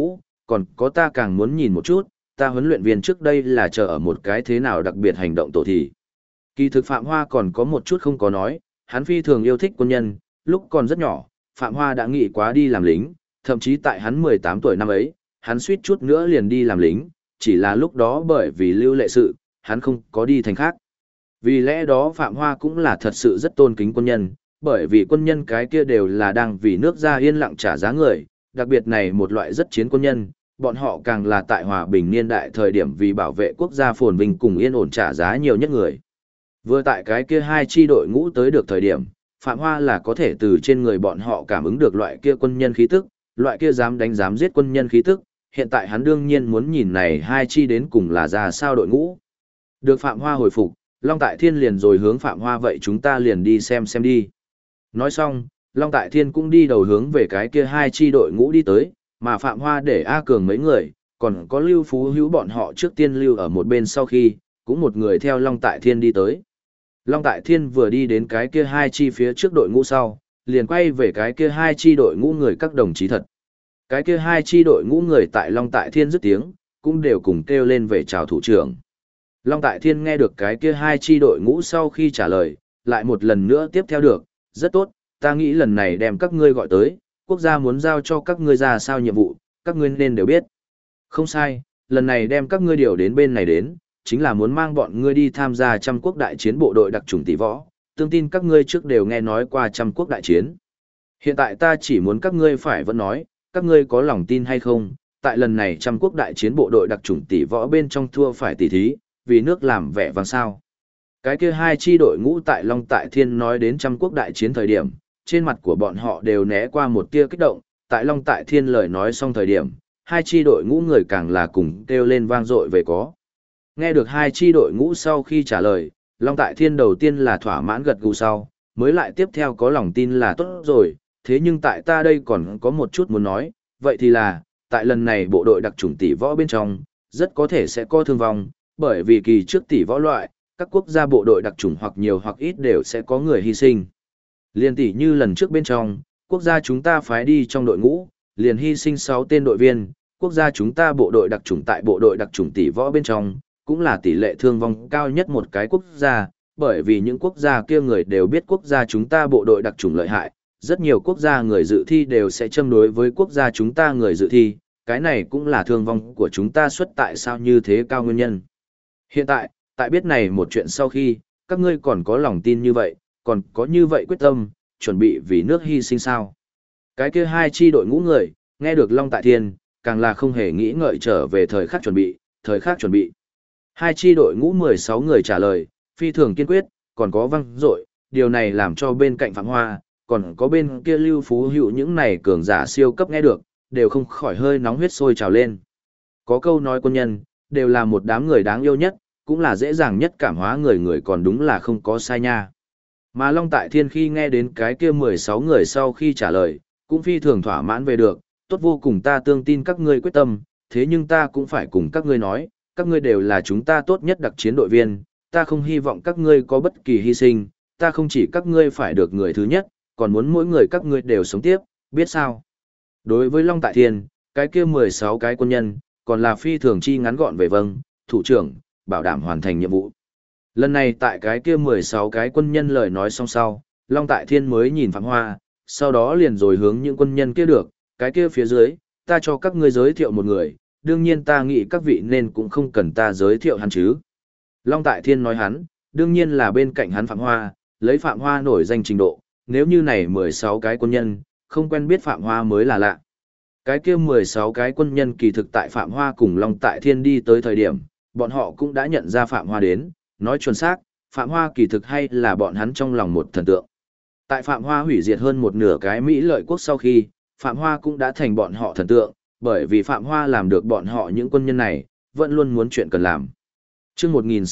còn có ta càng muốn nhìn một chút, ta huấn luyện viên trước đây là chờ ở một cái thế nào đặc biệt hành động tổ thì. Kỳ thực Phạm Hoa còn có một chút không có nói, hắn phi thường yêu thích quân nhân, lúc còn rất nhỏ, Phạm Hoa đã nghĩ quá đi làm lính, thậm chí tại hắn 18 tuổi năm ấy, hắn suýt chút nữa liền đi làm lính, chỉ là lúc đó bởi vì lưu lệ sự, hắn không có đi thành khác. Vì lẽ đó Phạm Hoa cũng là thật sự rất tôn kính quân nhân, bởi vì quân nhân cái kia đều là đang vì nước ra yên lặng trả giá người, đặc biệt này một loại rất chiến quân nhân, bọn họ càng là tại hòa bình niên đại thời điểm vì bảo vệ quốc gia phồn vinh cùng yên ổn trả giá nhiều nhất người. Vừa tại cái kia hai chi đội ngũ tới được thời điểm, Phạm Hoa là có thể từ trên người bọn họ cảm ứng được loại kia quân nhân khí tức, loại kia dám đánh dám giết quân nhân khí tức, hiện tại hắn đương nhiên muốn nhìn này hai chi đến cùng là ra sao đội ngũ. Được Phạm Hoa hồi phục, Long Tại Thiên liền rồi hướng Phạm Hoa vậy chúng ta liền đi xem đi. Nói xong, Long Tại Thiên cũng đi đầu hướng về cái kia hai chi đội ngũ đi tới, mà Phạm Hoa để A Cường mấy người, còn có Lưu Phú Hữu bọn họ trước tiên lưu ở một bên sau khi, cũng một người theo Long Tại Thiên đi tới. Long Tại Thiên vừa đi đến cái kia hai chi phía trước đội ngũ sau, liền quay về cái kia hai chi đội ngũ người các đồng chí thật. Cái kia hai chi đội ngũ người tại Long Tại Thiên dứt tiếng, cũng đều cùng kêu lên về chào thủ trưởng. Long Tại Thiên nghe được cái kia hai chi đội ngũ sau khi trả lời, lại một lần nữa tiếp theo được, rất tốt, ta nghĩ lần này đem các ngươi gọi tới, quốc gia muốn giao cho các ngươi ra sao nhiệm vụ, các ngươi nên đều biết. Không sai, lần này đem các ngươi điều đến bên này đến, chính là muốn mang bọn ngươi đi tham gia trăm quốc đại chiến bộ đội đặc chủng tỷ võ, tương tin các ngươi trước đều nghe nói qua trăm quốc đại chiến. Hiện tại ta chỉ muốn các ngươi phải vẫn nói, các ngươi có lòng tin hay không, tại lần này trăm quốc đại chiến bộ đội đặc chủng tỷ võ bên trong thua phải tỷ thí, vì nước làm vẻ vang sao. Cái kia hai chi đội ngũ tại Long Tại Thiên nói đến trăm quốc đại chiến thời điểm, trên mặt của bọn họ đều né qua một tia kích động, tại Long Tại Thiên lời nói xong thời điểm, hai chi đội ngũ người càng là cùng kêu lên vang dội về có. Nghe được hai chi đội ngũ sau khi trả lời, Long Tại Thiên đầu tiên là thỏa mãn gật gù sau, mới lại tiếp theo có lòng tin là tốt rồi, thế nhưng tại ta đây còn có một chút muốn nói, vậy thì là, tại lần này bộ đội đặc chủng tỷ võ bên trong, rất có thể sẽ có thương vong, bởi vì kỳ trước tỷ võ loại, các quốc gia bộ đội đặc chủng hoặc nhiều hoặc ít đều sẽ có người hy sinh. Liên tỷ như lần trước bên trong, quốc gia chúng ta phái đi trong đội ngũ, liền hy sinh 6 tên đội viên, quốc gia chúng ta bộ đội đặc chủng tại bộ đội đặc chủng tỷ võ bên trong, cũng là tỷ lệ thương vong cao nhất một cái quốc gia, bởi vì những quốc gia kia người đều biết quốc gia chúng ta bộ đội đặc chủng lợi hại, rất nhiều quốc gia người dự thi đều sẽ châm đối với quốc gia chúng ta người dự thi, cái này cũng là thương vong của chúng ta xuất tại sao như thế cao nguyên nhân. Hiện tại biết này một chuyện sau khi, các ngươi còn có lòng tin như vậy, còn có như vậy quyết tâm, chuẩn bị vì nước hy sinh sao. Cái kia hai chi đội ngũ người, nghe được Long Tại Thiên, càng là không hề nghĩ ngợi trở về thời khắc chuẩn bị. Hai chi đội ngũ 16 người trả lời, phi thường kiên quyết, còn có văng dội, điều này làm cho bên cạnh Phạm Hoa, còn có bên kia Lưu Phú Hữu những này cường giả siêu cấp nghe được, đều không khỏi hơi nóng huyết sôi trào lên. Có câu nói quân nhân, đều là một đám người đáng yêu nhất, cũng là dễ dàng nhất cảm hóa người còn đúng là không có sai nha. Mà Long Tại Thiên khi nghe đến cái kia 16 người sau khi trả lời, cũng phi thường thỏa mãn về được, tốt vô cùng ta tương tin các ngươi quyết tâm, thế nhưng ta cũng phải cùng các ngươi nói, các ngươi đều là chúng ta tốt nhất đặc chiến đội viên, ta không hy vọng các ngươi có bất kỳ hy sinh, ta không chỉ các ngươi phải được người thứ nhất, còn muốn mỗi người các ngươi đều sống tiếp, biết sao? Đối với Long Tại Thiên, cái kia 16 cái quân nhân, còn là phi thường chi ngắn gọn về vâng, thủ trưởng, bảo đảm hoàn thành nhiệm vụ. Lần này tại cái kia 16 cái quân nhân lời nói xong sau, Long Tại Thiên mới nhìn Phạm Hoa, sau đó liền rồi hướng những quân nhân kia được, cái kia phía dưới, ta cho các ngươi giới thiệu một người, đương nhiên ta nghĩ các vị nên cũng không cần ta giới thiệu hắn chứ. Long Tại Thiên nói hắn, đương nhiên là bên cạnh hắn Phạm Hoa, lấy Phạm Hoa nổi danh trình độ, nếu như này 16 cái quân nhân, không quen biết Phạm Hoa mới là lạ. Cái kia 16 cái quân nhân kỳ thực tại Phạm Hoa cùng Long Tại Thiên đi tới thời điểm, bọn họ cũng đã nhận ra Phạm Hoa đến, nói chuẩn xác, Phạm Hoa kỳ thực hay là bọn hắn trong lòng một thần tượng. Tại Phạm Hoa hủy diệt hơn một nửa cái Mỹ lợi quốc sau khi, Phạm Hoa cũng đã thành bọn họ thần tượng, bởi vì Phạm Hoa làm được bọn họ những quân nhân này, vẫn luôn muốn chuyện cần làm. Chương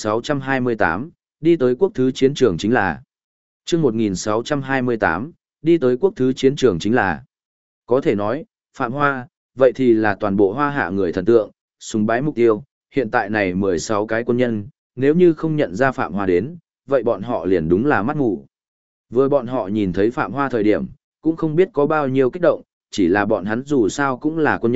1628, đi tới quốc thứ chiến trường chính là. Chương 1628, đi tới quốc thứ chiến trường chính là. Có thể nói, Phạm Hoa, vậy thì là toàn bộ Hoa Hạ người thần tượng, sùng bái mục tiêu, hiện tại này 16 cái quân nhân, nếu như không nhận ra Phạm Hoa đến, vậy bọn họ liền đúng là mắt ngủ. Vừa bọn họ nhìn thấy Phạm Hoa thời điểm, cũng không biết có bao nhiêu kích động, chỉ là bọn hắn dù sao cũng là quân nhân,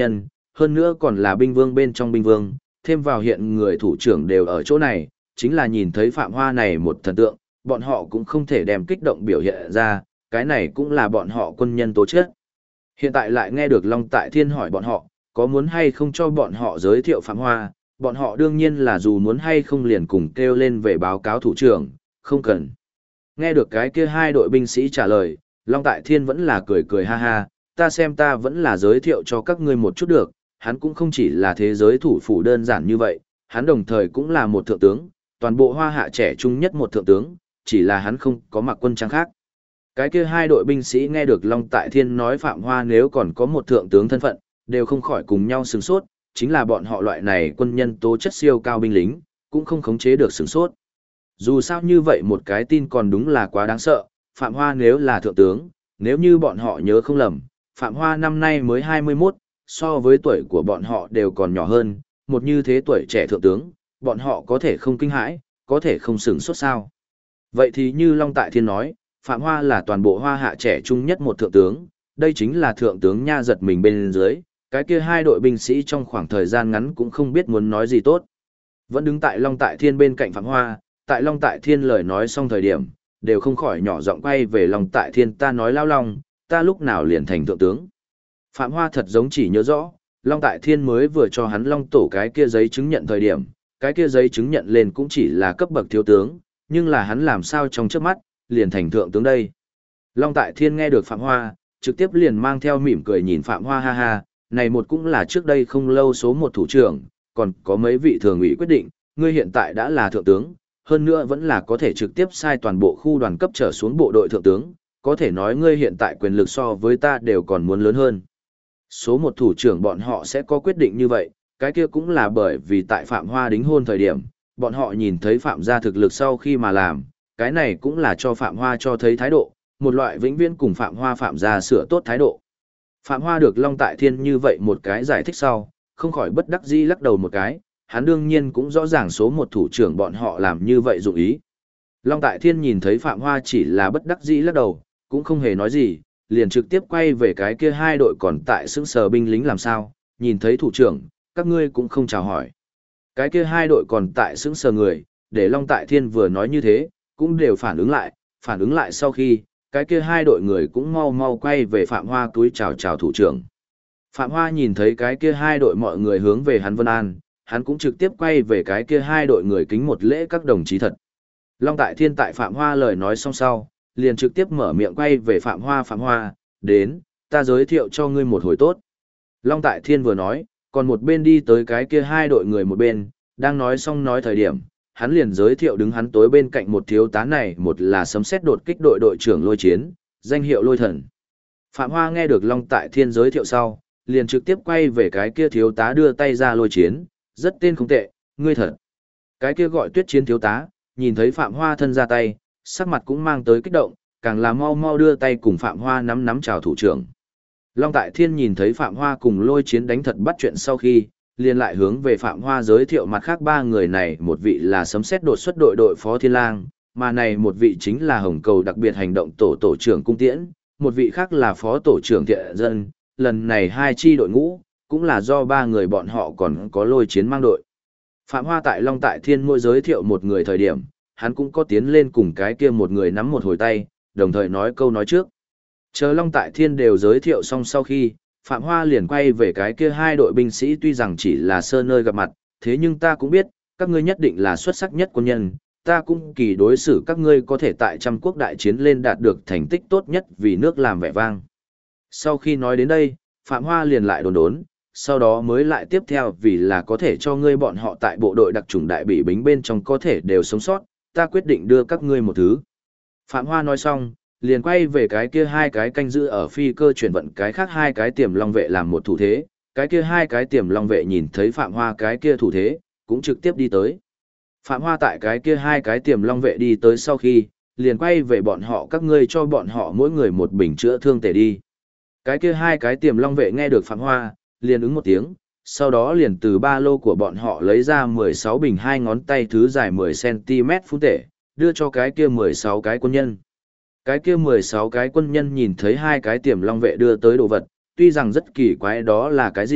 hơn nữa còn là binh vương bên trong binh vương, thêm vào hiện người thủ trưởng đều ở chỗ này, chính là nhìn thấy Phạm Hoa này một thần tượng, bọn họ cũng không thể đem kích động biểu hiện ra, cái này cũng là bọn họ quân nhân tố chất. Hiện tại lại nghe được Long Tại Thiên hỏi bọn họ, có muốn hay không cho bọn họ giới thiệu Phạm Hoa, bọn họ đương nhiên là dù muốn hay không liền cùng kêu lên về báo cáo thủ trưởng, không cần. Nghe được cái kia hai đội binh sĩ trả lời, Long Tại Thiên vẫn là cười cười ha ha, ta xem ta vẫn là giới thiệu cho các ngươi một chút được, hắn cũng không chỉ là thế giới thủ phủ đơn giản như vậy, hắn đồng thời cũng là một thượng tướng, toàn bộ Hoa Hạ trẻ trung nhất một thượng tướng, chỉ là hắn không có mặc quân trang khác. Cái kia hai đội binh sĩ nghe được Long Tại Thiên nói Phạm Hoa nếu còn có một thượng tướng thân phận, đều không khỏi cùng nhau sửng sốt, chính là bọn họ loại này quân nhân tố chất siêu cao binh lính, cũng không khống chế được sửng sốt. Dù sao như vậy một cái tin còn đúng là quá đáng sợ, Phạm Hoa nếu là thượng tướng, nếu như bọn họ nhớ không lầm, Phạm Hoa năm nay mới 21, so với tuổi của bọn họ đều còn nhỏ hơn, một như thế tuổi trẻ thượng tướng, bọn họ có thể không kinh hãi, có thể không sửng sốt sao. Vậy thì như Long Tại Thiên nói, Phạm Hoa là toàn bộ Hoa Hạ trẻ trung nhất một thượng tướng, đây chính là thượng tướng nha giật mình bên dưới, cái kia hai đội binh sĩ trong khoảng thời gian ngắn cũng không biết muốn nói gì tốt. Vẫn đứng tại Long Tại Thiên bên cạnh Phạm Hoa, tại Long Tại Thiên lời nói xong thời điểm, đều không khỏi nhỏ giọng quay về Long Tại Thiên ta nói lao lòng, ta lúc nào liền thành thượng tướng. Phạm Hoa thật giống chỉ nhớ rõ, Long Tại Thiên mới vừa cho hắn Long Tổ cái kia giấy chứng nhận thời điểm, cái kia giấy chứng nhận lên cũng chỉ là cấp bậc thiếu tướng, nhưng là hắn làm sao trong trước mắt, liền thành thượng tướng đây. Long Tại Thiên nghe được Phạm Hoa, trực tiếp liền mang theo mỉm cười nhìn Phạm Hoa ha ha, này một cũng là trước đây không lâu số một thủ trưởng, còn có mấy vị thường ủy quyết định, ngươi hiện tại đã là thượng tướng, hơn nữa vẫn là có thể trực tiếp sai toàn bộ khu đoàn cấp trở xuống bộ đội thượng tướng, có thể nói ngươi hiện tại quyền lực so với ta đều còn muốn lớn hơn. Số một thủ trưởng bọn họ sẽ có quyết định như vậy, cái kia cũng là bởi vì tại Phạm Hoa đính hôn thời điểm, bọn họ nhìn thấy Phạm gia thực lực sau khi mà làm, cái này cũng là cho Phạm Hoa cho thấy thái độ, một loại vĩnh viễn cùng Phạm Hoa Phạm gia sửa tốt thái độ. Phạm Hoa được Long Tại Thiên như vậy một cái giải thích sau, không khỏi bất đắc dĩ lắc đầu một cái, hắn đương nhiên cũng rõ ràng số một thủ trưởng bọn họ làm như vậy dụng ý. Long Tại Thiên nhìn thấy Phạm Hoa chỉ là bất đắc dĩ lắc đầu, cũng không hề nói gì, liền trực tiếp quay về cái kia hai đội còn tại xứng sờ binh lính làm sao, nhìn thấy thủ trưởng, các ngươi cũng không chào hỏi. Cái kia hai đội còn tại xứng sờ người, để Long Tại Thiên vừa nói như thế, cũng đều phản ứng lại sau khi, cái kia hai đội người cũng mau mau quay về Phạm Hoa túi chào chào thủ trưởng. Phạm Hoa nhìn thấy cái kia hai đội mọi người hướng về hắn vân an, hắn cũng trực tiếp quay về cái kia hai đội người kính một lễ các đồng chí thật. Long Tại Thiên tại Phạm Hoa lời nói xong sau, liền trực tiếp mở miệng quay về Phạm Hoa, đến, ta giới thiệu cho ngươi một hồi tốt. Long Tại Thiên vừa nói, còn một bên đi tới cái kia hai đội người một bên, đang nói xong nói thời điểm, hắn liền giới thiệu đứng hắn tối bên cạnh một thiếu tá này, một là sấm sét đột kích đội đội trưởng Lôi Chiến, danh hiệu Lôi Thần. Phạm Hoa nghe được Long Tại Thiên giới thiệu sau, liền trực tiếp quay về cái kia thiếu tá đưa tay ra Lôi Chiến, rất tên không tệ, ngươi thật. Cái kia gọi Tuyết Chiến thiếu tá, nhìn thấy Phạm Hoa thân ra tay, sắc mặt cũng mang tới kích động, càng là mau mau đưa tay cùng Phạm Hoa nắm chào thủ trưởng. Long Tại Thiên nhìn thấy Phạm Hoa cùng Lôi Chiến đánh thật bắt chuyện sau khi, liền lại hướng về Phạm Hoa giới thiệu mặt khác ba người này, một vị là sấm sét đột xuất đội phó Thiên Lang, mà này một vị chính là Hồng Cầu đặc biệt hành động tổ trưởng Cung Tiễn, một vị khác là phó tổ trưởng Thiện Dân, lần này hai chi đội ngũ, cũng là do ba người bọn họ còn có Lôi Chiến mang đội. Phạm Hoa tại Long Tại Thiên mỗi giới thiệu một người thời điểm, hắn cũng có tiến lên cùng cái kia một người nắm một hồi tay, đồng thời nói câu nói trước. Chờ Long Tại Thiên đều giới thiệu xong sau khi, Phạm Hoa liền quay về cái kia hai đội binh sĩ tuy rằng chỉ là sơ nơi gặp mặt, thế nhưng ta cũng biết, các ngươi nhất định là xuất sắc nhất quân nhân, ta cũng kỳ đối xử các ngươi có thể tại trăm quốc đại chiến lên đạt được thành tích tốt nhất vì nước làm vẻ vang. Sau khi nói đến đây, Phạm Hoa liền lại đốn, sau đó mới lại tiếp theo vì là có thể cho ngươi bọn họ tại bộ đội đặc chủng đại bị bính bên trong có thể đều sống sót, ta quyết định đưa các ngươi một thứ. Phạm Hoa nói xong, liền quay về cái kia hai cái canh giữ ở phi cơ chuyển vận cái khác hai cái tiềm long vệ làm một thủ thế, cái kia hai cái tiềm long vệ nhìn thấy Phạm Hoa cái kia thủ thế, cũng trực tiếp đi tới. Phạm Hoa tại cái kia hai cái tiềm long vệ đi tới sau khi, liền quay về bọn họ các ngươi cho bọn họ mỗi người một bình chữa thương tể đi. Cái kia hai cái tiềm long vệ nghe được Phạm Hoa, liền ứng một tiếng, sau đó liền từ ba lô của bọn họ lấy ra 16 bình hai ngón tay thứ dài 10cm phun tể, đưa cho cái kia 16 cái quân nhân. Cái kia 16 cái quân nhân nhìn thấy hai cái tiềm long vệ đưa tới đồ vật, tuy rằng rất kỳ quái đó là cái gì,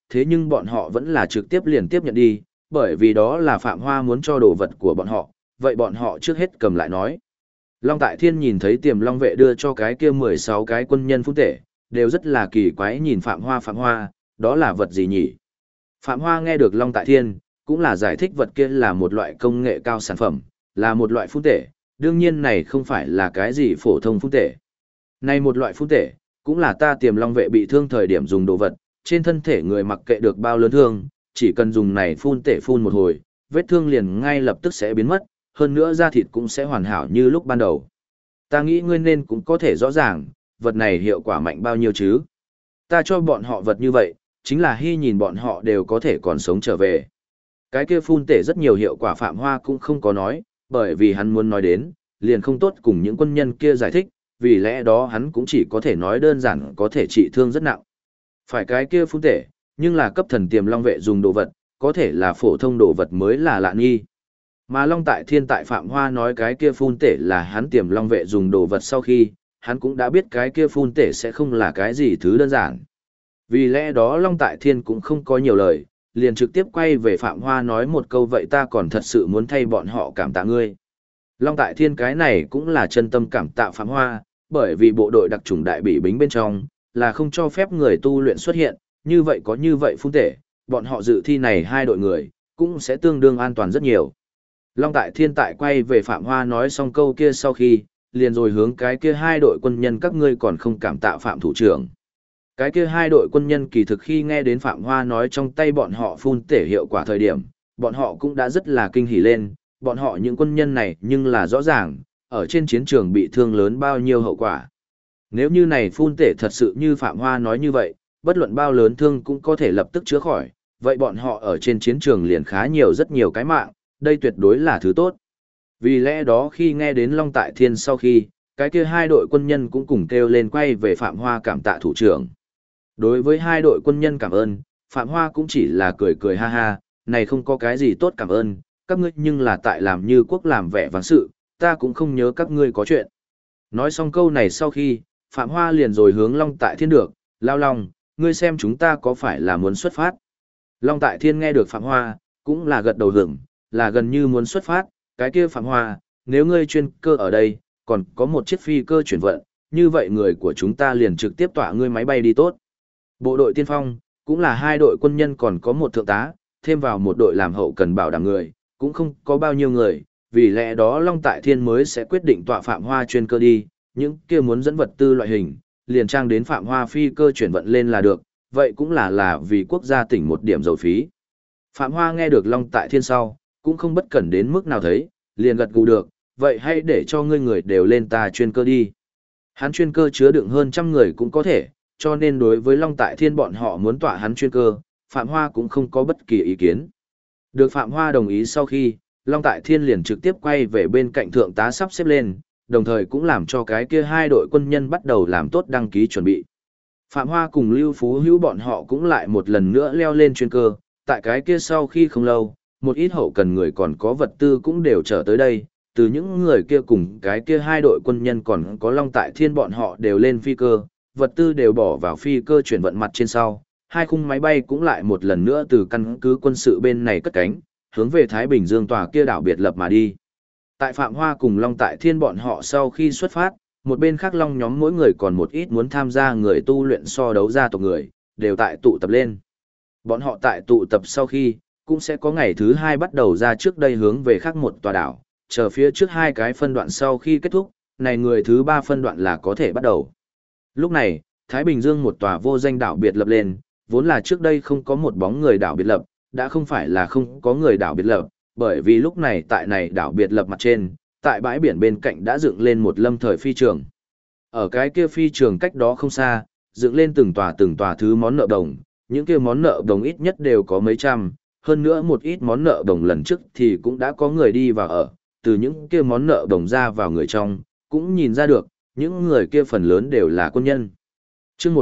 thế nhưng bọn họ vẫn là trực tiếp liền tiếp nhận đi, bởi vì đó là Phạm Hoa muốn cho đồ vật của bọn họ, vậy bọn họ trước hết cầm lại nói. Long Tại Thiên nhìn thấy Tiềm Long vệ đưa cho cái kia 16 cái quân nhân phun tể, đều rất là kỳ quái nhìn Phạm Hoa, đó là vật gì nhỉ? Phạm Hoa nghe được Long Tại Thiên, cũng là giải thích vật kia là một loại công nghệ cao sản phẩm, là một loại phun tể, đương nhiên này không phải là cái gì phổ thông phun tể. Này một loại phun tể, cũng là ta Tiềm Long vệ bị thương thời điểm dùng đồ vật, trên thân thể người mặc kệ được bao lớn thương, chỉ cần dùng này phun tể phun một hồi, vết thương liền ngay lập tức sẽ biến mất, hơn nữa da thịt cũng sẽ hoàn hảo như lúc ban đầu. Ta nghĩ ngươi nên cũng có thể rõ ràng, vật này hiệu quả mạnh bao nhiêu chứ. Ta cho bọn họ vật như vậy, chính là hy nhìn bọn họ đều có thể còn sống trở về. Cái kia phun tể rất nhiều hiệu quả Phạm Hoa cũng không có nói, bởi vì hắn muốn nói đến, liền không tốt cùng những quân nhân kia giải thích, vì lẽ đó hắn cũng chỉ có thể nói đơn giản có thể trị thương rất nặng. Phải cái kia phun tể, nhưng là cấp thần Tiềm Long vệ dùng đồ vật, có thể là phổ thông đồ vật mới là lạ nghi. Mà Long Tại Thiên tại Phạm Hoa nói cái kia phun tể là hắn Tiềm Long vệ dùng đồ vật sau khi, hắn cũng đã biết cái kia phun tể sẽ không là cái gì thứ đơn giản. Vì lẽ đó Long Tại Thiên cũng không có nhiều lời, liền trực tiếp quay về Phạm Hoa nói một câu vậy ta còn thật sự muốn thay bọn họ cảm tạ ngươi. Long Tại Thiên cái này cũng là chân tâm cảm tạ Phạm Hoa, bởi vì bộ đội đặc chủng đại bỉ bính bên trong, là không cho phép người tu luyện xuất hiện, như vậy có như vậy phun tể, bọn họ dự thi này hai đội người, cũng sẽ tương đương an toàn rất nhiều. Long Tại Thiên tại quay về Phạm Hoa nói xong câu kia sau khi, liền rồi hướng cái kia hai đội quân nhân các ngươi còn không cảm tạ Phạm thủ trưởng. Cái kia hai đội quân nhân kỳ thực khi nghe đến Phạm Hoa nói trong tay bọn họ phun tể hiệu quả thời điểm, bọn họ cũng đã rất là kinh hỉ lên, bọn họ những quân nhân này nhưng là rõ ràng, ở trên chiến trường bị thương lớn bao nhiêu hậu quả. Nếu như này phun tể thật sự như Phạm Hoa nói như vậy, bất luận bao lớn thương cũng có thể lập tức chữa khỏi, vậy bọn họ ở trên chiến trường liền khá nhiều rất nhiều cái mạng, đây tuyệt đối là thứ tốt. Vì lẽ đó khi nghe đến Long Tại Thiên sau khi, cái kia hai đội quân nhân cũng cùng kêu lên quay về Phạm Hoa cảm tạ thủ trưởng. Đối với hai đội quân nhân cảm ơn, Phạm Hoa cũng chỉ là cười cười ha ha, này không có cái gì tốt cảm ơn, các ngươi nhưng là tại làm như quốc làm vẻ vang sự, ta cũng không nhớ các ngươi có chuyện. Nói xong câu này sau khi, Phạm Hoa liền rồi hướng Long Tại Thiên được, Lao Long, ngươi xem chúng ta có phải là muốn xuất phát. Long Tại Thiên nghe được Phạm Hoa, cũng là gật đầu hưởng, là gần như muốn xuất phát, cái kia Phạm Hoa, nếu ngươi chuyên cơ ở đây, còn có một chiếc phi cơ chuyển vận, như vậy người của chúng ta liền trực tiếp tọa ngươi máy bay đi tốt. Bộ đội tiên phong, cũng là hai đội quân nhân còn có một thượng tá, thêm vào một đội làm hậu cần bảo đảm người, cũng không có bao nhiêu người, vì lẽ đó Long Tại Thiên mới sẽ quyết định tọa Phạm Hoa chuyên cơ đi, những kia muốn dẫn vật tư loại hình, liền trang đến Phạm Hoa phi cơ chuyển vận lên là được, vậy cũng là vì quốc gia tỉnh một điểm dầu phí. Phạm Hoa nghe được Long Tại Thiên sau, cũng không bất cẩn đến mức nào thấy, liền gật gù được, vậy hãy để cho ngươi người đều lên ta chuyên cơ đi. Hắn chuyên cơ chứa đựng hơn 100 người cũng có thể, cho nên đối với Long Tại Thiên bọn họ muốn tọa hắn chuyên cơ, Phạm Hoa cũng không có bất kỳ ý kiến. Được Phạm Hoa đồng ý sau khi, Long Tại Thiên liền trực tiếp quay về bên cạnh thượng tá sắp xếp lên, đồng thời cũng làm cho cái kia hai đội quân nhân bắt đầu làm tốt đăng ký chuẩn bị. Phạm Hoa cùng Lưu Phú Hữu bọn họ cũng lại một lần nữa leo lên chuyên cơ, tại cái kia sau khi không lâu, một ít hậu cần người còn có vật tư cũng đều trở tới đây, từ những người kia cùng cái kia hai đội quân nhân còn có Long Tại Thiên bọn họ đều lên phi cơ, vật tư đều bỏ vào phi cơ chuyển vận mặt trên sau, hai khung máy bay cũng lại một lần nữa từ căn cứ quân sự bên này cất cánh, hướng về Thái Bình Dương tòa kia đảo biệt lập mà đi. Tại Phạm Hoa cùng Long Tại Thiên bọn họ sau khi xuất phát, một bên khác Long nhóm mỗi người còn một ít muốn tham gia người tu luyện so đấu gia tộc người, đều tại tụ tập lên. Bọn họ tại tụ tập sau khi, cũng sẽ có ngày thứ hai bắt đầu ra trước đây hướng về khác một tòa đảo, chờ phía trước hai cái phân đoạn sau khi kết thúc, này người thứ ba phân đoạn là có thể bắt đầu. Lúc này, Thái Bình Dương một tòa vô danh đảo biệt lập lên, vốn là trước đây không có một bóng người đảo biệt lập, đã không phải là không có người đảo biệt lập, bởi vì lúc này tại này đảo biệt lập mặt trên, tại bãi biển bên cạnh đã dựng lên một lâm thời phi trường. Ở cái kia phi trường cách đó không xa, dựng lên từng tòa thứ món nợ đồng, những kia món nợ đồng ít nhất đều có mấy trăm, hơn nữa một ít món nợ đồng lần trước thì cũng đã có người đi vào ở, từ những kia món nợ đồng ra vào người trong, cũng nhìn ra được, những người kia phần lớn đều là quân nhân. Chương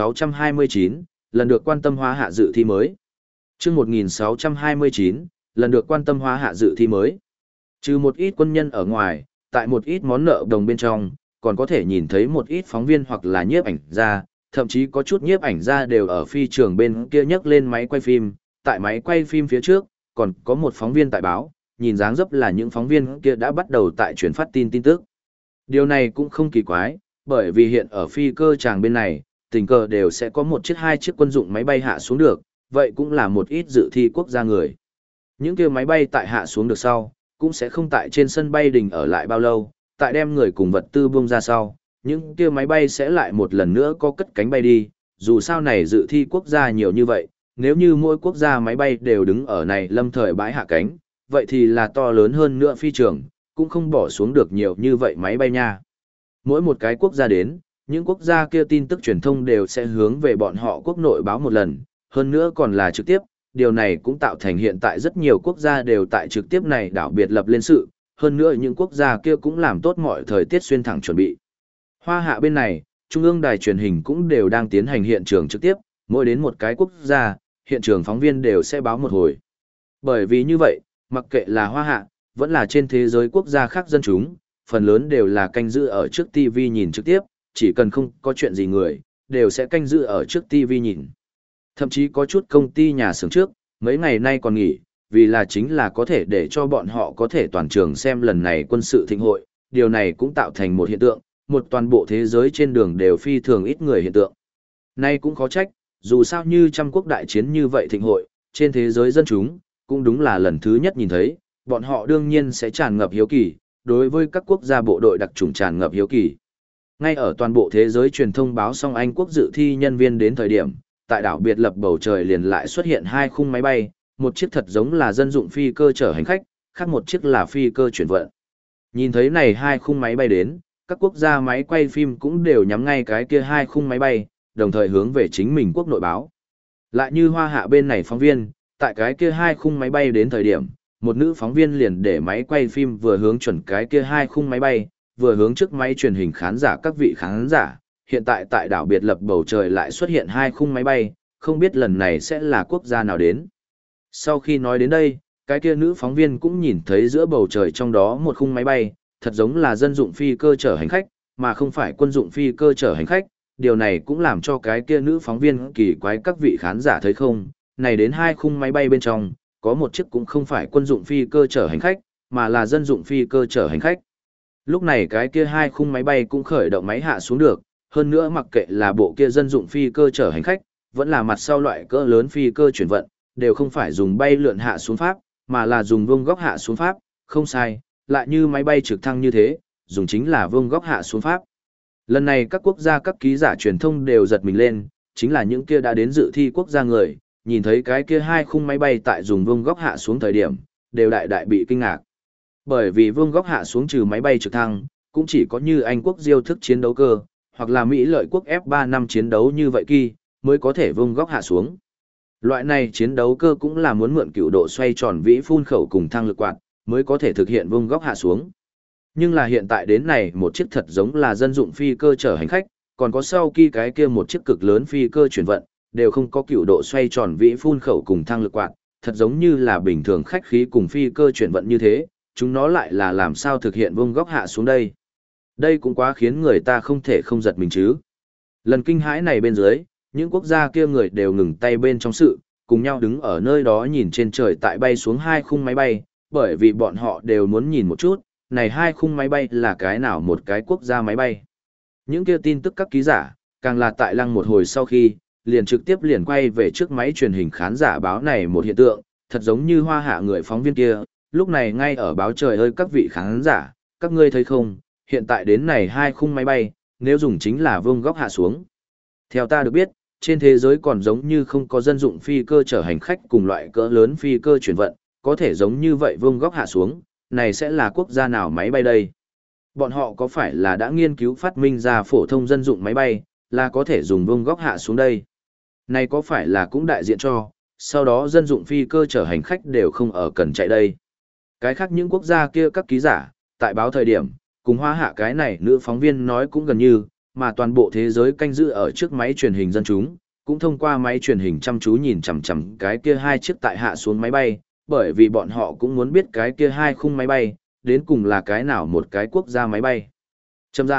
1629, lần được quan tâm hóa hạ dự thi mới. Chương 1629, lần được quan tâm hóa hạ dự thi mới. Trừ một ít quân nhân ở ngoài, tại một ít món nợ đồng bên trong, còn có thể nhìn thấy một ít phóng viên hoặc là nhiếp ảnh gia, Thậm chí có chút nhiếp ảnh ra đều ở phi trường bên kia nhấc lên máy quay phim, tại máy quay phim phía trước, còn có một phóng viên tại báo, nhìn dáng dấp là những phóng viên kia đã bắt đầu tại truyền phát tin tin tức. Điều này cũng không kỳ quái, bởi vì hiện ở phi cơ tràng bên này, tình cờ đều sẽ có một chiếc hai chiếc quân dụng máy bay hạ xuống được, vậy cũng là một ít dự thi quốc gia người. Những kia máy bay tại hạ xuống được sau, cũng sẽ không tại trên sân bay đình ở lại bao lâu, tại đem người cùng vật tư buông ra sau, những kia máy bay sẽ lại một lần nữa có cất cánh bay đi, dù sao này dự thi quốc gia nhiều như vậy, nếu như mỗi quốc gia máy bay đều đứng ở này lâm thời bãi hạ cánh, vậy thì là to lớn hơn nữa phi trường, cũng không bỏ xuống được nhiều như vậy máy bay nha. Mỗi một cái quốc gia đến, những quốc gia kia tin tức truyền thông đều sẽ hướng về bọn họ quốc nội báo một lần, hơn nữa còn là trực tiếp, điều này cũng tạo thành hiện tại rất nhiều quốc gia đều tại trực tiếp này đảo biệt lập lên sự, hơn nữa những quốc gia kia cũng làm tốt mọi thời tiết xuyên thẳng chuẩn bị. Hoa Hạ bên này, Trung ương đài truyền hình cũng đều đang tiến hành hiện trường trực tiếp, mỗi đến một cái quốc gia, hiện trường phóng viên đều sẽ báo một hồi. Bởi vì như vậy, mặc kệ là Hoa Hạ, vẫn là trên thế giới quốc gia khác dân chúng, phần lớn đều là canh giữ ở trước TV nhìn trực tiếp, chỉ cần không có chuyện gì người, đều sẽ canh giữ ở trước TV nhìn. Thậm chí có chút công ty nhà xưởng trước, mấy ngày nay còn nghỉ, vì là chính là có thể để cho bọn họ có thể toàn trường xem lần này quân sự thịnh hội, điều này cũng tạo thành một hiện tượng, một toàn bộ thế giới trên đường đều phi thường ít người hiện tượng. Nay cũng khó trách, dù sao như trăm quốc đại chiến như vậy thịnh hội, trên thế giới dân chúng, cũng đúng là lần thứ nhất nhìn thấy, bọn họ đương nhiên sẽ tràn ngập hiếu kỳ, đối với các quốc gia bộ đội đặc chủng tràn ngập hiếu kỳ. Ngay ở toàn bộ thế giới truyền thông báo xong Anh quốc dự thi nhân viên đến thời điểm, tại đảo biệt lập bầu trời liền lại xuất hiện hai khung máy bay, một chiếc thật giống là dân dụng phi cơ chở hành khách, khác một chiếc là phi cơ chuyển vận. Nhìn thấy này hai khung máy bay đến, các quốc gia máy quay phim cũng đều nhắm ngay cái kia hai khung máy bay, đồng thời hướng về chính mình quốc nội báo. Lại như Hoa Hạ bên này phóng viên, tại cái kia hai khung máy bay đến thời điểm, một nữ phóng viên liền để máy quay phim vừa hướng chuẩn cái kia hai khung máy bay, vừa hướng trước máy truyền hình khán giả các vị khán giả. Hiện tại tại đảo biệt lập bầu trời lại xuất hiện hai khung máy bay, không biết lần này sẽ là quốc gia nào đến. Sau khi nói đến đây, cái kia nữ phóng viên cũng nhìn thấy giữa bầu trời trong đó một khung máy bay, thật giống là dân dụng phi cơ chở hành khách, mà không phải quân dụng phi cơ chở hành khách. Điều này cũng làm cho cái kia nữ phóng viên kỳ quái các vị khán giả thấy không, này đến hai khung máy bay bên trong, có một chiếc cũng không phải quân dụng phi cơ chở hành khách, mà là dân dụng phi cơ chở hành khách. Lúc này cái kia hai khung máy bay cũng khởi động máy hạ xuống được, hơn nữa mặc kệ là bộ kia dân dụng phi cơ chở hành khách, vẫn là mặt sau loại cỡ lớn phi cơ chuyển vận, đều không phải dùng bay lượn hạ xuống pháp, mà là dùng vuông góc hạ xuống pháp, không sai, lại như máy bay trực thăng như thế, dùng chính là vuông góc hạ xuống pháp. Lần này các quốc gia các ký giả truyền thông đều giật mình lên, chính là những kia đã đến dự thi quốc gia người, nhìn thấy cái kia hai khung máy bay tại dùng vuông góc hạ xuống thời điểm, đều đại đại bị kinh ngạc. Bởi vì vuông góc hạ xuống trừ máy bay trực thăng, cũng chỉ có như Anh quốc diêu thức chiến đấu cơ, hoặc là Mỹ lợi quốc F-35 chiến đấu như vậy kỳ, mới có thể vuông góc hạ xuống. Loại này chiến đấu cơ cũng là muốn mượn cựu độ xoay tròn vĩ phun khẩu cùng thăng lực quạt, mới có thể thực hiện vuông góc hạ xuống. Nhưng là hiện tại đến này một chiếc thật giống là dân dụng phi cơ chở hành khách, còn có sau khi cái kia một chiếc cực lớn phi cơ chuyển vận, đều không có cựu độ xoay tròn vĩ phun khẩu cùng thăng lực quạt, thật giống như là bình thường khách khí cùng phi cơ chuyển vận như thế, chúng nó lại là làm sao thực hiện vuông góc hạ xuống đây. Đây cũng quá khiến người ta không thể không giật mình chứ. Lần kinh hãi này bên dưới, những quốc gia kia người đều ngừng tay bên trong sự, cùng nhau đứng ở nơi đó nhìn trên trời tại bay xuống hai khung máy bay, bởi vì bọn họ đều muốn nhìn một chút, này hai khung máy bay là cái nào một cái quốc gia máy bay. Những kia tin tức các ký giả, càng là tại lăng một hồi sau khi, liền trực tiếp liền quay về trước máy truyền hình khán giả báo này một hiện tượng, thật giống như Hoa Hạ người phóng viên kia, lúc này ngay ở báo trời ơi các vị khán giả, các ngươi thấy không, hiện tại đến này hai khung máy bay, nếu dùng chính là vuông góc hạ xuống. Theo ta được biết, trên thế giới còn giống như không có dân dụng phi cơ chở hành khách cùng loại cỡ lớn phi cơ chuyển vận, có thể giống như vậy vuông góc hạ xuống, này sẽ là quốc gia nào máy bay đây? Bọn họ có phải là đã nghiên cứu phát minh ra phổ thông dân dụng máy bay, là có thể dùng vuông góc hạ xuống đây? Này có phải là cũng đại diện cho, sau đó dân dụng phi cơ chở hành khách đều không ở cần chạy đây? Cái khác những quốc gia kia các ký giả, tại báo thời điểm, cùng Hoa Hạ cái này nữ phóng viên nói cũng gần như, mà toàn bộ thế giới canh giữ ở trước máy truyền hình dân chúng, cũng thông qua máy truyền hình chăm chú nhìn chằm chằm cái kia hai chiếc tại hạ xuống máy bay, bởi vì bọn họ cũng muốn biết cái kia hai khung máy bay, đến cùng là cái nào một cái quốc gia máy bay. Chậm rãi,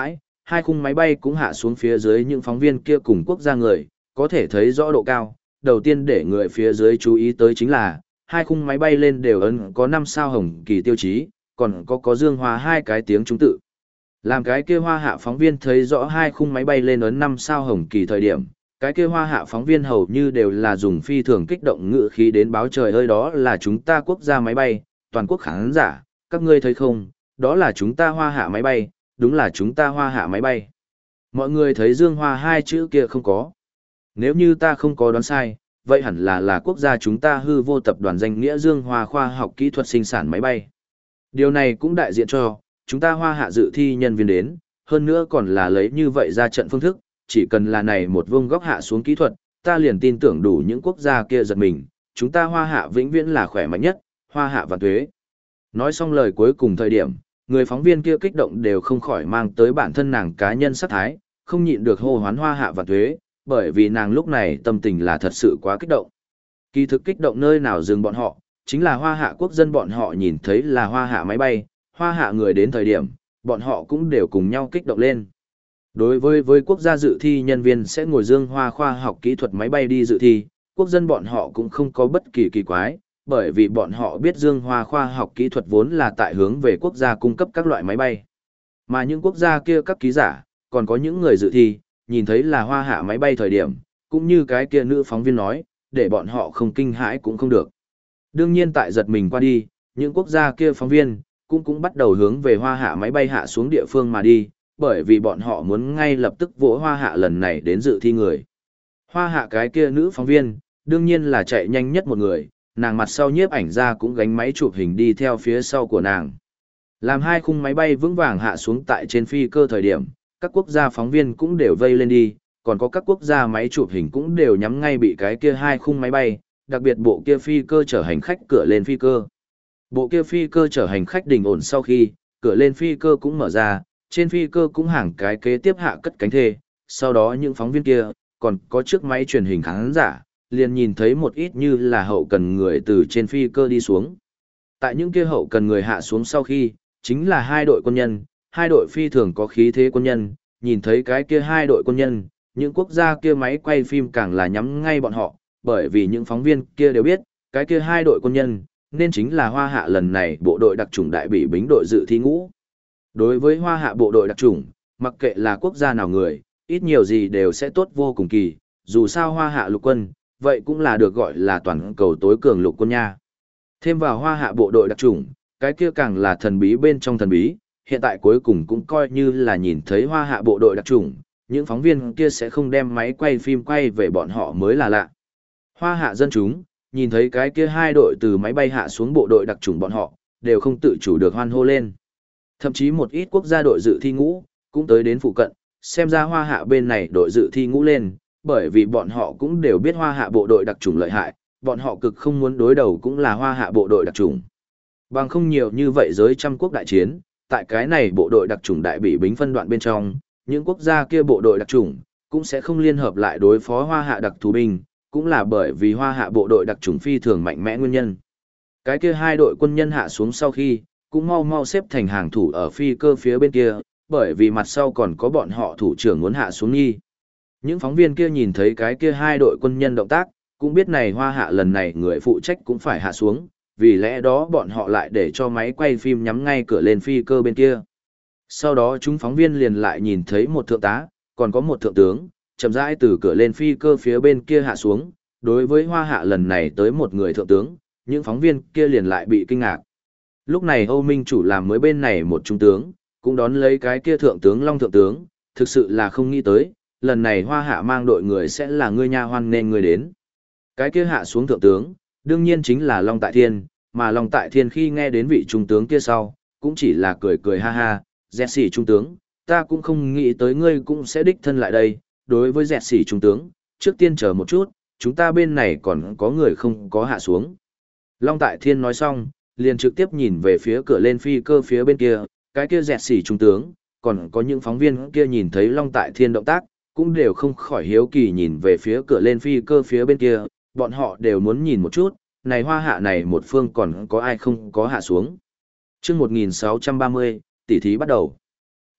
hai khung máy bay cũng hạ xuống phía dưới những phóng viên kia cùng quốc gia người, có thể thấy rõ độ cao. Đầu tiên để người phía dưới chú ý tới chính là, hai khung máy bay lên đều ấn có 5 sao hồng kỳ tiêu chí, còn có dương hoa hai cái tiếng Trung tự. Làm cái kia Hoa Hạ phóng viên thấy rõ hai khung máy bay lên ấn 5 sao hồng kỳ thời điểm, cái kia Hoa Hạ phóng viên hầu như đều là dùng phi thường kích động ngữ khí đến báo trời ơi, đó là chúng ta quốc gia máy bay, toàn quốc khán giả, các ngươi thấy không, đó là chúng ta Hoa Hạ máy bay, đúng là chúng ta Hoa Hạ máy bay. Mọi người thấy dương hoa hai chữ kia không có. Nếu như ta không có đoán sai, vậy hẳn là quốc gia chúng ta hư vô tập đoàn danh nghĩa dương hoa khoa học kỹ thuật sinh sản máy bay. Điều này cũng đại diện cho, chúng ta Hoa Hạ dự thi nhân viên đến, hơn nữa còn là lấy như vậy ra trận phương thức, chỉ cần là này một vuông góc hạ xuống kỹ thuật, ta liền tin tưởng đủ những quốc gia kia giật mình, chúng ta Hoa Hạ vĩnh viễn là khỏe mạnh nhất, Hoa Hạ và tuế. Nói xong lời cuối cùng thời điểm, người phóng viên kia kích động đều không khỏi mang tới bản thân nàng cá nhân sát thái, không nhịn được hô hoán Hoa Hạ và tuế, bởi vì nàng lúc này tâm tình là thật sự quá kích động. Kỳ thực kích động nơi nào dừng bọn họ, chính là Hoa Hạ quốc dân bọn họ nhìn thấy là Hoa Hạ máy bay, Hoa Hạ người đến thời điểm, bọn họ cũng đều cùng nhau kích động lên. Đối với quốc gia dự thi nhân viên sẽ ngồi dương hoa khoa học kỹ thuật máy bay đi dự thi, quốc dân bọn họ cũng không có bất kỳ kỳ quái, bởi vì bọn họ biết dương hoa khoa học kỹ thuật vốn là tại hướng về quốc gia cung cấp các loại máy bay. Mà những quốc gia kia các ký giả, còn có những người dự thi, nhìn thấy là Hoa Hạ máy bay thời điểm, cũng như cái kia nữ phóng viên nói, để bọn họ không kinh hãi cũng không được. Đương nhiên tại giật mình qua đi, những quốc gia kia phóng viên, cũng bắt đầu hướng về Hoa Hạ máy bay hạ xuống địa phương mà đi, bởi vì bọn họ muốn ngay lập tức vỗ Hoa Hạ lần này đến dự thi người. Hoa Hạ cái kia nữ phóng viên, đương nhiên là chạy nhanh nhất một người, nàng mặt sau nhiếp ảnh ra cũng gánh máy chụp hình đi theo phía sau của nàng. Làm hai khung máy bay vững vàng hạ xuống tại trên phi cơ thời điểm, các quốc gia phóng viên cũng đều vây lên đi, còn có các quốc gia máy chụp hình cũng đều nhắm ngay bị cái kia hai khung máy bay, đặc biệt bộ kia phi cơ chở hành khách cửa lên phi cơ. Bộ kia phi cơ chở hành khách đình ổn sau khi, cửa lên phi cơ cũng mở ra, trên phi cơ cũng hàng cái kế tiếp hạ cất cánh thê, sau đó những phóng viên kia, còn có chiếc máy truyền hình khán giả, liền nhìn thấy một ít như là hậu cần người từ trên phi cơ đi xuống. Tại những kia hậu cần người hạ xuống sau khi, chính là hai đội quân nhân, hai đội phi thường có khí thế quân nhân, nhìn thấy cái kia hai đội quân nhân, những quốc gia kia máy quay phim càng là nhắm ngay bọn họ, bởi vì những phóng viên kia đều biết, cái kia hai đội quân nhân, nên chính là Hoa Hạ lần này bộ đội đặc chủng đại bỉ bính đội dự thi ngũ. Đối với Hoa Hạ bộ đội đặc chủng, mặc kệ là quốc gia nào người, ít nhiều gì đều sẽ tốt vô cùng kỳ, dù sao Hoa Hạ lục quân, vậy cũng là được gọi là toàn cầu tối cường lục quân nha. Thêm vào Hoa Hạ bộ đội đặc chủng, cái kia càng là thần bí bên trong thần bí, hiện tại cuối cùng cũng coi như là nhìn thấy Hoa Hạ bộ đội đặc chủng, những phóng viên kia sẽ không đem máy quay phim quay về bọn họ mới là lạ. Hoa Hạ dân chúng, nhìn thấy cái kia hai đội từ máy bay hạ xuống bộ đội đặc chủng bọn họ, đều không tự chủ được hoan hô lên. Thậm chí một ít quốc gia đội dự thi ngũ, cũng tới đến phụ cận, xem ra Hoa Hạ bên này đội dự thi ngũ lên, bởi vì bọn họ cũng đều biết Hoa Hạ bộ đội đặc chủng lợi hại, bọn họ cực không muốn đối đầu cũng là Hoa Hạ bộ đội đặc chủng. Bằng không nhiều như vậy giới trăm quốc đại chiến, tại cái này bộ đội đặc chủng đại bị bính phân đoạn bên trong, những quốc gia kia bộ đội đặc chủng, cũng sẽ không liên hợp lại đối phó Hoa Hạ đặc thù binh, cũng là bởi vì Hoa Hạ bộ đội đặc chủng phi thường mạnh mẽ nguyên nhân. Cái kia hai đội quân nhân hạ xuống sau khi, cũng mau mau xếp thành hàng thủ ở phi cơ phía bên kia, bởi vì mặt sau còn có bọn họ thủ trưởng muốn hạ xuống nghi. Những phóng viên kia nhìn thấy cái kia hai đội quân nhân động tác, cũng biết này Hoa Hạ lần này người phụ trách cũng phải hạ xuống, vì lẽ đó bọn họ lại để cho máy quay phim nhắm ngay cửa lên phi cơ bên kia. Sau đó chúng phóng viên liền lại nhìn thấy một thượng tá, còn có một thượng tướng, chậm rãi từ cửa lên phi cơ phía bên kia hạ xuống. Đối với Hoa Hạ lần này tới một người thượng tướng, những phóng viên kia liền lại bị kinh ngạc. Lúc này Âu Minh chủ làm mới bên này một trung tướng, cũng đón lấy cái kia thượng tướng Long thượng tướng, thực sự là không nghĩ tới, lần này Hoa Hạ mang đội người sẽ là ngươi nha hoan nên người đến. Cái kia hạ xuống thượng tướng, đương nhiên chính là Long Tại Thiên, mà Long Tại Thiên khi nghe đến vị trung tướng kia sau, cũng chỉ là cười cười ha ha, dẹt xỉ trung tướng, ta cũng không nghĩ tới ngươi cũng sẽ đích thân lại đây, đối với dẹt xỉ trung tướng, trước tiên chờ một chút, chúng ta bên này còn có người không có hạ xuống. Long Tại Thiên nói xong, liền trực tiếp nhìn về phía cửa lên phi cơ phía bên kia, cái kia dẹt xỉ trung tướng, còn có những phóng viên kia nhìn thấy Long Tại Thiên động tác, cũng đều không khỏi hiếu kỳ nhìn về phía cửa lên phi cơ phía bên kia, bọn họ đều muốn nhìn một chút, này Hoa Hạ này một phương còn có ai không có hạ xuống. Chương 1630, tỷ thí bắt đầu.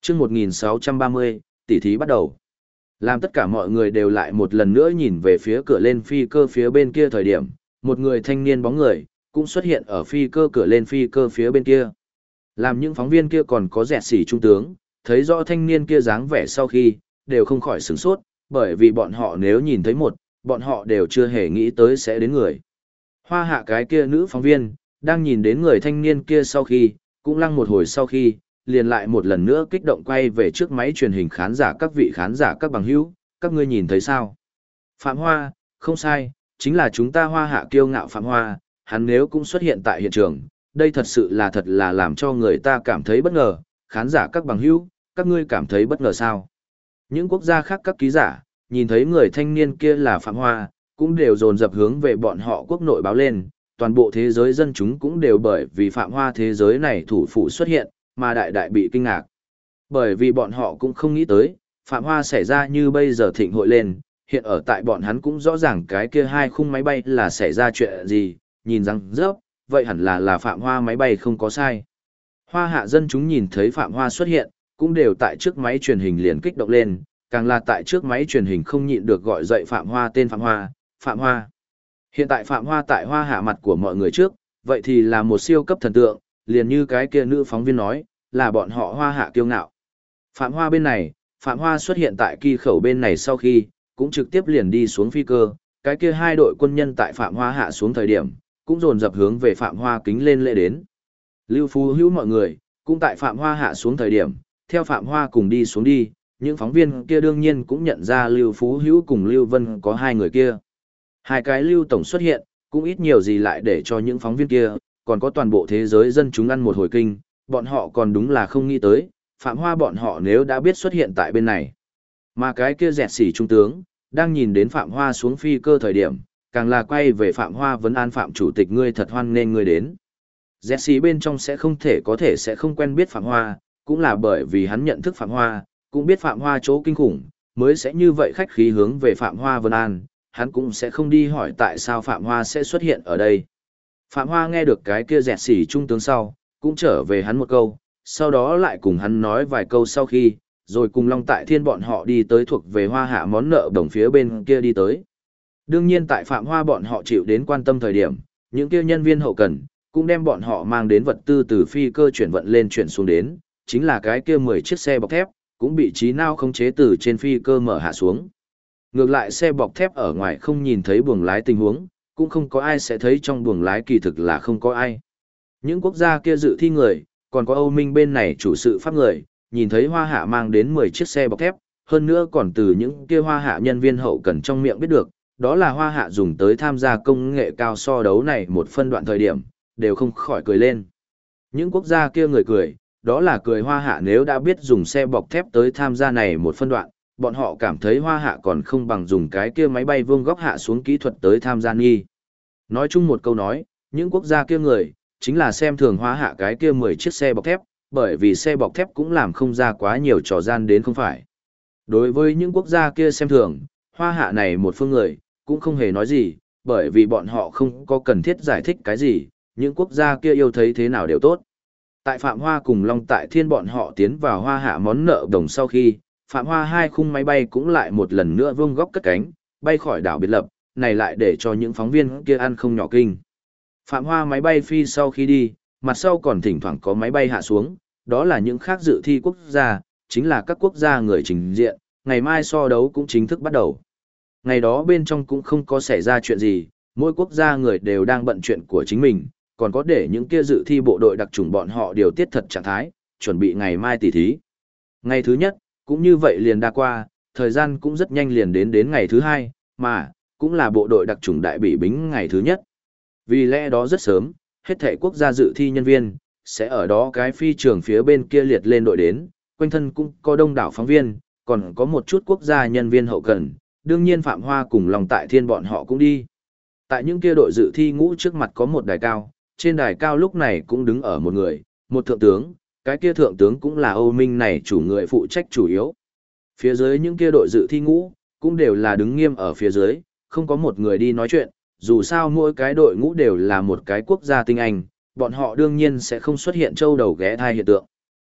Chương 1630, tỷ thí bắt đầu. Làm tất cả mọi người đều lại một lần nữa nhìn về phía cửa lên phi cơ phía bên kia thời điểm, một người thanh niên bóng người cũng xuất hiện ở phi cơ cửa lên phi cơ phía bên kia. Làm những phóng viên kia còn có dẹt xỉ trung tướng, thấy rõ thanh niên kia dáng vẻ sau khi, đều không khỏi sửng sốt, bởi vì bọn họ nếu nhìn thấy bọn họ đều chưa hề nghĩ tới sẽ đến người. Hoa hạ cái kia nữ phóng viên, đang nhìn đến người thanh niên kia sau khi, cũng lăng một hồi sau khi, liền lại một lần nữa kích động quay về trước máy truyền hình khán giả các vị khán giả các bằng hữu, các ngươi nhìn thấy sao? Phạm Hoa, không sai, chính là chúng ta Hoa hạ kiêu ngạo Phạm Hoa, hắn nếu cũng xuất hiện tại hiện trường, đây thật là làm cho người ta cảm thấy bất ngờ, khán giả các bằng hữu, các ngươi cảm thấy bất ngờ sao? Những quốc gia khác các ký giả, nhìn thấy người thanh niên kia là Phạm Hoa, cũng đều dồn dập hướng về bọn họ quốc nội báo lên, toàn bộ thế giới dân chúng cũng đều bởi vì Phạm Hoa thế giới này thủ phủ xuất hiện, mà đại đại bị kinh ngạc. Bởi vì bọn họ cũng không nghĩ tới, Phạm Hoa xảy ra như bây giờ thịnh hội lên, hiện ở tại bọn hắn cũng rõ ràng cái kia hai khung máy bay là xảy ra chuyện gì, nhìn rằng rớp, vậy hẳn là Phạm Hoa máy bay không có sai. Hoa hạ dân chúng nhìn thấy Phạm Hoa xuất hiện, cũng đều tại trước máy truyền hình liền kích động lên, càng là tại trước máy truyền hình không nhịn được gọi dậy Phạm Hoa tên Phạm Hoa, Phạm Hoa. Hiện tại Phạm Hoa tại Hoa hạ mặt của mọi người trước, vậy thì là một siêu cấp thần tượng, liền như cái kia nữ phóng viên nói, là bọn họ Hoa hạ kiêu ngạo. Phạm Hoa bên này, Phạm Hoa xuất hiện tại kỳ khẩu bên này sau khi, cũng trực tiếp liền đi xuống phi cơ, cái kia hai đội quân nhân tại Phạm Hoa hạ xuống thời điểm, cũng dồn dập hướng về Phạm Hoa kính lên lễ đến. Lưu Phú Hữu mọi người, cũng tại Phạm Hoa hạ xuống thời điểm, theo Phạm Hoa cùng đi xuống đi, những phóng viên kia đương nhiên cũng nhận ra Lưu Phú Hữu cùng Lưu Vân có hai người kia. Hai cái Lưu Tổng xuất hiện, cũng ít nhiều gì lại để cho những phóng viên kia, còn có toàn bộ thế giới dân chúng ăn một hồi kinh, bọn họ còn đúng là không nghĩ tới, Phạm Hoa bọn họ nếu đã biết xuất hiện tại bên này. Mà cái kia dẹt xỉ trung tướng, đang nhìn đến Phạm Hoa xuống phi cơ thời điểm, càng là quay về Phạm Hoa vấn an Phạm Chủ tịch ngươi thật hoan nên ngươi đến. Dẹt xỉ bên trong sẽ không quen biết Phạm Hoa, cũng là bởi vì hắn nhận thức Phạm Hoa, cũng biết Phạm Hoa chỗ kinh khủng, mới sẽ như vậy khách khí hướng về Phạm Hoa vấn an, hắn cũng sẽ không đi hỏi tại sao Phạm Hoa sẽ xuất hiện ở đây. Phạm Hoa nghe được cái kia dẹt xỉ trung tướng sau, cũng trở về hắn một câu, sau đó lại cùng hắn nói vài câu sau khi, rồi cùng Long Tại Thiên bọn họ đi tới thuộc về Hoa hạ món nợ đồng phía bên kia đi tới. Đương nhiên tại Phạm Hoa bọn họ chịu đến quan tâm thời điểm, những kia nhân viên hậu cần, cũng đem bọn họ mang đến vật tư từ phi cơ chuyển vận lên chuyển xuống đến, chính là cái kia 10 chiếc xe bọc thép, cũng bị trí nào không chế từ trên phi cơ mở hạ xuống. Ngược lại xe bọc thép ở ngoài không nhìn thấy buồng lái tình huống, cũng không có ai sẽ thấy trong buồng lái kỳ thực là không có ai. Những quốc gia kia dự thi người, còn có Âu Minh bên này chủ sự pháp người, nhìn thấy Hoa Hạ mang đến 10 chiếc xe bọc thép, hơn nữa còn từ những kia Hoa Hạ nhân viên hậu cần trong miệng biết được, đó là Hoa Hạ dùng tới tham gia công nghệ cao so đấu này một phân đoạn thời điểm, đều không khỏi cười lên. Những quốc gia kia người cười, đó là cười Hoa Hạ nếu đã biết dùng xe bọc thép tới tham gia này một phân đoạn, bọn họ cảm thấy Hoa Hạ còn không bằng dùng cái kia máy bay vuông góc hạ xuống kỹ thuật tới tham gia nghi. Nói chung một câu nói, những quốc gia kia người, chính là xem thường Hoa Hạ cái kia 10 chiếc xe bọc thép, bởi vì xe bọc thép cũng làm không ra quá nhiều trò gian đến không phải. Đối với những quốc gia kia xem thường, Hoa Hạ này một phương người, cũng không hề nói gì, bởi vì bọn họ không có cần thiết giải thích cái gì, những quốc gia kia yêu thấy thế nào đều tốt. Tại Phạm Hoa cùng Long Tại Thiên bọn họ tiến vào Hoa Hạ món nợ đồng sau khi, Phạm Hoa hai khung máy bay cũng lại một lần nữa vuông góc cất cánh, bay khỏi đảo biệt lập, này lại để cho những phóng viên kia ăn không nhỏ kinh. Phạm Hoa máy bay phi sau khi đi, mặt sau còn thỉnh thoảng có máy bay hạ xuống, đó là những khác dự thi quốc gia, chính là các quốc gia người trình diện, ngày mai so đấu cũng chính thức bắt đầu. Ngày đó bên trong cũng không có xảy ra chuyện gì, mỗi quốc gia người đều đang bận chuyện của chính mình, còn có để những kia dự thi bộ đội đặc chủng bọn họ điều tiết thật trạng thái, chuẩn bị ngày mai tỷ thí. Ngày thứ nhất, cũng như vậy liền đã qua, thời gian cũng rất nhanh liền đến ngày thứ hai, mà, cũng là bộ đội đặc chủng đại bỉ bính ngày thứ nhất. Vì lẽ đó rất sớm, hết thảy quốc gia dự thi nhân viên, sẽ ở đó cái phi trường phía bên kia liệt lên đội đến, quanh thân cũng có đông đảo phóng viên, còn có một chút quốc gia nhân viên hậu cần, đương nhiên Phạm Hoa cùng Long Tại Thiên bọn họ cũng đi. Tại những kia đội dự thi ngũ trước mặt có một đài cao, trên đài cao lúc này cũng đứng ở một người, một thượng tướng, cái kia thượng tướng cũng là Âu Minh này chủ người phụ trách chủ yếu. Phía dưới những kia đội dự thi ngũ, cũng đều là đứng nghiêm ở phía dưới, không có một người đi nói chuyện, dù sao mỗi cái đội ngũ đều là một cái quốc gia tinh anh, bọn họ đương nhiên sẽ không xuất hiện châu đầu ghé thai hiện tượng.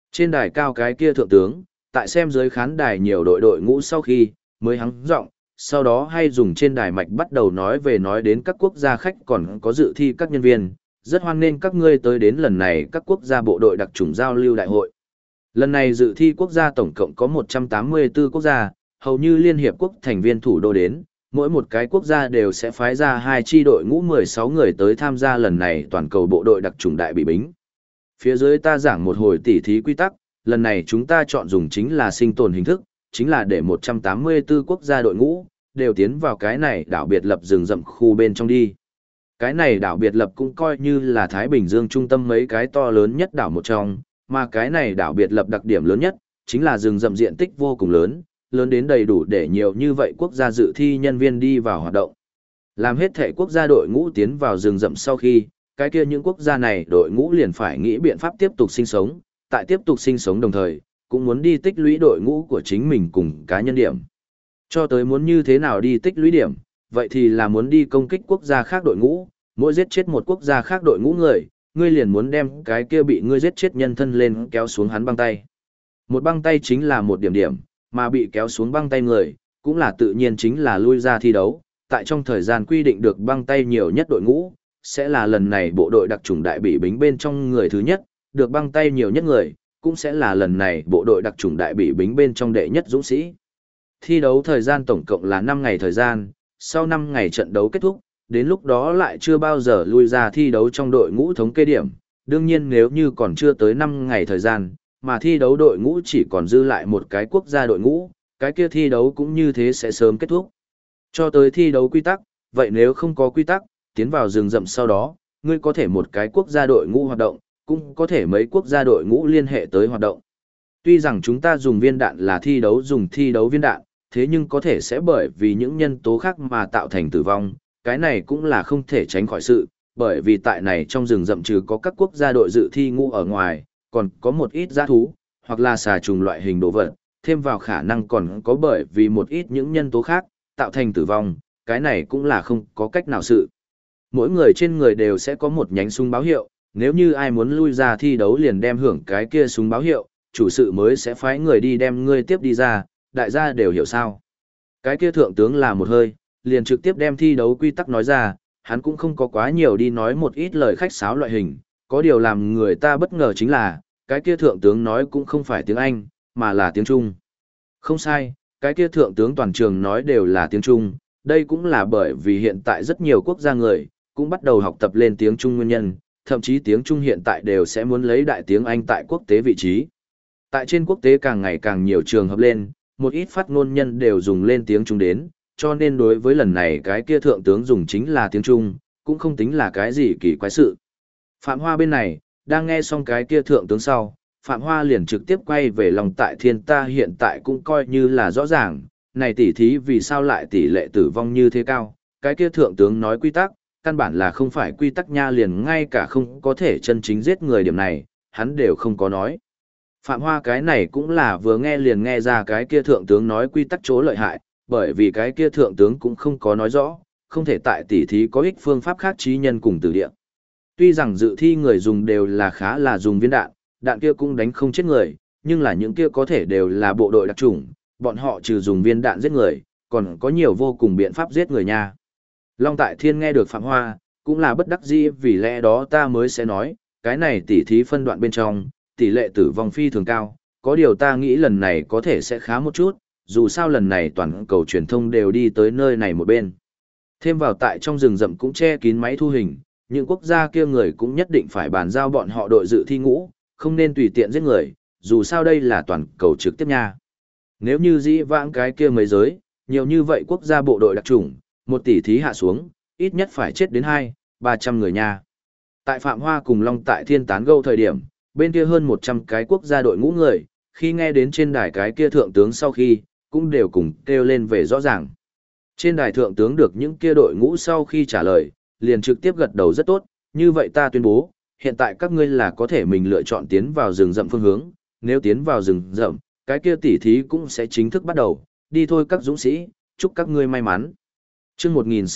Trên đài cao cái kia thượng tướng, tại xem dưới khán đài nhiều đội ngũ sau khi, mới hắng giọng, sau đó hay dùng trên đài mạch bắt đầu nói đến các quốc gia khách còn có dự thi các nhân viên, rất hoan nghênh các ngươi tới đến lần này các quốc gia bộ đội đặc chủng giao lưu đại hội. Lần này dự thi quốc gia tổng cộng có 184 quốc gia, hầu như Liên Hiệp Quốc thành viên thủ đô đến, mỗi một cái quốc gia đều sẽ phái ra 2 chi đội ngũ 16 người tới tham gia lần này toàn cầu bộ đội đặc chủng đại bị bính. Phía dưới ta giảng một hồi tỉ thí quy tắc, lần này chúng ta chọn dùng chính là sinh tồn hình thức, chính là để 184 quốc gia đội ngũ, đều tiến vào cái này đảo biệt lập rừng rậm khu bên trong đi. Cái này đảo biệt lập cũng coi như là Thái Bình Dương trung tâm mấy cái to lớn nhất đảo một trong, mà cái này đảo biệt lập đặc điểm lớn nhất, chính là rừng rậm diện tích vô cùng lớn, lớn đến đầy đủ để nhiều như vậy quốc gia dự thi nhân viên đi vào hoạt động. Làm hết thể quốc gia đội ngũ tiến vào rừng rậm sau khi, cái kia những quốc gia này đội ngũ liền phải nghĩ biện pháp tiếp tục sinh sống, tại tiếp tục sinh sống đồng thời, cũng muốn đi tích lũy đội ngũ của chính mình cùng cá nhân điểm. Cho tới muốn như thế nào đi tích lũy điểm, vậy thì là muốn đi công kích quốc gia khác đội ngũ, mỗi giết chết một quốc gia khác đội ngũ người, ngươi liền muốn đem cái kia bị ngươi giết chết nhân thân lên kéo xuống hắn băng tay. Một băng tay chính là một điểm điểm, mà bị kéo xuống băng tay người, cũng là tự nhiên chính là lui ra thi đấu, tại trong thời gian quy định được băng tay nhiều nhất đội ngũ, sẽ là lần này bộ đội đặc chủng đại bị bính bên trong người thứ nhất, được băng tay nhiều nhất người, cũng sẽ là lần này bộ đội đặc chủng đại bị bính bên trong đệ nhất dũng sĩ. Thi đấu thời gian tổng cộng là 5 ngày thời gian, sau 5 ngày trận đấu kết thúc, đến lúc đó lại chưa bao giờ lui ra thi đấu trong đội ngũ thống kê điểm. Đương nhiên nếu như còn chưa tới 5 ngày thời gian, mà thi đấu đội ngũ chỉ còn dư lại một cái quốc gia đội ngũ, cái kia thi đấu cũng như thế sẽ sớm kết thúc. Cho tới thi đấu quy tắc, vậy nếu không có quy tắc, tiến vào rừng rậm sau đó, ngươi có thể một cái quốc gia đội ngũ hoạt động, cũng có thể mấy quốc gia đội ngũ liên hệ tới hoạt động. Tuy rằng chúng ta dùng viên đạn là thi đấu dùng thi đấu viên đạn, thế nhưng có thể sẽ bởi vì những nhân tố khác mà tạo thành tử vong, cái này cũng là không thể tránh khỏi sự, bởi vì tại này trong rừng rậm trừ có các quốc gia đội dự thi ngũ ở ngoài, còn có một ít dã thú, hoặc là xà trùng loại hình đồ vật, thêm vào khả năng còn có bởi vì một ít những nhân tố khác, tạo thành tử vong, cái này cũng là không có cách nào sự. Mỗi người trên người đều sẽ có một nhánh súng báo hiệu, nếu như ai muốn lui ra thi đấu liền đem hưởng cái kia súng báo hiệu, chủ sự mới sẽ phái người đi đem ngươi tiếp đi ra, đại gia đều hiểu sao. Cái kia thượng tướng là một hơi, liền trực tiếp đem thi đấu quy tắc nói ra, hắn cũng không có quá nhiều đi nói một ít lời khách sáo loại hình, có điều làm người ta bất ngờ chính là, cái kia thượng tướng nói cũng không phải tiếng Anh, mà là tiếng Trung. Không sai, cái kia thượng tướng toàn trường nói đều là tiếng Trung, đây cũng là bởi vì hiện tại rất nhiều quốc gia người, cũng bắt đầu học tập lên tiếng Trung nguyên nhân, thậm chí tiếng Trung hiện tại đều sẽ muốn lấy đại tiếng Anh tại quốc tế vị trí. Tại trên quốc tế càng ngày càng nhiều trường hợp lên, một ít phát ngôn nhân đều dùng lên tiếng Trung đến, cho nên đối với lần này cái kia thượng tướng dùng chính là tiếng Trung, cũng không tính là cái gì kỳ quái sự. Phạm Hoa bên này, đang nghe xong cái kia thượng tướng sau, Phạm Hoa liền trực tiếp quay về lòng tại thiên ta hiện tại cũng coi như là rõ ràng, này tỉ thí vì sao lại tỷ lệ tử vong như thế cao, cái kia thượng tướng nói quy tắc, căn bản là không phải quy tắc nha liền ngay cả không có thể chân chính giết người điểm này, hắn đều không có nói. Phạm Hoa cái này cũng là vừa nghe liền nghe ra cái kia thượng tướng nói quy tắc chỗ lợi hại, bởi vì cái kia thượng tướng cũng không có nói rõ, không thể tại tỉ thí có ích phương pháp khác trí nhân cùng từ địa. Tuy rằng dự thi người dùng đều là khá là dùng viên đạn, đạn kia cũng đánh không chết người, nhưng là những kia có thể đều là bộ đội đặc chủng, bọn họ trừ dùng viên đạn giết người, còn có nhiều vô cùng biện pháp giết người nha. Long Tại Thiên nghe được Phạm Hoa, cũng là bất đắc dĩ vì lẽ đó ta mới sẽ nói, cái này tỉ thí phân đoạn bên trong, tỷ lệ tử vong phi thường cao, có điều ta nghĩ lần này có thể sẽ khá một chút, dù sao lần này toàn cầu truyền thông đều đi tới nơi này một bên. Thêm vào tại trong rừng rậm cũng che kín máy thu hình, những quốc gia kia người cũng nhất định phải bàn giao bọn họ đội dự thi ngũ, không nên tùy tiện giết người, dù sao đây là toàn cầu trực tiếp nha. Nếu như dĩ vãng cái kia mấy giới, nhiều như vậy quốc gia bộ đội đặc chủng, một tỷ thí hạ xuống, ít nhất phải chết đến 200-300 người nha. Tại Phạm Hoa cùng Long Tại Thiên tán gẫu thời điểm, bên kia hơn 100 cái quốc gia đội ngũ người, khi nghe đến trên đài cái kia thượng tướng sau khi, cũng đều cùng kêu lên về rõ ràng. Trên đài thượng tướng được những kia đội ngũ sau khi trả lời, liền trực tiếp gật đầu rất tốt, như vậy ta tuyên bố, hiện tại các ngươi là có thể mình lựa chọn tiến vào rừng rậm phương hướng, nếu tiến vào rừng rậm, cái kia tỉ thí cũng sẽ chính thức bắt đầu, đi thôi các dũng sĩ, chúc các ngươi may mắn. Chương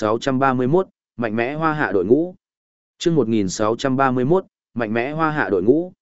1631, mạnh mẽ hoa hạ đội ngũ. Chương 1631, mạnh mẽ hoa hạ đội ngũ.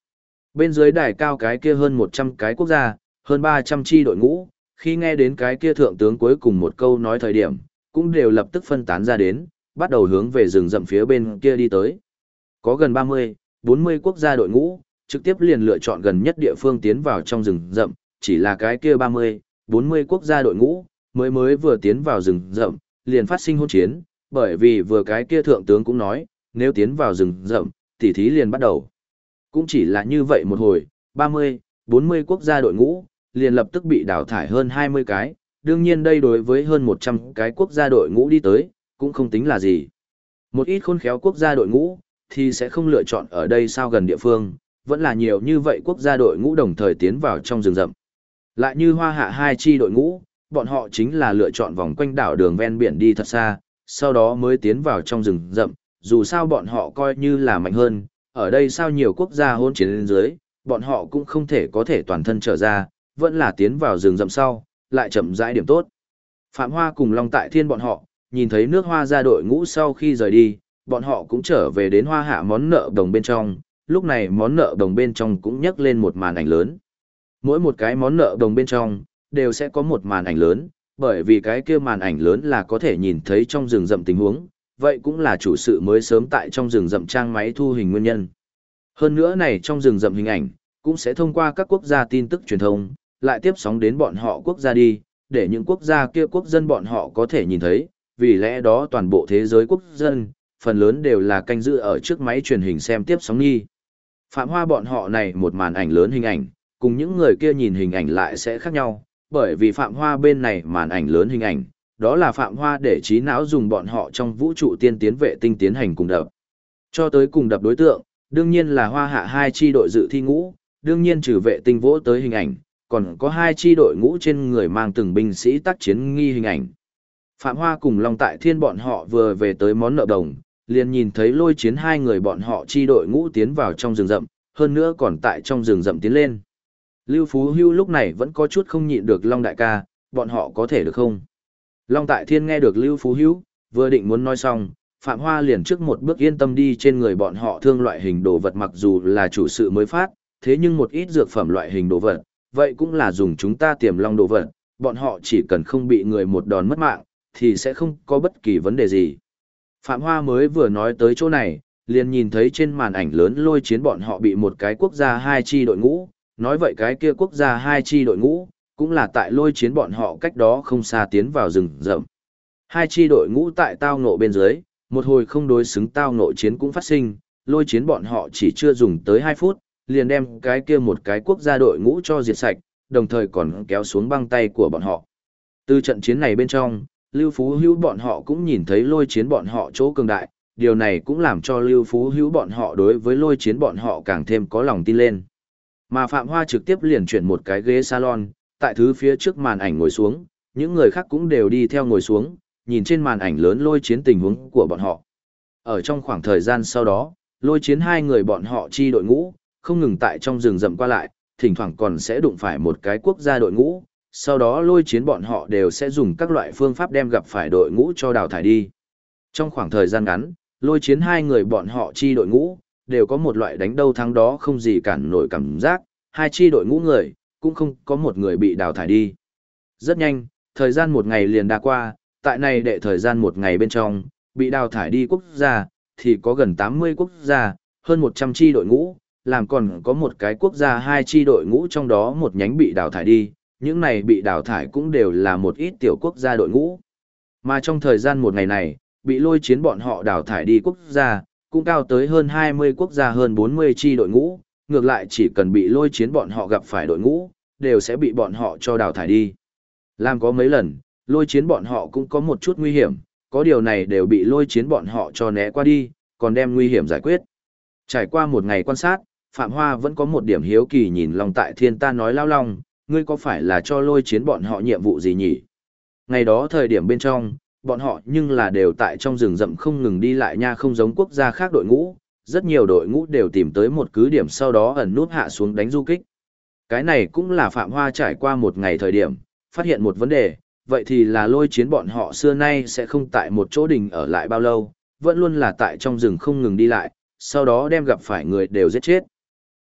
Bên dưới đài cao cái kia hơn 100 cái quốc gia, hơn 300 chi đội ngũ, khi nghe đến cái kia thượng tướng cuối cùng một câu nói thời điểm, cũng đều lập tức phân tán ra đến, bắt đầu hướng về rừng rậm phía bên kia đi tới. Có gần 30, 40 quốc gia đội ngũ, trực tiếp liền lựa chọn gần nhất địa phương tiến vào trong rừng rậm, chỉ là cái kia 30, 40 quốc gia đội ngũ, mới vừa tiến vào rừng rậm, liền phát sinh hỗn chiến, bởi vì vừa cái kia thượng tướng cũng nói, nếu tiến vào rừng rậm, tỉ thí liền bắt đầu. Cũng chỉ là như vậy một hồi, 30, 40 quốc gia đội ngũ, liền lập tức bị đào thải hơn 20 cái, đương nhiên đây đối với hơn 100 cái quốc gia đội ngũ đi tới, cũng không tính là gì. Một ít khôn khéo quốc gia đội ngũ, thì sẽ không lựa chọn ở đây sao gần địa phương, vẫn là nhiều như vậy quốc gia đội ngũ đồng thời tiến vào trong rừng rậm. Lại như Hoa Hạ hai chi đội ngũ, bọn họ chính là lựa chọn vòng quanh đảo đường ven biển đi thật xa, sau đó mới tiến vào trong rừng rậm, dù sao bọn họ coi như là mạnh hơn, ở đây sao nhiều quốc gia hôn chiến lên dưới, bọn họ cũng không thể có thể toàn thân trở ra, vẫn là tiến vào rừng rậm sau, lại chậm rãi điểm tốt. Phạm Hoa cùng Long Tại Thiên bọn họ, nhìn thấy nước Hoa ra đội ngũ sau khi rời đi, bọn họ cũng trở về đến Hoa Hạ món nợ đồng bên trong, lúc này món nợ đồng bên trong cũng nhấc lên một màn ảnh lớn. Mỗi một cái món nợ đồng bên trong, đều sẽ có một màn ảnh lớn, bởi vì cái kia màn ảnh lớn là có thể nhìn thấy trong rừng rậm tình huống, vậy cũng là chủ sự mới sớm tại trong rừng rậm trang máy thu hình nguyên nhân. Hơn nữa này trong rừng rậm hình ảnh, cũng sẽ thông qua các quốc gia tin tức truyền thông, lại tiếp sóng đến bọn họ quốc gia đi, để những quốc gia kia quốc dân bọn họ có thể nhìn thấy, vì lẽ đó toàn bộ thế giới quốc dân, phần lớn đều là canh giữ ở trước máy truyền hình xem tiếp sóng nghi. Phạm Hoa bọn họ này một màn ảnh lớn hình ảnh, cùng những người kia nhìn hình ảnh lại sẽ khác nhau, bởi vì Phạm Hoa bên này màn ảnh lớn hình ảnh, đó là Phạm Hoa để trí não dùng bọn họ trong vũ trụ tiên tiến vệ tinh tiến hành cùng đập. Cho tới cùng đập đối tượng, đương nhiên là Hoa Hạ hai chi đội dự thi ngũ, đương nhiên trừ vệ tinh vỗ tới hình ảnh, còn có hai chi đội ngũ trên người mang từng binh sĩ tác chiến nghi hình ảnh. Phạm Hoa cùng Long Tại Thiên bọn họ vừa về tới món nợ đồng, liền nhìn thấy Lôi Chiến hai người bọn họ chi đội ngũ tiến vào trong rừng rậm, hơn nữa còn tại trong rừng rậm tiến lên. Lưu Phú Hưu lúc này vẫn có chút không nhịn được Long đại ca, bọn họ có thể được không? Long Tại Thiên nghe được Lưu Phú Hưu, vừa định muốn nói xong, Phạm Hoa liền trước một bước yên tâm đi trên người bọn họ thương loại hình đồ vật mặc dù là chủ sự mới phát, thế nhưng một ít dược phẩm loại hình đồ vật, vậy cũng là dùng chúng ta tiềm long đồ vật, bọn họ chỉ cần không bị người một đòn mất mạng, thì sẽ không có bất kỳ vấn đề gì. Phạm Hoa mới vừa nói tới chỗ này, liền nhìn thấy trên màn ảnh lớn Lôi Chiến bọn họ bị một cái quốc gia hai chi đội ngũ, nói vậy cái kia quốc gia hai chi đội ngũ, cũng là tại Lôi Chiến bọn họ cách đó không xa tiến vào rừng rậm. Hai chi đội ngũ tại tao ngộ bên dưới, một hồi không đối xứng tao ngộ chiến cũng phát sinh, Lôi Chiến bọn họ chỉ chưa dùng tới 2 phút, liền đem cái kia một cái quốc gia đội ngũ cho diệt sạch, đồng thời còn kéo xuống băng tay của bọn họ. Từ trận chiến này bên trong, Lưu Phú Hữu bọn họ cũng nhìn thấy Lôi Chiến bọn họ chỗ cường đại, điều này cũng làm cho Lưu Phú Hữu bọn họ đối với Lôi Chiến bọn họ càng thêm có lòng tin lên. Mà Phạm Hoa trực tiếp liền chuyển một cái ghế salon, tại thứ phía trước màn ảnh ngồi xuống, những người khác cũng đều đi theo ngồi xuống, nhìn trên màn ảnh lớn Lôi Chiến tình huống của bọn họ. Ở trong khoảng thời gian sau đó, Lôi Chiến hai người bọn họ chi đội ngũ, không ngừng tại trong rừng rậm qua lại, thỉnh thoảng còn sẽ đụng phải một cái quốc gia đội ngũ, sau đó Lôi Chiến bọn họ đều sẽ dùng các loại phương pháp đem gặp phải đội ngũ cho đào thải đi. Trong khoảng thời gian ngắn, Lôi Chiến hai người bọn họ chi đội ngũ, đều có một loại đánh đâu thắng đó không gì cản nổi cảm giác, hai chi đội ngũ người, cũng không có một người bị đào thải đi. Rất nhanh, thời gian một ngày liền đã qua, tại này đệ thời gian một ngày bên trong, bị đào thải đi quốc gia, thì có gần 80 quốc gia, hơn 100 chi đội ngũ, làm còn có một cái quốc gia hai chi đội ngũ trong đó một nhánh bị đào thải đi, những này bị đào thải cũng đều là một ít tiểu quốc gia đội ngũ. Mà trong thời gian một ngày này, bị Lôi Chiến bọn họ đào thải đi quốc gia, cũng cao tới hơn 20 quốc gia hơn 40 chi đội ngũ, ngược lại chỉ cần bị Lôi Chiến bọn họ gặp phải đội ngũ, đều sẽ bị bọn họ cho đào thải đi. Làm có mấy lần, Lôi Chiến bọn họ cũng có một chút nguy hiểm, có điều này đều bị Lôi Chiến bọn họ cho né qua đi, còn đem nguy hiểm giải quyết. Trải qua một ngày quan sát, Phạm Hoa vẫn có một điểm hiếu kỳ nhìn Long Tại Thiên ta nói lao long, ngươi có phải là cho Lôi Chiến bọn họ nhiệm vụ gì nhỉ? Ngày đó thời điểm bên trong, bọn họ nhưng là đều tại trong rừng rậm không ngừng đi lại nha, không giống quốc gia khác đội ngũ, rất nhiều đội ngũ đều tìm tới một cứ điểm sau đó ẩn nút hạ xuống đánh du kích. Cái này cũng là Phạm Hoa trải qua một ngày thời điểm, phát hiện một vấn đề, vậy thì là Lôi Chiến bọn họ xưa nay sẽ không tại một chỗ đình ở lại bao lâu, vẫn luôn là tại trong rừng không ngừng đi lại, sau đó đem gặp phải người đều giết chết.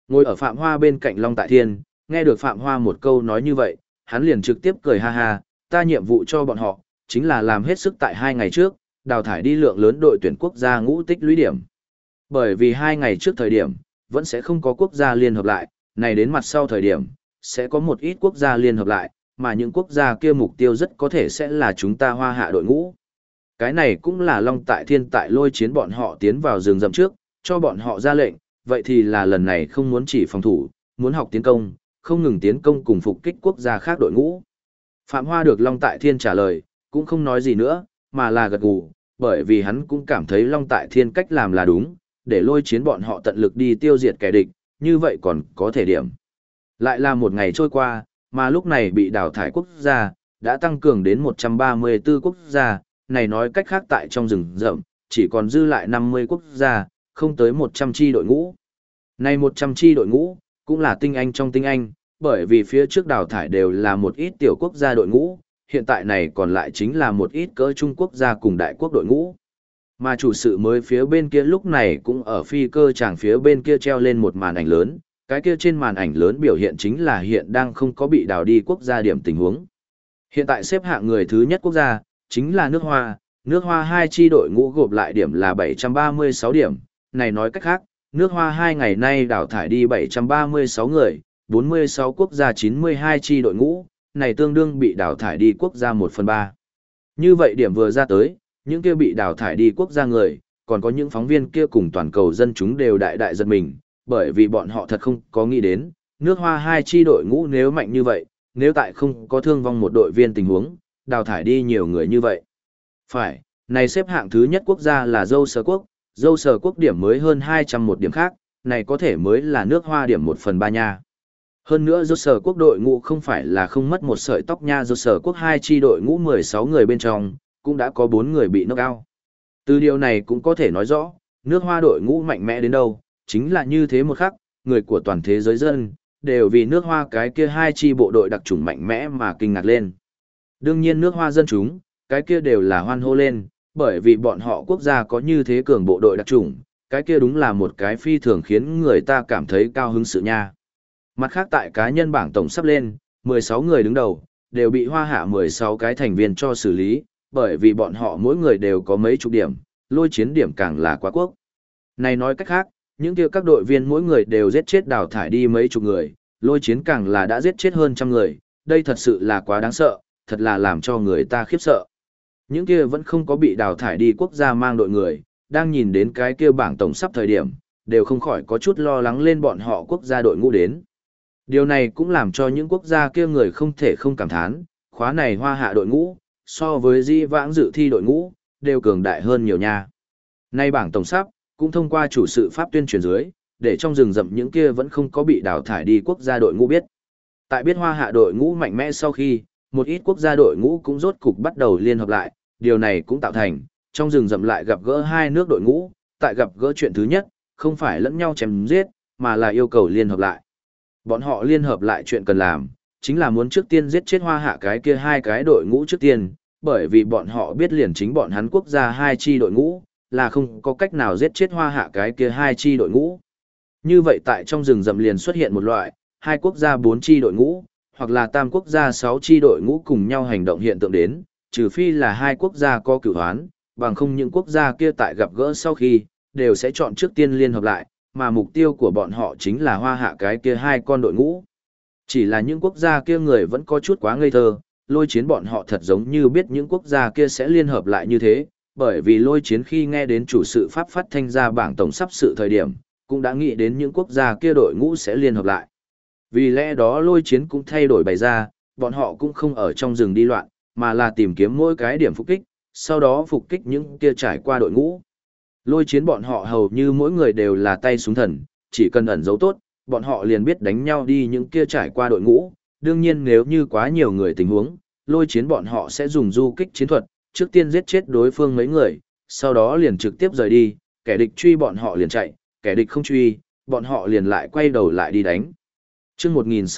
Ngồi ở Phạm Hoa bên cạnh Long Tại Thiên, nghe được Phạm Hoa một câu nói như vậy, hắn liền trực tiếp cười ha ha, ta nhiệm vụ cho bọn họ, chính là làm hết sức tại 2 ngày trước, đào thải đi lượng lớn đội tuyển quốc gia ngũ tích lũy điểm. Bởi vì 2 ngày trước thời điểm, vẫn sẽ không có quốc gia liên hợp lại, này đến mặt sau thời điểm, sẽ có một ít quốc gia liên hợp lại, mà những quốc gia kia mục tiêu rất có thể sẽ là chúng ta Hoa Hạ đội ngũ. Cái này cũng là Long Tại Thiên tại Lôi Chiến bọn họ tiến vào rừng rậm trước, cho bọn họ ra lệnh, vậy thì là lần này không muốn chỉ phòng thủ, muốn học tiến công, không ngừng tiến công cùng phục kích quốc gia khác đội ngũ. Phạm Hoa được Long Tại Thiên trả lời, cũng không nói gì nữa, mà là gật gù, bởi vì hắn cũng cảm thấy Long Tại Thiên cách làm là đúng, để Lôi Chiến bọn họ tận lực đi tiêu diệt kẻ địch, như vậy còn có thể điểm. Lại là một ngày trôi qua, mà lúc này bị đào thải quốc gia, đã tăng cường đến 134 quốc gia, này nói cách khác tại trong rừng rậm, chỉ còn dư lại 50 quốc gia, không tới 100 chi đội ngũ. Này 100 chi đội ngũ, cũng là tinh anh trong tinh anh, bởi vì phía trước đào thải đều là một ít tiểu quốc gia đội ngũ, hiện tại này còn lại chính là một ít cỡ trung quốc gia cùng đại quốc đội ngũ. Mà chủ sự mới phía bên kia lúc này cũng ở phi cơ tràng phía bên kia treo lên một màn ảnh lớn, cái kia trên màn ảnh lớn biểu hiện chính là hiện đang không có bị đào đi quốc gia điểm tình huống. Hiện tại xếp hạng người thứ nhất quốc gia, chính là nước Hoa 2 chi đội ngũ gộp lại điểm là 736 điểm, này nói cách khác, nước Hoa 2 ngày nay đào thải đi 736 người, 46 quốc gia 92 chi đội ngũ, này tương đương bị đào thải đi quốc gia 1/3. Như vậy điểm vừa ra tới, những kia bị đào thải đi quốc gia người, còn có những phóng viên kia cùng toàn cầu dân chúng đều đại giật mình, bởi vì bọn họ thật không có nghĩ đến, nước Hoa 2 chi đội ngũ nếu mạnh như vậy, nếu tại không có thương vong một đội viên tình huống, đào thải đi nhiều người như vậy. Phải, này xếp hạng thứ nhất quốc gia là Dâu Sở Quốc điểm mới hơn 201 điểm khác, này có thể mới là nước Hoa điểm 1/3 nha. Hơn nữa Dâu Sở Quốc đội ngũ không phải là không mất một sợi tóc nha, Dâu Sở Quốc 2 chi đội ngũ 16 người bên trong, cũng đã có 4 người bị knock out. Từ điều này cũng có thể nói rõ, nước Hoa đội ngũ mạnh mẽ đến đâu, chính là như thế một khắc, người của toàn thế giới dân, đều vì nước Hoa cái kia 2 chi bộ đội đặc chủng mạnh mẽ mà kinh ngạc lên. Đương nhiên nước Hoa dân chúng, cái kia đều là hoan hô lên, bởi vì bọn họ quốc gia có như thế cường bộ đội đặc chủng, cái kia đúng là một cái phi thường khiến người ta cảm thấy cao hứng sự nha. Mặt khác tại cá nhân bảng tổng sắp lên, 16 người đứng đầu, đều bị Hoa Hạ 16 cái thành viên cho xử lý, bởi vì bọn họ mỗi người đều có mấy chục điểm, Lôi Chiến điểm càng là quá quốc. Này nói cách khác, những kia các đội viên mỗi người đều giết chết đào thải đi mấy chục người, Lôi Chiến càng là đã giết chết hơn trăm người, đây thật sự là quá đáng sợ, thật là làm cho người ta khiếp sợ. Những kia vẫn không có bị đào thải đi quốc gia mang đội người, đang nhìn đến cái kia bảng tổng sắp thời điểm, đều không khỏi có chút lo lắng lên bọn họ quốc gia đội ngũ đến. Điều này cũng làm cho những quốc gia kia người không thể không cảm thán, khóa này Hoa Hạ đội ngũ, so với di vãng dự thi đội ngũ, đều cường đại hơn nhiều nha. Nay bảng tổng sắp, cũng thông qua chủ sự pháp tuyên truyền dưới, để trong rừng rậm những kia vẫn không có bị đào thải đi quốc gia đội ngũ biết. Tại biết Hoa Hạ đội ngũ mạnh mẽ sau khi, một ít quốc gia đội ngũ cũng rốt cục bắt đầu liên hợp lại, điều này cũng tạo thành, trong rừng rậm lại gặp gỡ hai nước đội ngũ, tại gặp gỡ chuyện thứ nhất, không phải lẫn nhau chém giết, mà là yêu cầu liên hợp lại. Bọn họ liên hợp lại chuyện cần làm, chính là muốn trước tiên giết chết Hoa Hạ cái kia hai cái đội ngũ trước tiên, bởi vì bọn họ biết liền chính bọn hắn quốc gia hai chi đội ngũ, là không có cách nào giết chết Hoa Hạ cái kia hai chi đội ngũ. Như vậy tại trong rừng rậm liền xuất hiện một loại, hai quốc gia 4 chi đội ngũ, hoặc là tam quốc gia 6 chi đội ngũ cùng nhau hành động hiện tượng đến, trừ phi là hai quốc gia có cửu hoán, bằng không những quốc gia kia tại gặp gỡ sau khi, đều sẽ chọn trước tiên liên hợp lại, mà mục tiêu của bọn họ chính là Hoa Hạ cái kia hai con đội ngũ. Chỉ là những quốc gia kia người vẫn có chút quá ngây thơ, Lôi Chiến bọn họ thật giống như biết những quốc gia kia sẽ liên hợp lại như thế, bởi vì Lôi Chiến khi nghe đến chủ sự pháp phát thanh ra bảng tổng sắp sự thời điểm, cũng đã nghĩ đến những quốc gia kia đội ngũ sẽ liên hợp lại. Vì lẽ đó Lôi Chiến cũng thay đổi bày ra, bọn họ cũng không ở trong rừng đi loạn, mà là tìm kiếm mỗi cái điểm phục kích, sau đó phục kích những kia trải qua đội ngũ. Lôi Chiến bọn họ hầu như mỗi người đều là tay súng thần, chỉ cần ẩn giấu tốt, bọn họ liền biết đánh nhau đi những kia trải qua đội ngũ. Đương nhiên nếu như quá nhiều người tình huống, Lôi Chiến bọn họ sẽ dùng du kích chiến thuật, trước tiên giết chết đối phương mấy người, sau đó liền trực tiếp rời đi, kẻ địch truy bọn họ liền chạy, kẻ địch không truy, bọn họ liền lại quay đầu lại đi đánh. Chương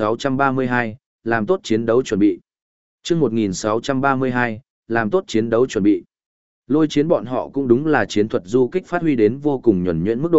1632, làm tốt chiến đấu chuẩn bị. Chương 1632, làm tốt chiến đấu chuẩn bị. Lôi Chiến bọn họ cũng đúng là chiến thuật du kích phát huy đến vô cùng nhuần nhuyễn mức độ,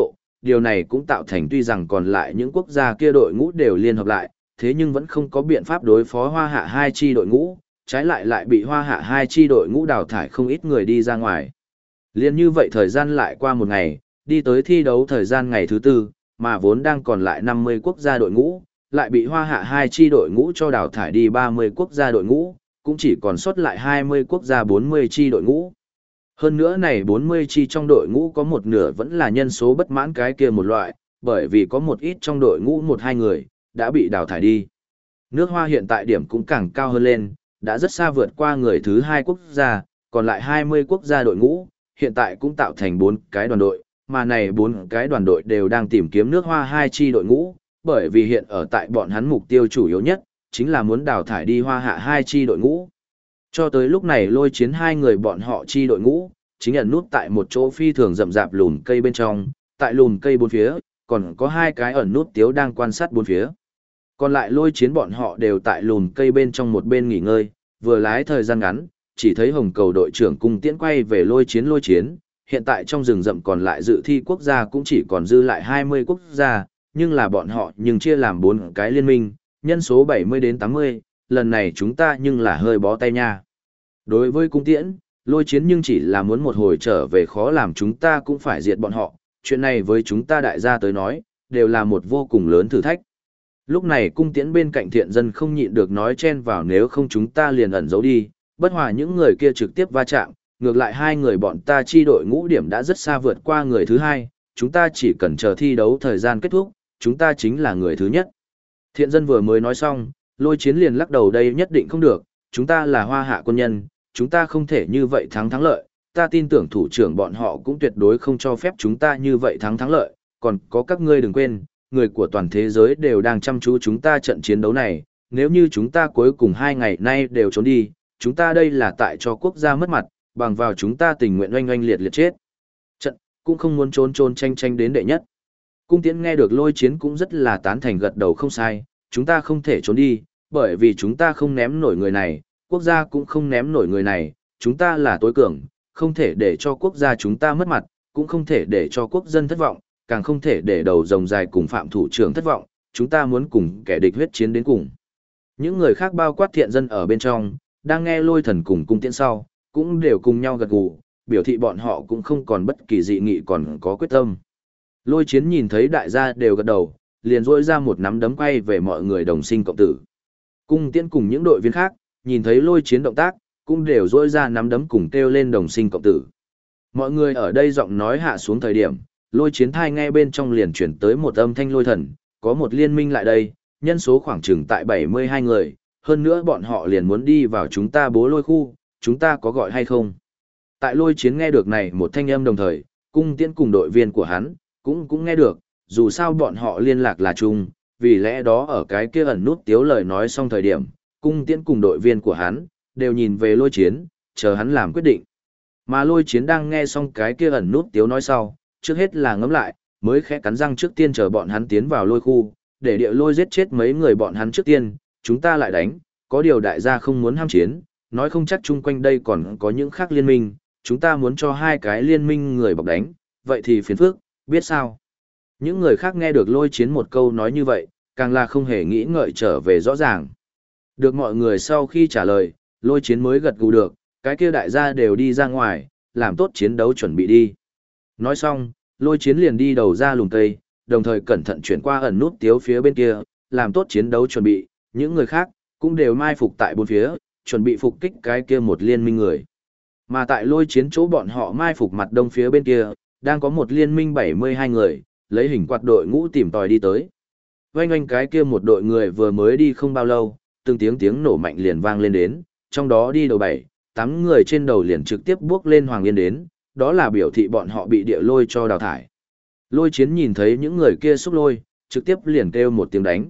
điều này cũng tạo thành tuy rằng còn lại những quốc gia kia đội ngũ đều liên hợp lại, thế nhưng vẫn không có biện pháp đối phó Hoa Hạ hai chi đội ngũ, trái lại bị Hoa Hạ hai chi đội ngũ đào thải không ít người đi ra ngoài. Liên như vậy thời gian lại qua một ngày, đi tới thi đấu thời gian ngày thứ tư, mà vốn đang còn lại 50 quốc gia đội ngũ, lại bị Hoa Hạ hai chi đội ngũ cho đào thải đi 30 quốc gia đội ngũ, cũng chỉ còn sót lại 20 quốc gia 40 chi đội ngũ. Hơn nữa này 40 chi trong đội ngũ có một nửa vẫn là nhân số bất mãn cái kia một loại, bởi vì có một ít trong đội ngũ một hai người, đã bị đào thải đi. Nước Hoa hiện tại điểm cũng càng cao hơn lên, đã rất xa vượt qua người thứ hai quốc gia, còn lại 20 quốc gia đội ngũ, hiện tại cũng tạo thành 4 cái đoàn đội, mà này 4 cái đoàn đội đều đang tìm kiếm nước Hoa hai chi đội ngũ, bởi vì hiện ở tại bọn hắn mục tiêu chủ yếu nhất, chính là muốn đào thải đi Hoa Hạ hai chi đội ngũ. Cho tới lúc này Lôi Chiến hai người bọn họ chi đội ngũ, chính ẩn nút tại một chỗ phi thường rậm rạp lùm cây bên trong, tại lùm cây bốn phía, còn có hai cái ẩn nút tiếu đang quan sát bốn phía. Còn lại Lôi Chiến bọn họ đều tại lùm cây bên trong một bên nghỉ ngơi, vừa lái thời gian ngắn, chỉ thấy hồng cầu đội trưởng Cung Tiễn quay về Lôi Chiến, hiện tại trong rừng rậm còn lại dự thi quốc gia cũng chỉ còn dư lại 20 quốc gia, nhưng là bọn họ nhưng chia làm 4 cái liên minh, nhân số 70 đến 80, lần này chúng ta nhưng là hơi bó tay nha. Đối với Cung Tiễn, Lôi Chiến nhưng chỉ là muốn một hồi trở về khó làm chúng ta cũng phải diệt bọn họ, chuyện này với chúng ta đại gia tới nói, đều là một vô cùng lớn thử thách. Lúc này Cung Tiễn bên cạnh thiện dân không nhịn được nói chen vào nếu không chúng ta liền ẩn giấu đi, bất hòa những người kia trực tiếp va chạm, ngược lại hai người bọn ta chi đội ngũ điểm đã rất xa vượt qua người thứ hai, chúng ta chỉ cần chờ thi đấu thời gian kết thúc, chúng ta chính là người thứ nhất. Thiện dân vừa mới nói xong, Lôi Chiến liền lắc đầu đây nhất định không được, chúng ta là Hoa Hạ quân nhân, chúng ta không thể như vậy thắng lợi, ta tin tưởng thủ trưởng bọn họ cũng tuyệt đối không cho phép chúng ta như vậy thắng lợi, còn có các ngươi đừng quên, người của toàn thế giới đều đang chăm chú chúng ta trận chiến đấu này, nếu như chúng ta cuối cùng 2 ngày nay đều trốn đi, chúng ta đây là tại cho quốc gia mất mặt, bằng vào chúng ta tình nguyện oanh liệt chết. Trận, cũng không muốn trốn tranh đến đệ nhất. Cung Tiễn nghe được Lôi Chiến cũng rất là tán thành gật đầu không sai, chúng ta không thể trốn đi, bởi vì chúng ta không ném nổi người này, quốc gia cũng không ném nổi người này, chúng ta là tối cường, không thể để cho quốc gia chúng ta mất mặt, cũng không thể để cho quốc dân thất vọng, càng không thể để đầu rồng dài cùng phạm thủ trưởng thất vọng, chúng ta muốn cùng kẻ địch huyết chiến đến cùng. Những người khác bao quát thiện dân ở bên trong, đang nghe Lôi Thần cùng Cung Tiễn sau, cũng đều cùng nhau gật gù, biểu thị bọn họ cũng không còn bất kỳ dị nghị còn có quyết tâm. Lôi Chiến nhìn thấy đại gia đều gật đầu, liền rỗi ra một nắm đấm quay về mọi người đồng sinh cộng tử. Cung Tiễn cùng những đội viên khác, nhìn thấy Lôi Chiến động tác, cũng đều rỗi ra nắm đấm cùng kêu lên đồng sinh cộng tử. Mọi người ở đây giọng nói hạ xuống thời điểm, Lôi Chiến thai nghe bên trong liền chuyển tới một âm thanh Lôi Thần, có một liên minh lại đây, nhân số khoảng chừng tại 72 người, hơn nữa bọn họ liền muốn đi vào chúng ta bố lôi khu, chúng ta có gọi hay không? Tại Lôi Chiến nghe được này một thanh âm đồng thời, Cung Tiễn cùng đội viên của hắn, cũng nghe được, dù sao bọn họ liên lạc là chung, vì lẽ đó ở cái kia ẩn nút tiếu lời nói xong thời điểm, Cung Tiễn cùng đội viên của hắn, đều nhìn về Lôi Chiến, chờ hắn làm quyết định. Mà Lôi Chiến đang nghe xong cái kia ẩn nút tiếu nói sau, trước hết là ngẫm lại, mới khẽ cắn răng trước tiên chờ bọn hắn tiến vào lôi khu, để địa lôi giết chết mấy người bọn hắn trước tiên, chúng ta lại đánh, có điều đại gia không muốn ham chiến, nói không chắc chung quanh đây còn có những khác liên minh, chúng ta muốn cho hai cái liên minh người bọc đánh, vậy thì phiền phức, biết sao? Những người khác nghe được Lôi Chiến một câu nói như vậy, càng là không hề nghĩ ngợi trở về rõ ràng. Được mọi người sau khi trả lời, Lôi Chiến mới gật gù được, cái kia đại gia đều đi ra ngoài, làm tốt chiến đấu chuẩn bị đi. Nói xong, Lôi Chiến liền đi đầu ra lùm cây, đồng thời cẩn thận chuyển qua ẩn nút tiếu phía bên kia, làm tốt chiến đấu chuẩn bị, những người khác cũng đều mai phục tại bốn phía, chuẩn bị phục kích cái kia một liên minh người. Mà tại Lôi Chiến chỗ bọn họ mai phục mặt đông phía bên kia, đang có một liên minh 72 người, lấy hình quạt đội ngũ tìm tòi đi tới. Oanh cái kia một đội người vừa mới đi không bao lâu, từng tiếng nổ mạnh liền vang lên đến, trong đó đi đầu 7, 8 người trên đầu liền trực tiếp bước lên hoàng yên đến, đó là biểu thị bọn họ bị địa lôi cho đào thải. Lôi Chiến nhìn thấy những người kia xúc lôi, trực tiếp liền kêu một tiếng đánh.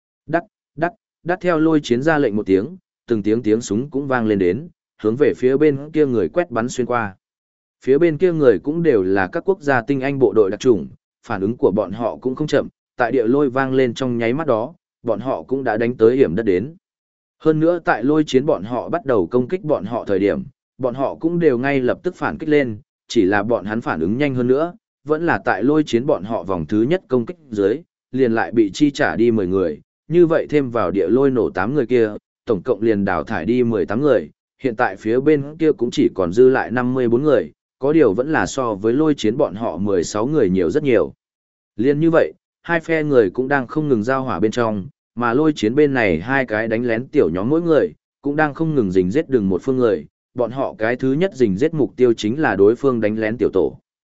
Đắt theo Lôi Chiến ra lệnh một tiếng, từng tiếng súng cũng vang lên đến, hướng về phía bên kia người quét bắn xuyên qua. Phía bên kia người cũng đều là các quốc gia tinh anh bộ đội đặc chủng, phản ứng của bọn họ cũng không chậm, tại địa lôi vang lên trong nháy mắt đó, bọn họ cũng đã đánh tới hiểm đất đến. Hơn nữa tại Lôi Chiến bọn họ bắt đầu công kích bọn họ thời điểm, bọn họ cũng đều ngay lập tức phản kích lên, chỉ là bọn hắn phản ứng nhanh hơn nữa, vẫn là tại lôi chiến bọn họ vòng thứ nhất công kích dưới, liền lại bị chi trả đi 10 người, như vậy thêm vào địa lôi nổ 8 người kia, tổng cộng liền đào thải đi 18 người, hiện tại phía bên kia cũng chỉ còn dư lại 54 người, có điều vẫn là so với lôi chiến bọn họ 16 người nhiều rất nhiều. Liên như vậy, hai phe người cũng đang không ngừng giao hỏa bên trong, mà lôi chiến bên này hai cái đánh lén tiểu nhóm mỗi người, cũng đang không ngừng rình giết đường một phương người, bọn họ cái thứ nhất rình giết mục tiêu chính là đối phương đánh lén tiểu tổ.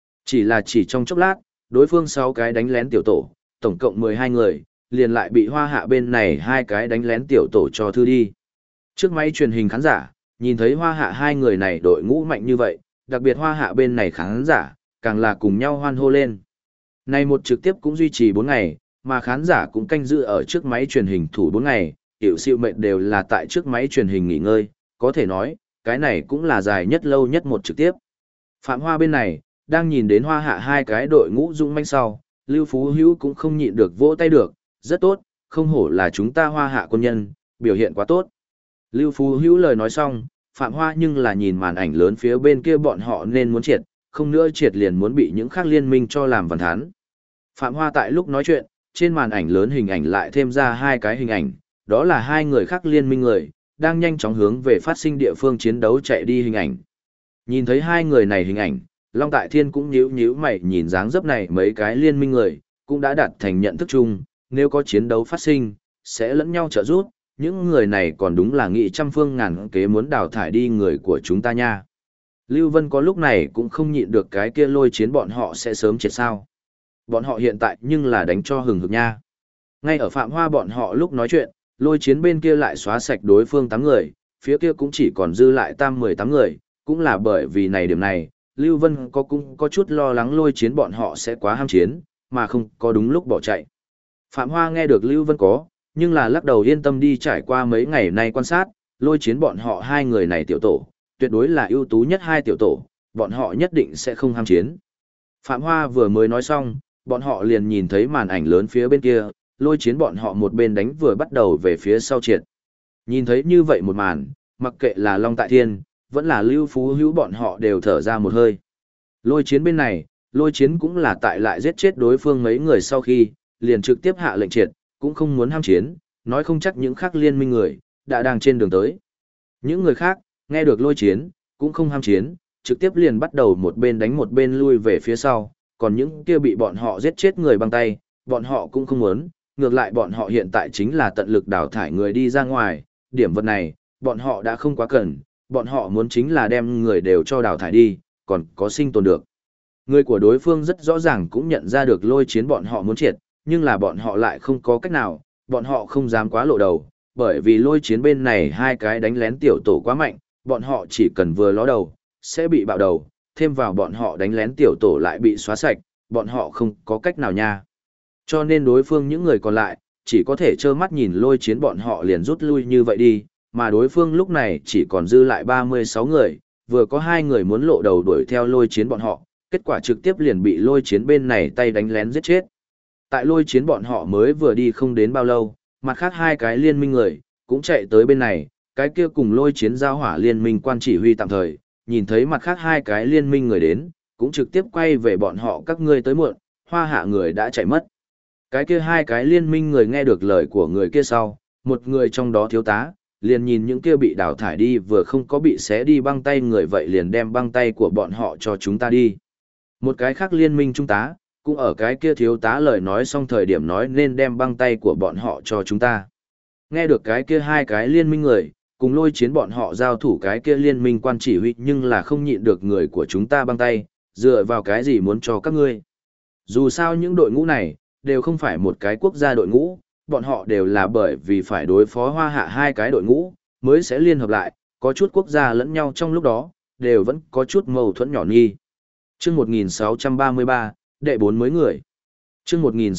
Chỉ trong chốc lát, đối phương 6 cái đánh lén tiểu tổ, tổng cộng 12 người, liền lại bị hoa hạ bên này hai cái đánh lén tiểu tổ cho thư đi. Trước máy truyền hình khán giả, nhìn thấy hoa hạ hai người này đội ngũ mạnh như vậy, đặc biệt hoa hạ bên này khán giả, càng là cùng nhau hoan hô lên. Này một trực tiếp cũng duy trì 4 ngày, mà khán giả cũng canh giữ ở trước máy truyền hình thủ 4 ngày, tiểu siêu mệnh đều là tại trước máy truyền hình nghỉ ngơi, có thể nói, cái này cũng là dài nhất lâu nhất một trực tiếp. Phạm Hoa bên này, đang nhìn đến hoa hạ hai cái đội ngũ dũng manh sau, Lưu Phú Hữu cũng không nhịn được vỗ tay được, rất tốt, không hổ là chúng ta hoa hạ quân nhân, biểu hiện quá tốt. Lưu Phú Hữu lời nói xong, Phạm Hoa nhưng là nhìn màn ảnh lớn phía bên kia bọn họ nên muốn triệt, không nữa triệt liền muốn bị những khác liên minh cho làm văn thán. Phạm Hoa tại lúc nói chuyện, trên màn ảnh lớn hình ảnh lại thêm ra hai cái hình ảnh, đó là hai người khác liên minh người, đang nhanh chóng hướng về phát sinh địa phương chiến đấu chạy đi hình ảnh. Nhìn thấy hai người này hình ảnh, Long Tại Thiên cũng nhíu mày nhìn dáng dấp này mấy cái liên minh người, cũng đã đạt thành nhận thức chung, nếu có chiến đấu phát sinh, sẽ lẫn nhau trợ giúp, những người này còn đúng là nghị trăm phương ngàn kế muốn đào thải đi người của chúng ta nha. Lưu Vân có lúc này cũng không nhịn được cái kia lôi chiến bọn họ sẽ sớm triệt sao. Bọn họ hiện tại nhưng là đánh cho hừng hực nha. Ngay ở Phạm Hoa bọn họ lúc nói chuyện, lôi chiến bên kia lại xóa sạch đối phương 8 người, phía kia cũng chỉ còn dư lại 18 người, cũng là bởi vì này điểm này, Lưu Vân cũng có chút lo lắng lôi chiến bọn họ sẽ quá ham chiến, mà không có đúng lúc bỏ chạy. Phạm Hoa nghe được Lưu Vân có, nhưng là lắc đầu yên tâm đi trải qua mấy ngày nay quan sát, lôi chiến bọn họ hai người này tiểu tổ, tuyệt đối là ưu tú nhất hai tiểu tổ, bọn họ nhất định sẽ không ham chiến. Phạm Hoa vừa mới nói xong, bọn họ liền nhìn thấy màn ảnh lớn phía bên kia, lôi chiến bọn họ một bên đánh vừa bắt đầu về phía sau triệt. Nhìn thấy như vậy một màn, mặc kệ là Long Tại Thiên, vẫn là Lưu Phú Hữu bọn họ đều thở ra một hơi. Lôi chiến bên này, lôi chiến cũng là tại lại giết chết đối phương mấy người sau khi, liền trực tiếp hạ lệnh triệt, cũng không muốn ham chiến, nói không chắc những khác liên minh người, đã đang trên đường tới. Những người khác, nghe được lôi chiến, cũng không ham chiến, trực tiếp liền bắt đầu một bên đánh một bên lui về phía sau, còn những kia bị bọn họ giết chết người băng tay, bọn họ cũng không muốn, ngược lại bọn họ hiện tại chính là tận lực đào thải người đi ra ngoài, điểm vật này, bọn họ đã không quá cần, bọn họ muốn chính là đem người đều cho đào thải đi, còn có sinh tồn được. Người của đối phương rất rõ ràng cũng nhận ra được lôi chiến bọn họ muốn triệt, nhưng là bọn họ lại không có cách nào, bọn họ không dám quá lộ đầu, bởi vì lôi chiến bên này hai cái đánh lén tiểu tổ quá mạnh, bọn họ chỉ cần vừa ló đầu, sẽ bị bạo đầu, thêm vào bọn họ đánh lén tiểu tổ lại bị xóa sạch, bọn họ không có cách nào nha. Cho nên đối phương những người còn lại, chỉ có thể trơ mắt nhìn lôi chiến bọn họ liền rút lui như vậy đi, mà đối phương lúc này chỉ còn dư lại 36 người, vừa có 2 người muốn lộ đầu đuổi theo lôi chiến bọn họ, kết quả trực tiếp liền bị lôi chiến bên này tay đánh lén giết chết. Tại lôi chiến bọn họ mới vừa đi không đến bao lâu, mặt khác 2 cái liên minh người, cũng chạy tới bên này, cái kia cùng lôi chiến giao hỏa liên minh quan chỉ huy tạm thời, nhìn thấy mặt khác 2 cái liên minh người đến, cũng trực tiếp quay về bọn họ các ngươi tới muộn, hoa hạ người đã chạy mất. Cái kia 2 cái liên minh người nghe được lời của người kia sau, một người trong đó thiếu tá, liền nhìn những kia bị đào thải đi vừa không có bị xé đi băng tay người vậy liền đem băng tay của bọn họ cho chúng ta đi. Một cái khác liên minh trung tá, cũng ở cái kia thiếu tá lời nói xong thời điểm nói nên đem băng tay của bọn họ cho chúng ta. Nghe được cái kia 2 cái liên minh người, cùng lôi chiến bọn họ giao thủ cái kia liên minh quan chỉ huy nhưng là không nhịn được người của chúng ta băng tay, dựa vào cái gì muốn cho các ngươi. Dù sao những đội ngũ này, đều không phải một cái quốc gia đội ngũ, bọn họ đều là bởi vì phải đối phó hoa hạ 2 cái đội ngũ, mới sẽ liên hợp lại, có chút quốc gia lẫn nhau trong lúc đó, đều vẫn có chút mâu thuẫn nhỏ nhi. Chương 1633, đệ 4 mới người. Chương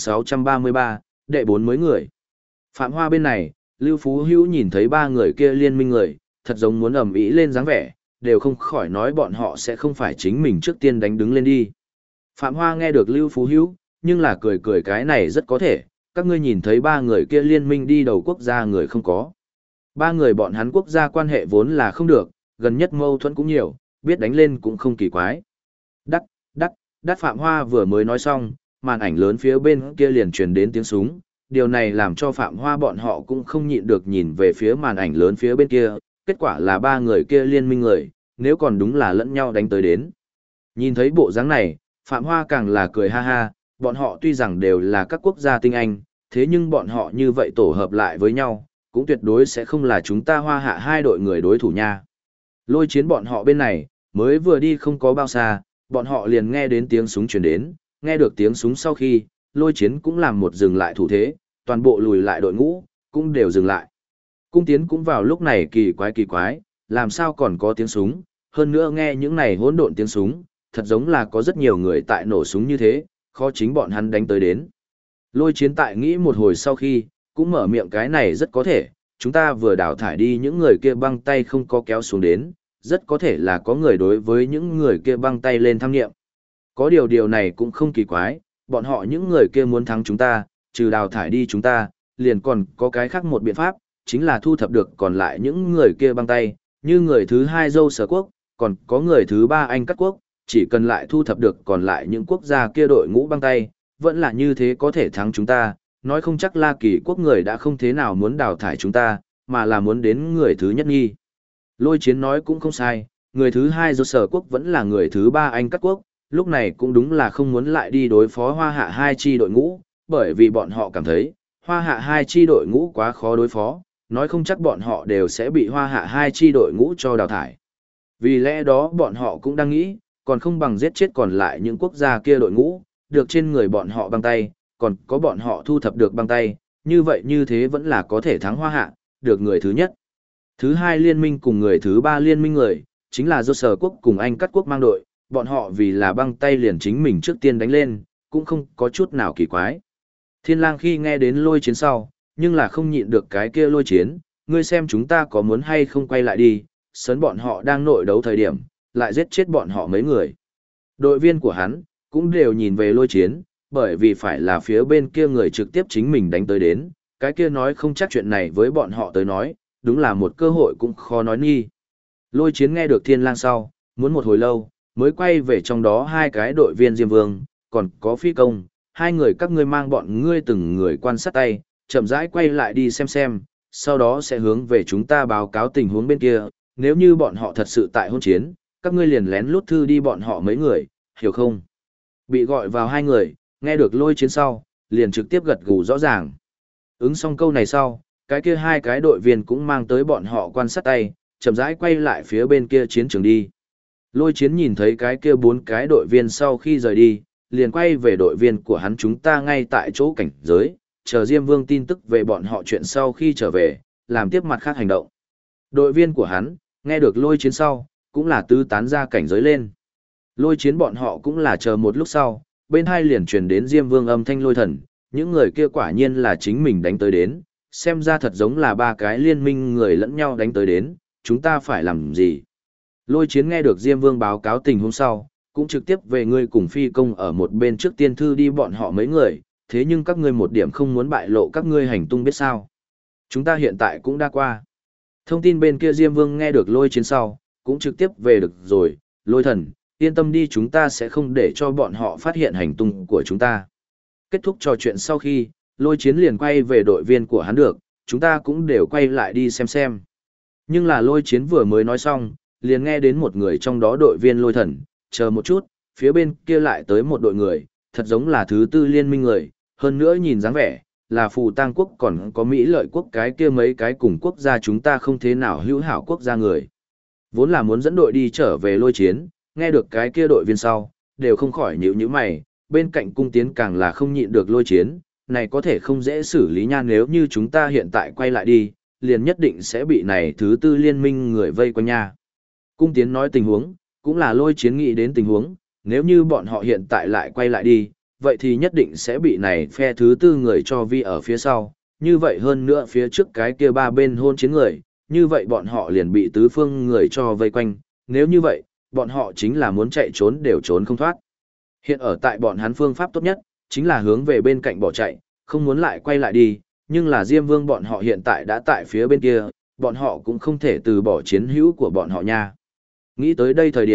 1633, đệ 4 mới người. Phạm Hoa bên này, Lưu Phú Hữu nhìn thấy 3 người kia liên minh người, thật giống muốn ầm ĩ lên dáng vẻ, đều không khỏi nói bọn họ sẽ không phải chính mình trước tiên đánh đứng lên đi. Phạm Hoa nghe được Lưu Phú Hữu, nhưng là cười cười cái này rất có thể, các ngươi nhìn thấy 3 người kia liên minh đi đầu quốc gia người không có. 3 người bọn hắn quốc gia quan hệ vốn là không được, gần nhất mâu thuẫn cũng nhiều, biết đánh lên cũng không kỳ quái. Đắc, Đát Phạm Hoa vừa mới nói xong, màn ảnh lớn phía bên kia liền truyền đến tiếng súng, điều này làm cho Phạm Hoa bọn họ cũng không nhịn được nhìn về phía màn ảnh lớn phía bên kia, kết quả là ba người kia liên minh người, nếu còn đúng là lẫn nhau đánh tới đến. Nhìn thấy bộ dáng này, Phạm Hoa càng là cười ha ha, bọn họ tuy rằng đều là các quốc gia tinh anh, thế nhưng bọn họ như vậy tổ hợp lại với nhau, cũng tuyệt đối sẽ không là chúng ta Hoa Hạ hai đội người đối thủ nha. Lôi Chiến bọn họ bên này, mới vừa đi không có bao xa, bọn họ liền nghe đến tiếng súng truyền đến, nghe được tiếng súng sau khi, Lôi Chiến cũng làm một dừng lại thủ thế, toàn bộ lùi lại đội ngũ, cũng đều dừng lại. Cung Tiến cũng vào lúc này kỳ quái, làm sao còn có tiếng súng, hơn nữa nghe những này hỗn độn tiếng súng, thật giống là có rất nhiều người tại nổ súng như thế, khó chính bọn hắn đánh tới đến. Lôi Chiến tại nghĩ một hồi sau khi, cũng mở miệng cái này rất có thể, chúng ta vừa đào thải đi những người kia băng tay không có kéo xuống đến, rất có thể là có người đối với những người kia băng tay lên tham nghiệm. Có điều này cũng không kỳ quái, bọn họ những người kia muốn thắng chúng ta, trừ đào thải đi chúng ta, liền còn có cái khác một biện pháp, chính là thu thập được còn lại những người kia băng tay, như người thứ hai Dâu Sở Quốc, còn có người thứ ba Anh Cắt Quốc, chỉ cần lại thu thập được còn lại những quốc gia kia đội ngũ băng tay, vẫn là như thế có thể thắng chúng ta, nói không chắc La Kỳ Quốc người đã không thế nào muốn đào thải chúng ta, mà là muốn đến người thứ nhất nghi. Lôi Chiến nói cũng không sai, người thứ hai Dâu Sở Quốc vẫn là người thứ ba Anh Cắt Quốc, lúc này cũng đúng là không muốn lại đi đối phó Hoa Hạ hai chi đội ngũ, bởi vì bọn họ cảm thấy, Hoa Hạ hai chi đội ngũ quá khó đối phó, nói không chắc bọn họ đều sẽ bị Hoa Hạ hai chi đội ngũ cho đào thải. Vì lẽ đó bọn họ cũng đang nghĩ, còn không bằng giết chết còn lại những quốc gia kia đội ngũ, được trên người bọn họ băng tay, còn có bọn họ thu thập được băng tay, như vậy như thế vẫn là có thể thắng Hoa Hạ, được người thứ nhất. Thứ hai liên minh cùng người thứ ba liên minh người, chính là do Sở Quốc cùng Anh Cắt Quốc mang đội, bọn họ vì là băng tay liền chính mình trước tiên đánh lên, cũng không có chút nào kỳ quái. Thiên Lang khi nghe đến Lôi Chiến sau, nhưng là không nhịn được cái kia Lôi Chiến, ngươi xem chúng ta có muốn hay không quay lại đi, sớn bọn họ đang nội đấu thời điểm, lại giết chết bọn họ mấy người. Đội viên của hắn, cũng đều nhìn về Lôi Chiến, bởi vì phải là phía bên kia người trực tiếp chính mình đánh tới đến, cái kia nói không chắc chuyện này với bọn họ tới nói, đúng là một cơ hội cũng khó nói nghi. Lôi Chiến nghe được Thiên Lang sau, muốn một hồi lâu, mới quay về trong đó hai cái đội viên Diêm Vương, còn có Phi Công, hai người các ngươi mang bọn ngươi từng người quan sát tay, chậm rãi quay lại đi xem, sau đó sẽ hướng về chúng ta báo cáo tình huống bên kia, nếu như bọn họ thật sự tại hôn chiến, các ngươi liền lén lút thư đi bọn họ mấy người, hiểu không? Bị gọi vào hai người, nghe được Lôi Chiến sau, liền trực tiếp gật gù rõ ràng. Ứng xong câu này sau, cái kia hai cái đội viên cũng mang tới bọn họ quan sát tay, chậm rãi quay lại phía bên kia chiến trường đi. Lôi Chiến nhìn thấy cái kia bốn cái đội viên sau khi rời đi, liền quay về đội viên của hắn chúng ta ngay tại chỗ cảnh giới, chờ Diêm Vương tin tức về bọn họ chuyện sau khi trở về, làm tiếp mặt khác hành động. Đội viên của hắn, nghe được Lôi Chiến sau, cũng là tứ tán ra cảnh giới lên. Lôi Chiến bọn họ cũng là chờ một lúc sau, bên hai liền truyền đến Diêm Vương âm thanh Lôi Thần, những người kia quả nhiên là chính mình đánh tới đến, xem ra thật giống là ba cái liên minh người lẫn nhau đánh tới đến, chúng ta phải làm gì? Lôi Chiến nghe được Diêm Vương báo cáo tình huống sau, cũng trực tiếp về ngươi cùng Phi Công ở một bên trước tiên thư đi bọn họ mấy người, thế nhưng các ngươi một điểm không muốn bại lộ các ngươi hành tung biết sao. Chúng ta hiện tại cũng đã qua. Thông tin bên kia Diêm Vương nghe được Lôi Chiến sau, cũng trực tiếp về được rồi, Lôi Thần, yên tâm đi chúng ta sẽ không để cho bọn họ phát hiện hành tung của chúng ta. Kết thúc trò chuyện sau khi, Lôi Chiến liền quay về đội viên của hắn được, chúng ta cũng đều quay lại đi xem. Nhưng là Lôi Chiến vừa mới nói xong, liền nghe đến một người trong đó đội viên Lôi Thần, chờ một chút, phía bên kia lại tới một đội người, thật giống là thứ tư liên minh người, hơn nữa nhìn dáng vẻ, là Phù Tang Quốc còn có Mỹ Lợi Quốc cái kia mấy cái cùng quốc gia chúng ta không thế nào hữu hảo quốc gia người. Vốn là muốn dẫn đội đi trở về Lôi Chiến, nghe được cái kia đội viên sau, đều không khỏi nhíu nhíu mày, bên cạnh Cung Tiến càng là không nhịn được Lôi Chiến, này có thể không dễ xử lý nha, nếu như chúng ta hiện tại quay lại đi, liền nhất định sẽ bị này thứ tư liên minh người vây quanh nha. Cung Tiến nói tình huống, cũng là Lôi Chiến nghĩ đến tình huống, nếu như bọn họ hiện tại lại quay lại đi, vậy thì nhất định sẽ bị này phe thứ tư người cho vi ở phía sau, như vậy hơn nữa phía trước cái kia ba bên hôn chiến người, như vậy bọn họ liền bị tứ phương người cho vây quanh, nếu như vậy, bọn họ chính là muốn chạy trốn đều trốn không thoát. Hiện ở tại bọn hắn phương pháp tốt nhất, chính là hướng về bên cạnh bỏ chạy, không muốn lại quay lại đi, nhưng là Diêm Vương bọn họ hiện tại đã tại phía bên kia, bọn họ cũng không thể từ bỏ chiến hữu của bọn họ nha. Nghĩ tới đây thời điểm,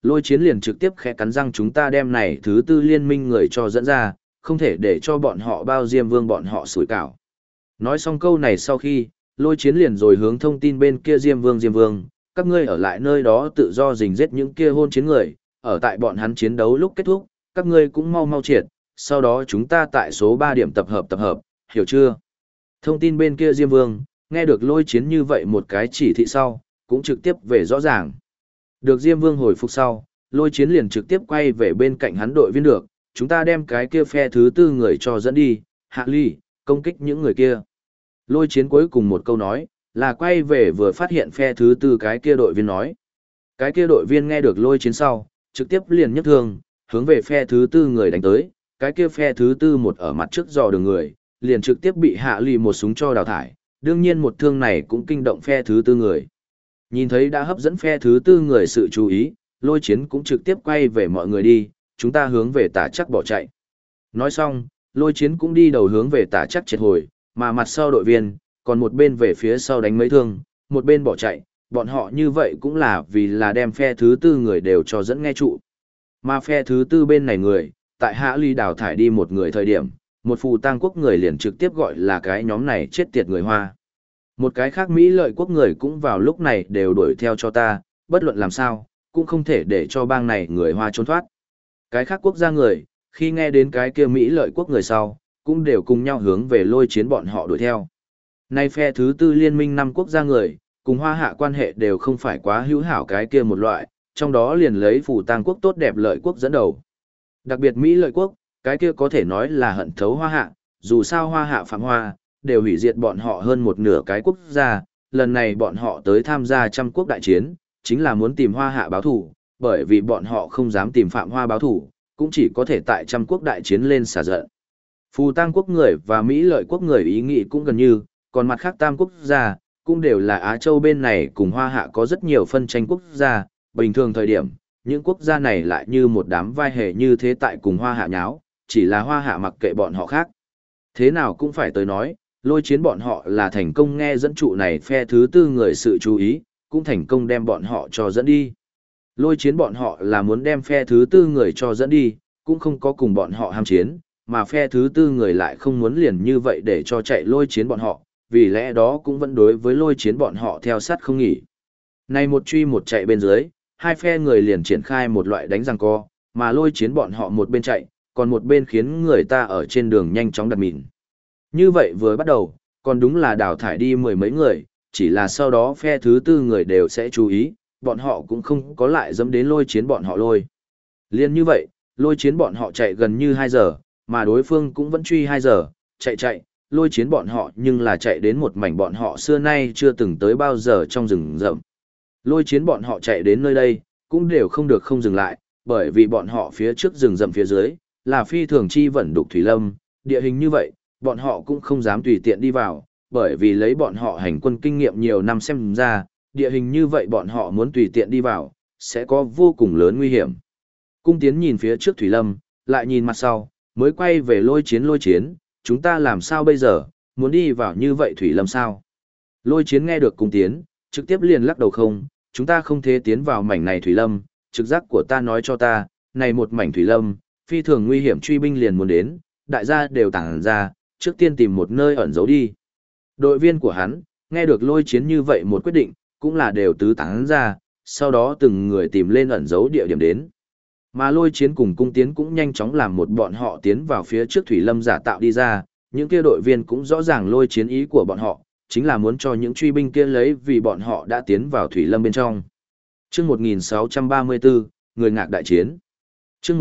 Lôi chiến liền trực tiếp khẽ cắn răng chúng ta đem này thứ tư liên minh người cho dẫn ra, không thể để cho bọn họ bao Diêm Vương bọn họ sủi cảo. Nói xong câu này sau khi, lôi chiến liền rồi hướng thông tin bên kia Diêm Vương, các ngươi ở lại nơi đó tự do rình giết những kia hôn chiến người, ở tại bọn hắn chiến đấu lúc kết thúc, các ngươi cũng mau mau triệt, sau đó chúng ta tại số 3 điểm tập hợp, hiểu chưa? Thông tin bên kia Diêm Vương, nghe được lôi chiến như vậy một cái chỉ thị sau, cũng trực tiếp về rõ ràng. Được Diêm Vương hồi phục sau, lôi chiến liền trực tiếp quay về bên cạnh hắn đội viên được, chúng ta đem cái kia phe thứ tư người cho dẫn đi, Hạ Ly, công kích những người kia. Lôi chiến cuối cùng một câu nói, là quay về vừa phát hiện phe thứ tư cái kia đội viên nói. Cái kia đội viên nghe được lôi chiến sau, trực tiếp liền nhất thương, hướng về phe thứ tư người đánh tới, cái kia phe thứ tư một ở mặt trước dò đường người, liền trực tiếp bị Hạ Ly một súng cho đào thải, đương nhiên một thương này cũng kinh động phe thứ tư người. Nhìn thấy đã hấp dẫn phe thứ tư người sự chú ý, lôi chiến cũng trực tiếp quay về mọi người đi, chúng ta hướng về tả chắc bỏ chạy. Nói xong, lôi chiến cũng đi đầu hướng về tả chắc triệt hồi, mà mặt sau đội viên, còn một bên về phía sau đánh mấy thương, một bên bỏ chạy, bọn họ như vậy cũng là vì là đem phe thứ tư người đều cho dẫn nghe trụ. Mà phe thứ tư bên này người, tại Hạ Ly đào thải đi một người thời điểm, một phù tang quốc người liền trực tiếp gọi là cái nhóm này chết tiệt người Hoa. Một cái khác Mỹ lợi quốc người cũng vào lúc này đều đuổi theo cho ta, bất luận làm sao, cũng không thể để cho bang này người Hoa trốn thoát. Cái khác quốc gia người, khi nghe đến cái kia Mỹ lợi quốc người sau, cũng đều cùng nhau hướng về lôi chiến bọn họ đuổi theo. Nay phe thứ tư liên minh 5 quốc gia người, cùng Hoa Hạ quan hệ đều không phải quá hữu hảo cái kia một loại, trong đó liền lấy phù tang quốc tốt đẹp lợi quốc dẫn đầu. Đặc biệt Mỹ lợi quốc, cái kia có thể nói là hận thấu Hoa Hạ, dù sao Hoa Hạ phạm Hoa, đều hủy diệt bọn họ hơn một nửa cái quốc gia, lần này bọn họ tới tham gia trăm quốc đại chiến, chính là muốn tìm Hoa Hạ báo thủ, bởi vì bọn họ không dám tìm Phạm Hoa báo thủ, cũng chỉ có thể tại trăm quốc đại chiến lên xả giận. Phù Tang quốc người và Mỹ lợi quốc người ý nghĩ cũng gần như, còn mặt khác tam quốc gia, cũng đều là Á Châu bên này cùng Hoa Hạ có rất nhiều phân tranh quốc gia, bình thường thời điểm, những quốc gia này lại như một đám vai hề như thế tại cùng Hoa Hạ nháo, chỉ là Hoa Hạ mặc kệ bọn họ khác. Thế nào cũng phải tới nói, lôi chiến bọn họ là thành công nghe dẫn trụ này phe thứ tư người sự chú ý, cũng thành công đem bọn họ cho dẫn đi. Lôi chiến bọn họ là muốn đem phe thứ tư người cho dẫn đi, cũng không có cùng bọn họ ham chiến, mà phe thứ tư người lại không muốn liền như vậy để cho chạy lôi chiến bọn họ, vì lẽ đó cũng vẫn đối với lôi chiến bọn họ theo sát không nghỉ. Này một truy một chạy bên dưới, hai phe người liền triển khai một loại đánh giằng co, mà lôi chiến bọn họ một bên chạy, còn một bên khiến người ta ở trên đường nhanh chóng đặt mìn. Như vậy vừa bắt đầu, còn đúng là đào thải đi mười mấy người, chỉ là sau đó phe thứ tư người đều sẽ chú ý, bọn họ cũng không có lại dẫm đến lôi chiến bọn họ lôi. Liên như vậy, lôi chiến bọn họ chạy gần như 2 giờ, mà đối phương cũng vẫn truy 2 giờ, chạy, lôi chiến bọn họ nhưng là chạy đến một mảnh bọn họ xưa nay chưa từng tới bao giờ trong rừng rậm. Lôi chiến bọn họ chạy đến nơi đây, cũng đều không được không dừng lại, bởi vì bọn họ phía trước rừng rậm phía dưới, là phi thường chi vận đục thủy lâm, địa hình như vậy, bọn họ cũng không dám tùy tiện đi vào, bởi vì lấy bọn họ hành quân kinh nghiệm nhiều năm xem ra, địa hình như vậy bọn họ muốn tùy tiện đi vào, sẽ có vô cùng lớn nguy hiểm. Cung tiến nhìn phía trước thủy lâm, lại nhìn mặt sau, mới quay về lôi chiến, chúng ta làm sao bây giờ, muốn đi vào như vậy thủy lâm sao? Lôi chiến nghe được cung tiến, trực tiếp liền lắc đầu không, chúng ta không thể tiến vào mảnh này thủy lâm, trực giác của ta nói cho ta, này một mảnh thủy lâm, phi thường nguy hiểm truy binh liền muốn đến, đại gia đều tản ra, trước tiên tìm một nơi ẩn giấu đi. Đội viên của hắn, nghe được lôi chiến như vậy một quyết định, cũng là đều tứ tán ra, sau đó từng người tìm lên ẩn giấu địa điểm đến. Mà lôi chiến cùng cung tiến cũng nhanh chóng làm một bọn họ tiến vào phía trước thủy lâm giả tạo đi ra, những kia đội viên cũng rõ ràng lôi chiến ý của bọn họ, chính là muốn cho những truy binh kia lấy vì bọn họ đã tiến vào thủy lâm bên trong. Chương 1634, người ngạc đại chiến. Chương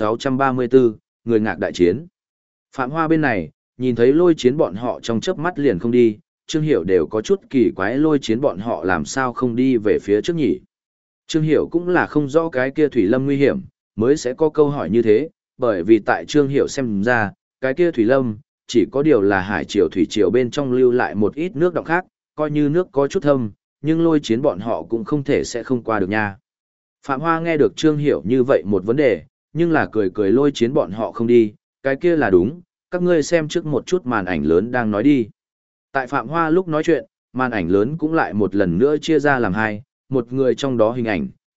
1634, người ngạc đại chiến. Phạm Hoa bên này, nhìn thấy lôi chiến bọn họ trong chớp mắt liền không đi, Trương Hiểu đều có chút kỳ quái lôi chiến bọn họ làm sao không đi về phía trước nhỉ. Trương Hiểu cũng là không rõ cái kia thủy lâm nguy hiểm, mới sẽ có câu hỏi như thế, bởi vì tại Trương Hiểu xem ra, cái kia thủy lâm, chỉ có điều là hải triều thủy triều bên trong lưu lại một ít nước đọng khác, coi như nước có chút thâm, nhưng lôi chiến bọn họ cũng không thể sẽ không qua được nha. Phạm Hoa nghe được Trương Hiểu như vậy một vấn đề, nhưng là cười lôi chiến bọn họ không đi, cái kia là đúng, các ngươi xem trước một chút màn ảnh lớn đang nói đi. Tại Phạm Hoa lúc nói chuyện, màn ảnh lớn cũng lại một lần nữa chia ra làm hai, một người trong đó hình ảnh,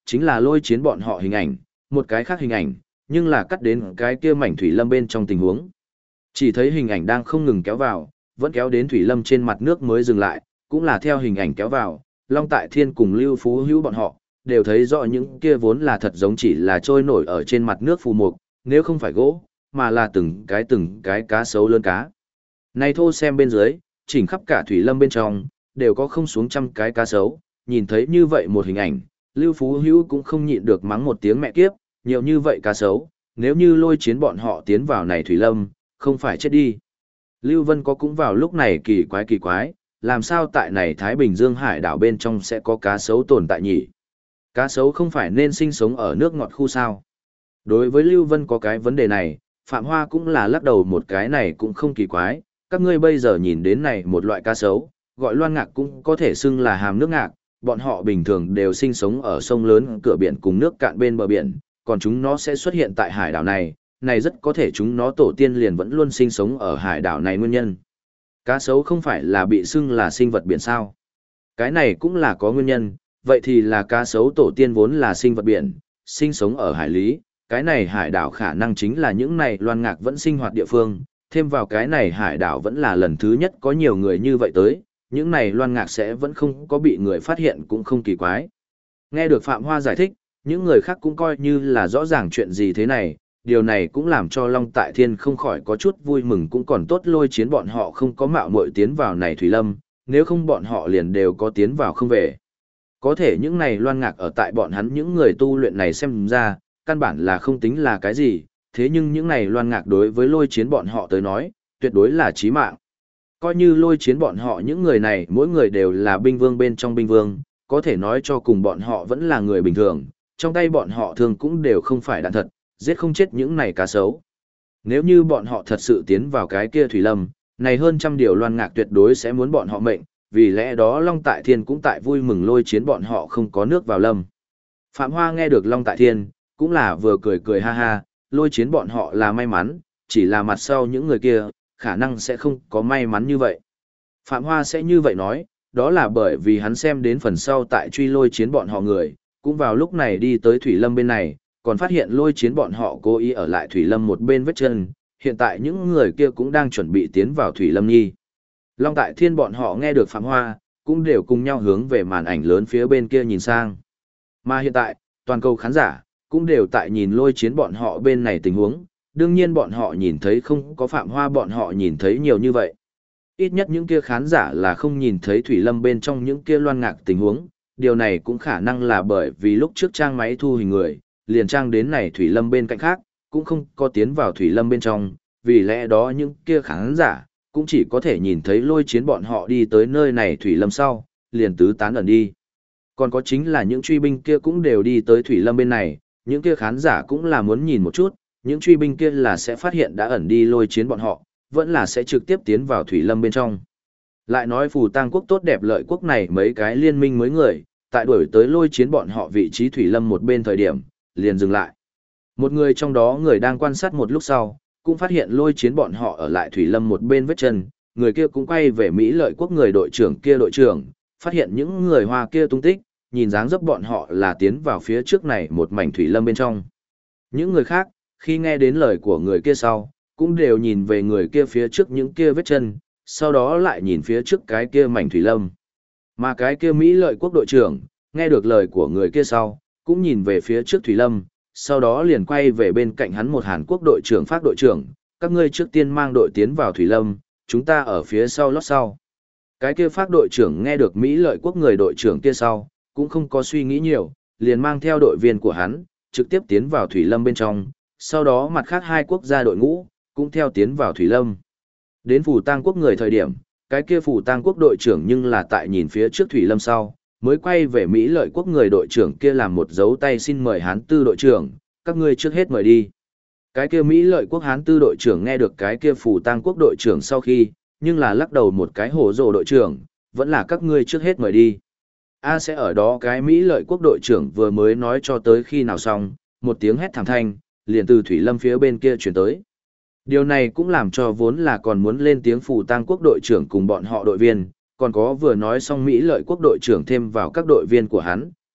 chính là lôi chiến bọn họ hình ảnh, một cái khác hình ảnh, nhưng là cắt đến cái kia mảnh thủy lâm bên trong tình huống. Chỉ thấy hình ảnh đang không ngừng kéo vào, vẫn kéo đến thủy lâm trên mặt nước mới dừng lại, cũng là theo hình ảnh kéo vào, Long Tại Thiên cùng Lưu Phú Hữu bọn họ, đều thấy rõ những kia vốn là thật giống chỉ là trôi nổi ở trên mặt nước phù mục, nếu không phải gỗ, mà là từng cái cá sấu lớn cá. Này thô xem bên dưới, chỉnh khắp cả thủy lâm bên trong, đều có không xuống trăm cái cá sấu, nhìn thấy như vậy một hình ảnh, Lưu Phú Hữu cũng không nhịn được mắng một tiếng mẹ kiếp, nhiều như vậy cá sấu, nếu như lôi chiến bọn họ tiến vào này thủy lâm, không phải chết đi. Lưu Vân có cũng vào lúc này kỳ quái, làm sao tại này Thái Bình Dương hải đảo bên trong sẽ có cá sấu tồn tại nhỉ? Cá sấu không phải nên sinh sống ở nước ngọt khu sao? Đối với Lưu Vân có cái vấn đề này, Phạm Hoa cũng là lắc đầu một cái này cũng không kỳ quái, các ngươi bây giờ nhìn đến này một loại cá sấu, gọi loan ngạc cũng có thể xưng là hàm nước ngạc, bọn họ bình thường đều sinh sống ở sông lớn cửa biển cùng nước cạn bên bờ biển, còn chúng nó sẽ xuất hiện tại hải đảo này, này rất có thể chúng nó tổ tiên liền vẫn luôn sinh sống ở hải đảo này nguyên nhân. Cá sấu không phải là bị xưng là sinh vật biển sao? Cái này cũng là có nguyên nhân, vậy thì là cá sấu tổ tiên vốn là sinh vật biển, sinh sống ở hải lý, cái này hải đảo khả năng chính là những này loan ngạc vẫn sinh hoạt địa phương, thêm vào cái này hải đảo vẫn là lần thứ nhất có nhiều người như vậy tới, những này loan ngạc sẽ vẫn không có bị người phát hiện cũng không kỳ quái. Nghe được Phạm Hoa giải thích, những người khác cũng coi như là rõ ràng chuyện gì thế này, điều này cũng làm cho Long Tại Thiên không khỏi có chút vui mừng cũng còn tốt lôi chiến bọn họ không có mạo muội tiến vào này thủy lâm, nếu không bọn họ liền đều có tiến vào không về. Có thể những này loan ngạc ở tại bọn hắn những người tu luyện này xem ra, căn bản là không tính là cái gì, thế nhưng những này loan ngạc đối với lôi chiến bọn họ tới nói, tuyệt đối là chí mạng. Coi như lôi chiến bọn họ những người này mỗi người đều là binh vương bên trong binh vương, có thể nói cho cùng bọn họ vẫn là người bình thường, trong tay bọn họ thường cũng đều không phải đạn thật, giết không chết những này cá sấu. Nếu như bọn họ thật sự tiến vào cái kia thủy lâm, này hơn trăm điều loan ngạc tuyệt đối sẽ muốn bọn họ mệnh, vì lẽ đó Long Tại Thiên cũng tại vui mừng lôi chiến bọn họ không có nước vào lâm. Phạm Hoa nghe được Long Tại Thiên, cũng là vừa cười ha ha, lôi chiến bọn họ là may mắn, chỉ là mặt sau những người kia, khả năng sẽ không có may mắn như vậy. Phạm Hoa sẽ như vậy nói, đó là bởi vì hắn xem đến phần sau tại truy lôi chiến bọn họ người, cũng vào lúc này đi tới thủy lâm bên này, còn phát hiện lôi chiến bọn họ cố ý ở lại thủy lâm một bên vết chân, hiện tại những người kia cũng đang chuẩn bị tiến vào thủy lâm nhi. Long Tại Thiên bọn họ nghe được Phạm Hoa, cũng đều cùng nhau hướng về màn ảnh lớn phía bên kia nhìn sang. Mà hiện tại, toàn cầu khán giả, cũng đều tại nhìn lôi chiến bọn họ bên này tình huống, đương nhiên bọn họ nhìn thấy không có Phạm Hoa bọn họ nhìn thấy nhiều như vậy. Ít nhất những kia khán giả là không nhìn thấy thủy lâm bên trong những kia loan ngạc tình huống, điều này cũng khả năng là bởi vì lúc trước trang máy thu hình người, liền trang đến này thủy lâm bên cạnh khác, cũng không có tiến vào thủy lâm bên trong, vì lẽ đó những kia khán giả, cũng chỉ có thể nhìn thấy lôi chiến bọn họ đi tới nơi này thủy lâm sau, liền tứ tán ẩn đi. Còn có chính là những truy binh kia cũng đều đi tới thủy lâm bên này, những kia khán giả cũng là muốn nhìn một chút, những truy binh kia là sẽ phát hiện đã ẩn đi lôi chiến bọn họ, vẫn là sẽ trực tiếp tiến vào thủy lâm bên trong. Lại nói Phù Tang quốc tốt đẹp lợi quốc này mấy cái liên minh mới người, tại đuổi tới lôi chiến bọn họ vị trí thủy lâm một bên thời điểm, liền dừng lại. Một người trong đó người đang quan sát một lúc sau, cũng phát hiện lôi chiến bọn họ ở lại thủy lâm một bên vết chân, người kia cũng quay về Mỹ lợi quốc người đội trưởng kia đội trưởng, phát hiện những người Hoa kia tung tích, nhìn dáng dấp bọn họ là tiến vào phía trước này một mảnh thủy lâm bên trong. Những người khác, khi nghe đến lời của người kia sau, cũng đều nhìn về người kia phía trước những kia vết chân, sau đó lại nhìn phía trước cái kia mảnh thủy lâm. Mà cái kia Mỹ lợi quốc đội trưởng, nghe được lời của người kia sau, cũng nhìn về phía trước thủy lâm, sau đó liền quay về bên cạnh hắn một Hàn Quốc đội trưởng Phác đội trưởng, các ngươi trước tiên mang đội tiến vào thủy lâm, chúng ta ở phía sau lót sau. Cái kia Phác đội trưởng nghe được Mỹ lợi quốc người đội trưởng kia sau, cũng không có suy nghĩ nhiều, liền mang theo đội viên của hắn, trực tiếp tiến vào thủy lâm bên trong, sau đó mặt khác hai quốc gia đội ngũ, cũng theo tiến vào thủy lâm. Đến Phù Tang quốc người thời điểm, cái kia Phù Tang quốc đội trưởng nhưng là tại nhìn phía trước thủy lâm sau, mới quay về Mỹ lợi quốc người đội trưởng kia làm một dấu tay xin mời Hán Tư đội trưởng, các ngươi trước hết mời đi. Cái kia Mỹ lợi quốc Hán Tư đội trưởng nghe được cái kia Phù Tang quốc đội trưởng sau khi, nhưng là lắc đầu một cái hổ rồ đội trưởng, vẫn là các ngươi trước hết mời đi. A sẽ ở đó cái Mỹ lợi quốc đội trưởng vừa mới nói cho tới khi nào xong, một tiếng hét thảm thanh, liền từ thủy lâm phía bên kia chuyển tới. Điều này cũng làm cho vốn là còn muốn lên tiếng Phù Tang quốc đội trưởng cùng bọn họ đội viên, còn có vừa nói xong Mỹ lợi quốc đội trưởng thêm vào các đội viên của hắn,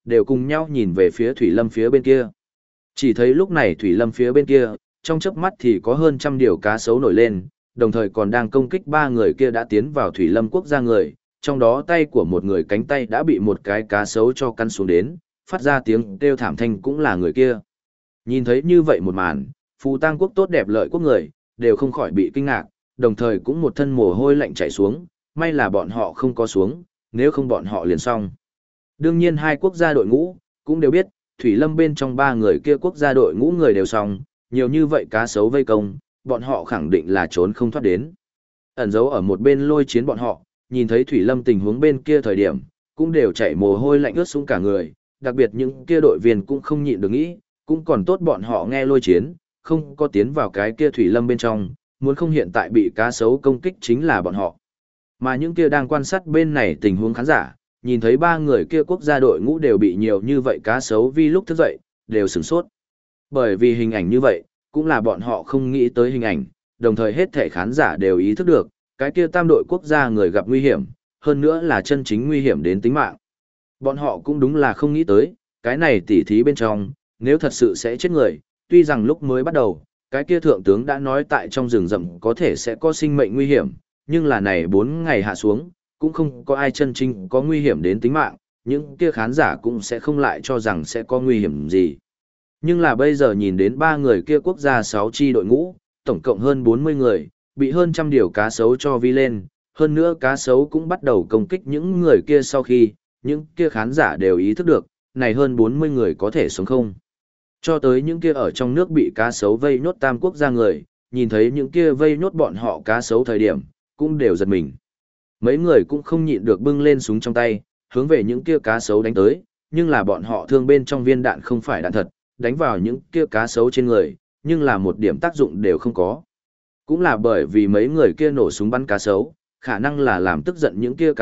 đều cùng nhau nhìn về phía Thủy Lâm phía bên kia. Chỉ thấy lúc này Thủy Lâm phía bên kia, trong chớp mắt thì có hơn trăm điều cá sấu nổi lên, đồng thời còn đang công kích ba người kia đã tiến vào Thủy Lâm quốc gia người, trong đó tay của một người cánh tay đã bị một cái cá sấu cho căn xuống đến, phát ra tiếng kêu thảm thanh cũng là người kia. Nhìn thấy như vậy một màn, Phù Tang quốc tốt đẹp lợi quốc người, đều không khỏi bị kinh ngạc, đồng thời cũng một thân mồ hôi lạnh chảy xuống, may là bọn họ không có xuống, nếu không bọn họ liền xong. Đương nhiên hai quốc gia đội ngũ, cũng đều biết, Thủy Lâm bên trong ba người kia quốc gia đội ngũ người đều xong, nhiều như vậy cá sấu vây công, bọn họ khẳng định là trốn không thoát đến. Ẩn giấu ở một bên Lôi Chiến bọn họ, nhìn thấy Thủy Lâm tình huống bên kia thời điểm, cũng đều chảy mồ hôi lạnh ướt sũng cả người, đặc biệt những kia đội viên cũng không nhịn được nghĩ, cũng còn tốt bọn họ nghe Lôi Chiến, không có tiến vào cái kia Thủy Lâm bên trong, muốn không hiện tại bị cá sấu công kích chính là bọn họ. Mà những kia đang quan sát bên này tình huống khán giả, nhìn thấy ba người kia quốc gia đội ngũ đều bị nhiều như vậy cá sấu vi lúc thức dậy, đều sửng sốt. Bởi vì hình ảnh như vậy, cũng là bọn họ không nghĩ tới hình ảnh, đồng thời hết thể khán giả đều ý thức được, cái kia tam đội quốc gia người gặp nguy hiểm, hơn nữa là chân chính nguy hiểm đến tính mạng. Bọn họ cũng đúng là không nghĩ tới, cái này tỉ thí bên trong, nếu thật sự sẽ chết người, tuy rằng lúc mới bắt đầu, cái kia thượng tướng đã nói tại trong rừng rậm có thể sẽ có sinh mệnh nguy hiểm, nhưng là này 4 ngày hạ xuống, cũng không có ai chân chính có nguy hiểm đến tính mạng, những kia khán giả cũng sẽ không lại cho rằng sẽ có nguy hiểm gì. Nhưng là bây giờ nhìn đến ba người kia quốc gia 6 chi đội ngũ, tổng cộng hơn 40 người, bị hơn trăm điều cá sấu cho vi lên, hơn nữa cá sấu cũng bắt đầu công kích những người kia sau khi, những kia khán giả đều ý thức được, này hơn 40 người có thể sống không. Cho tới những kia ở trong nước bị cá sấu vây nhốt tam quốc gia người, nhìn thấy những kia vây nhốt bọn họ cá sấu thời điểm, cũng đều giật mình. Mấy người cũng không nhịn được bưng lên súng trong tay, hướng về những kia cá sấu đánh tới, nhưng là bọn họ thương bên trong viên đạn không phải đạn thật, đánh vào những kia cá sấu trên người, nhưng là một điểm tác dụng đều không có. Cũng là bởi vì mấy người kia nổ súng bắn cá sấu, khả năng là làm tức giận những kia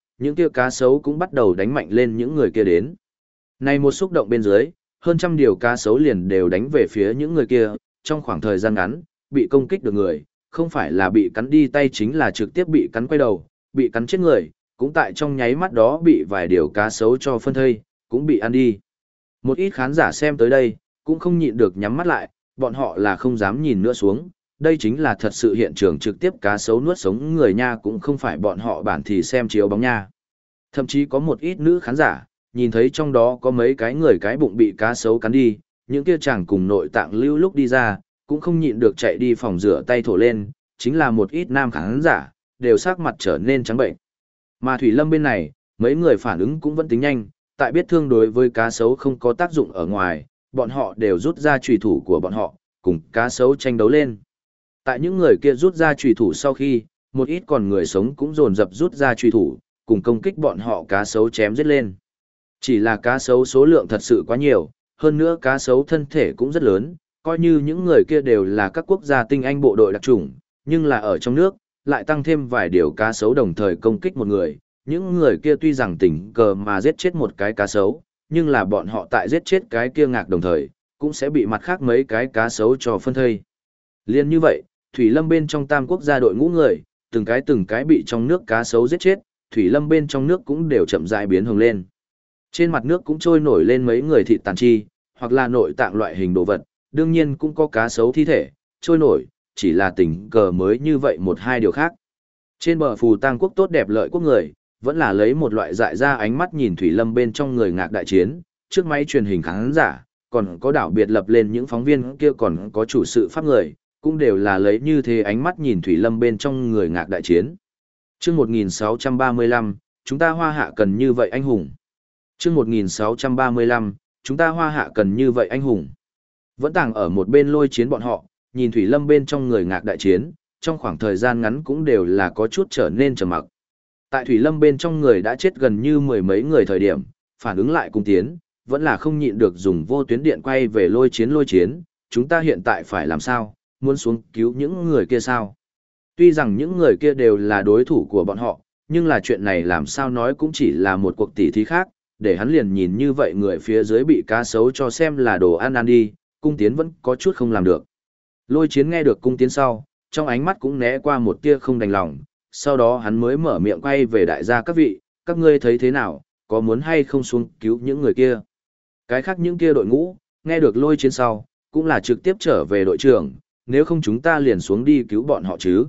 cá sấu cũng bắt đầu đánh mạnh lên những người kia đến. Này một xúc động bên dưới, hơn trăm điều cá sấu liền đều đánh về phía những người kia, trong khoảng thời gian ngắn, bị công kích được người, không phải là bị cắn đi tay chính là trực tiếp bị cắn quay đầu, bị cắn chết người, cũng tại trong nháy mắt đó bị vài điều cá sấu cho phân thây, cũng bị ăn đi. Một ít khán giả xem tới đây, cũng không nhịn được nhắm mắt lại, bọn họ là không dám nhìn nữa xuống, đây chính là thật sự hiện trường trực tiếp cá sấu nuốt sống người nha, cũng không phải bọn họ bản thì xem chiếu bóng nha. Thậm chí có một ít nữ khán giả, nhìn thấy trong đó có mấy cái người cái bụng bị cá sấu cắn đi, những kia chàng cùng nội tạng lưu lúc đi ra, cũng không nhịn được chạy đi phòng rửa tay thổ lên, chính là một ít nam khán giả, đều sắc mặt trở nên trắng bệnh. Mà Thủy Lâm bên này, mấy người phản ứng cũng vẫn tính nhanh, tại biết thương đối với cá sấu không có tác dụng ở ngoài, bọn họ đều rút ra chùy thủ của bọn họ, cùng cá sấu tranh đấu lên. Tại những người kia rút ra chùy thủ sau khi, một ít còn người sống cũng dồn dập rút ra chùy thủ, cùng công kích bọn họ cá sấu chém giết lên. Chỉ là cá sấu số lượng thật sự quá nhiều, hơn nữa cá sấu thân thể cũng rất lớn, coi như những người kia đều là các quốc gia tinh anh bộ đội đặc chủng, nhưng là ở trong nước, lại tăng thêm vài điều cá sấu đồng thời công kích một người, những người kia tuy rằng tình cờ mà giết chết một cái cá sấu, nhưng là bọn họ tại giết chết cái kia ngạc đồng thời, cũng sẽ bị mặt khác mấy cái cá sấu cho phân thây. Liên như vậy, Thủy Lâm bên trong tam quốc gia đội ngũ người, từng cái bị trong nước cá sấu giết chết, Thủy Lâm bên trong nước cũng đều chậm rãi biến hồng lên. Trên mặt nước cũng trôi nổi lên mấy người thịt tàn chi, hoặc là nội tạng loại hình đồ vật, đương nhiên cũng có cá sấu thi thể, trôi nổi, chỉ là tình cờ mới như vậy một hai điều khác. Trên bờ Phù Tang quốc tốt đẹp lợi quốc người, vẫn là lấy một loại dại ra ánh mắt nhìn Thủy Lâm bên trong người ngạc đại chiến, trước máy truyền hình khán giả, còn có đảo biệt lập lên những phóng viên kia còn có chủ sự pháp người, cũng đều là lấy như thế ánh mắt nhìn Thủy Lâm bên trong người ngạc đại chiến. Chương 1635, chúng ta Hoa Hạ cần như vậy anh hùng. Chương 1635, chúng ta Hoa Hạ cần như vậy anh hùng. Vẫn tàng ở một bên Lôi Chiến bọn họ, nhìn Thủy Lâm bên trong người ngạc đại chiến, trong khoảng thời gian ngắn cũng đều là có chút trở nên trầm mặc. Tại Thủy Lâm bên trong người đã chết gần như mười mấy người thời điểm, phản ứng lại cung tiến, vẫn là không nhịn được dùng vô tuyến điện quay về Lôi Chiến, chúng ta hiện tại phải làm sao, muốn xuống cứu những người kia sao? Tuy rằng những người kia đều là đối thủ của bọn họ, nhưng là chuyện này làm sao nói cũng chỉ là một cuộc tỉ thí khác, để hắn liền nhìn như vậy người phía dưới bị cá sấu cho xem là đồ ăn đi, cung tiến vẫn có chút không làm được. Lôi Chiến nghe được cung tiến sau, trong ánh mắt cũng né qua một tia không đành lòng, sau đó hắn mới mở miệng quay về đại gia các vị, các ngươi thấy thế nào, có muốn hay không xuống cứu những người kia. Cái khác những kia đội ngũ, nghe được Lôi Chiến sau, cũng là trực tiếp trở về đội trưởng, nếu không chúng ta liền xuống đi cứu bọn họ chứ.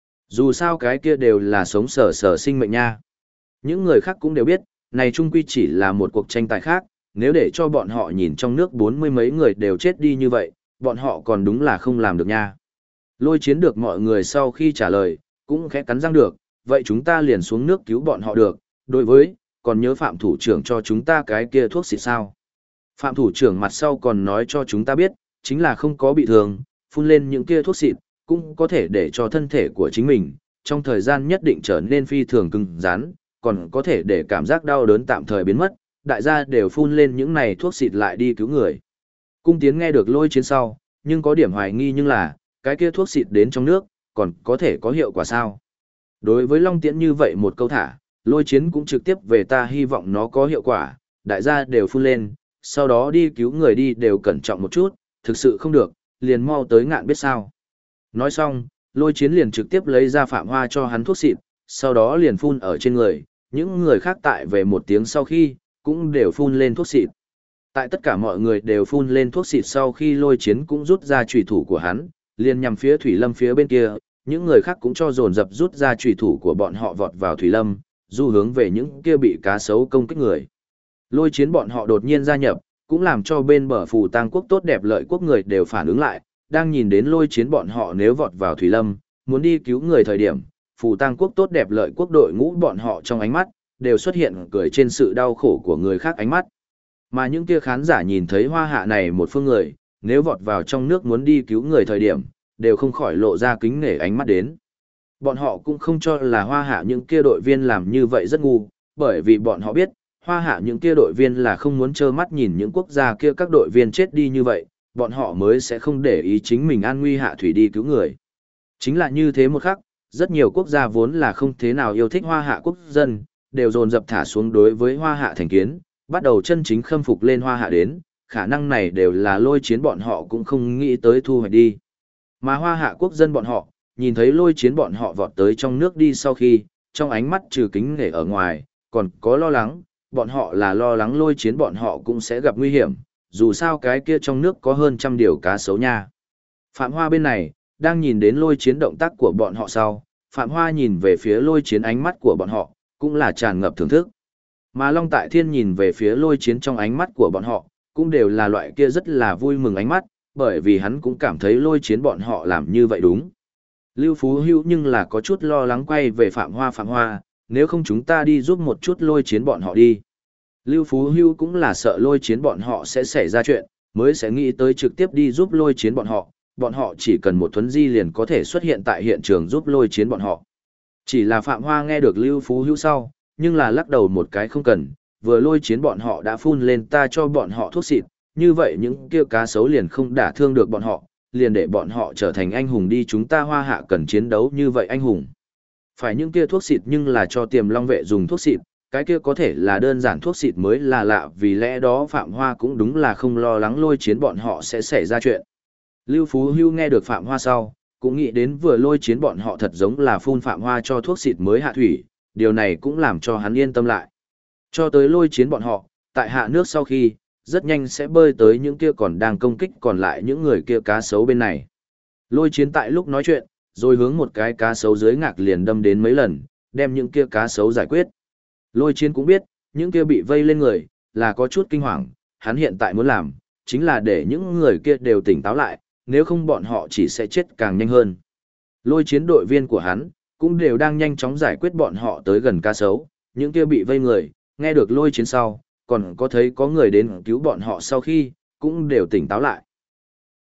Dù sao cái kia đều là sống sờ sờ sinh mệnh nha. Những người khác cũng đều biết, này chung quy chỉ là một cuộc tranh tài khác, nếu để cho bọn họ nhìn trong nước 40 mấy người đều chết đi như vậy, bọn họ còn đúng là không làm được nha. Lôi Chiến được mọi người sau khi trả lời, cũng khẽ cắn răng được, vậy chúng ta liền xuống nước cứu bọn họ được, đối với, còn nhớ Phạm thủ trưởng cho chúng ta cái kia thuốc xịt sao. Phạm thủ trưởng mặt sau còn nói cho chúng ta biết, chính là không có bị thương, phun lên những kia thuốc xịt, cũng có thể để cho thân thể của chính mình, trong thời gian nhất định trở nên phi thường cứng rắn, còn có thể để cảm giác đau đớn tạm thời biến mất, đại gia đều phun lên những này thuốc xịt lại đi cứu người. Cung Tiến nghe được Lôi Chiến sau, nhưng có điểm hoài nghi nhưng là, cái kia thuốc xịt đến trong nước, còn có thể có hiệu quả sao? Đối với Long Tiễn như vậy một câu thả, Lôi Chiến cũng trực tiếp về ta hy vọng nó có hiệu quả, đại gia đều phun lên, sau đó đi cứu người đi đều cẩn trọng một chút, thực sự không được, liền mau tới ngạn biết sao. Nói xong, Lôi Chiến liền trực tiếp lấy ra Phạm Hoa cho hắn thuốc xịt, sau đó liền phun ở trên người, những người khác tại về một tiếng sau khi, cũng đều phun lên thuốc xịt. Tại tất cả mọi người đều phun lên thuốc xịt sau khi Lôi Chiến cũng rút ra chùy thủ của hắn, liền nhằm phía Thủy Lâm phía bên kia, những người khác cũng cho dồn dập rút ra chùy thủ của bọn họ vọt vào Thủy Lâm, du hướng về những kia bị cá sấu công kích người. Lôi Chiến bọn họ đột nhiên gia nhập, cũng làm cho bên bờ Phù Tang quốc tốt đẹp lợi quốc người đều phản ứng lại, đang nhìn đến Lôi Chiến bọn họ nếu vọt vào Thủy Lâm, muốn đi cứu người thời điểm, Phù Tang quốc tốt đẹp lợi quốc đội ngũ bọn họ trong ánh mắt, đều xuất hiện cười trên sự đau khổ của người khác ánh mắt. Mà những kia khán giả nhìn thấy Hoa Hạ này một phương người, nếu vọt vào trong nước muốn đi cứu người thời điểm, đều không khỏi lộ ra kính nể ánh mắt đến. Bọn họ cũng không cho là Hoa Hạ những kia đội viên làm như vậy rất ngu, bởi vì bọn họ biết, Hoa Hạ những kia đội viên là không muốn trơ mắt nhìn những quốc gia kia các đội viên chết đi như vậy, bọn họ mới sẽ không để ý chính mình an nguy hạ thủy đi cứu người. Chính là như thế một khắc, rất nhiều quốc gia vốn là không thế nào yêu thích Hoa Hạ quốc dân, đều dồn dập thả xuống đối với Hoa Hạ thành kiến, bắt đầu chân chính khâm phục lên Hoa Hạ đến, khả năng này đều là Lôi Chiến bọn họ cũng không nghĩ tới thu hoạch đi. Mà Hoa Hạ quốc dân bọn họ, nhìn thấy Lôi Chiến bọn họ vọt tới trong nước đi sau khi, trong ánh mắt trừ kính nể ở ngoài, còn có lo lắng, bọn họ là lo lắng Lôi Chiến bọn họ cũng sẽ gặp nguy hiểm, dù sao cái kia trong nước có hơn trăm điều cá sấu nha. Phạm Hoa bên này, đang nhìn đến Lôi Chiến động tác của bọn họ sau, Phạm Hoa nhìn về phía Lôi Chiến ánh mắt của bọn họ, cũng là tràn ngập thưởng thức. Mà Long Tại Thiên nhìn về phía Lôi Chiến trong ánh mắt của bọn họ, cũng đều là loại kia rất là vui mừng ánh mắt, bởi vì hắn cũng cảm thấy Lôi Chiến bọn họ làm như vậy đúng. Lưu Phú Hữu nhưng là có chút lo lắng quay về Phạm Hoa, nếu không chúng ta đi giúp một chút Lôi Chiến bọn họ đi. Lưu Phú Hữu cũng là sợ Lôi Chiến bọn họ sẽ xảy ra chuyện, mới sẽ nghĩ tới trực tiếp đi giúp Lôi Chiến bọn họ chỉ cần một thuấn di liền có thể xuất hiện tại hiện trường giúp Lôi Chiến bọn họ. Chỉ là Phạm Hoa nghe được Lưu Phú Hữu sau, nhưng là lắc đầu một cái không cần, vừa Lôi Chiến bọn họ đã phun lên ta cho bọn họ thuốc xịt, như vậy những kia cá sấu liền không đả thương được bọn họ, liền để bọn họ trở thành anh hùng đi, chúng ta Hoa Hạ cần chiến đấu như vậy anh hùng. Phải những kia thuốc xịt nhưng là cho Tiềm Long vệ dùng thuốc xịt, cái kia có thể là đơn giản thuốc xịt mới là lạ, vì lẽ đó Phạm Hoa cũng đúng là không lo lắng Lôi Chiến bọn họ sẽ xảy ra chuyện. Lưu Phú Hưu nghe được Phạm Hoa sau, cũng nghĩ đến vừa Lôi Chiến bọn họ thật giống là phun Phạm Hoa cho thuốc xịt mới hạ thủy, điều này cũng làm cho hắn yên tâm lại. Cho tới Lôi Chiến bọn họ, tại hạ nước sau khi, rất nhanh sẽ bơi tới những kia còn đang công kích còn lại những người kia cá sấu bên này. Lôi Chiến tại lúc nói chuyện, rồi hướng một cái cá sấu dưới ngạc liền đâm đến mấy lần, đem những kia cá sấu giải quyết. Lôi Chiến cũng biết, những kia bị vây lên người, là có chút kinh hoàng, hắn hiện tại muốn làm, chính là để những người kia đều tỉnh táo lại, nếu không bọn họ chỉ sẽ chết càng nhanh hơn. Lôi Chiến đội viên của hắn, cũng đều đang nhanh chóng giải quyết bọn họ tới gần cá sấu, những kia bị vây người, nghe được Lôi Chiến sau, còn có thấy có người đến cứu bọn họ sau khi, cũng đều tỉnh táo lại.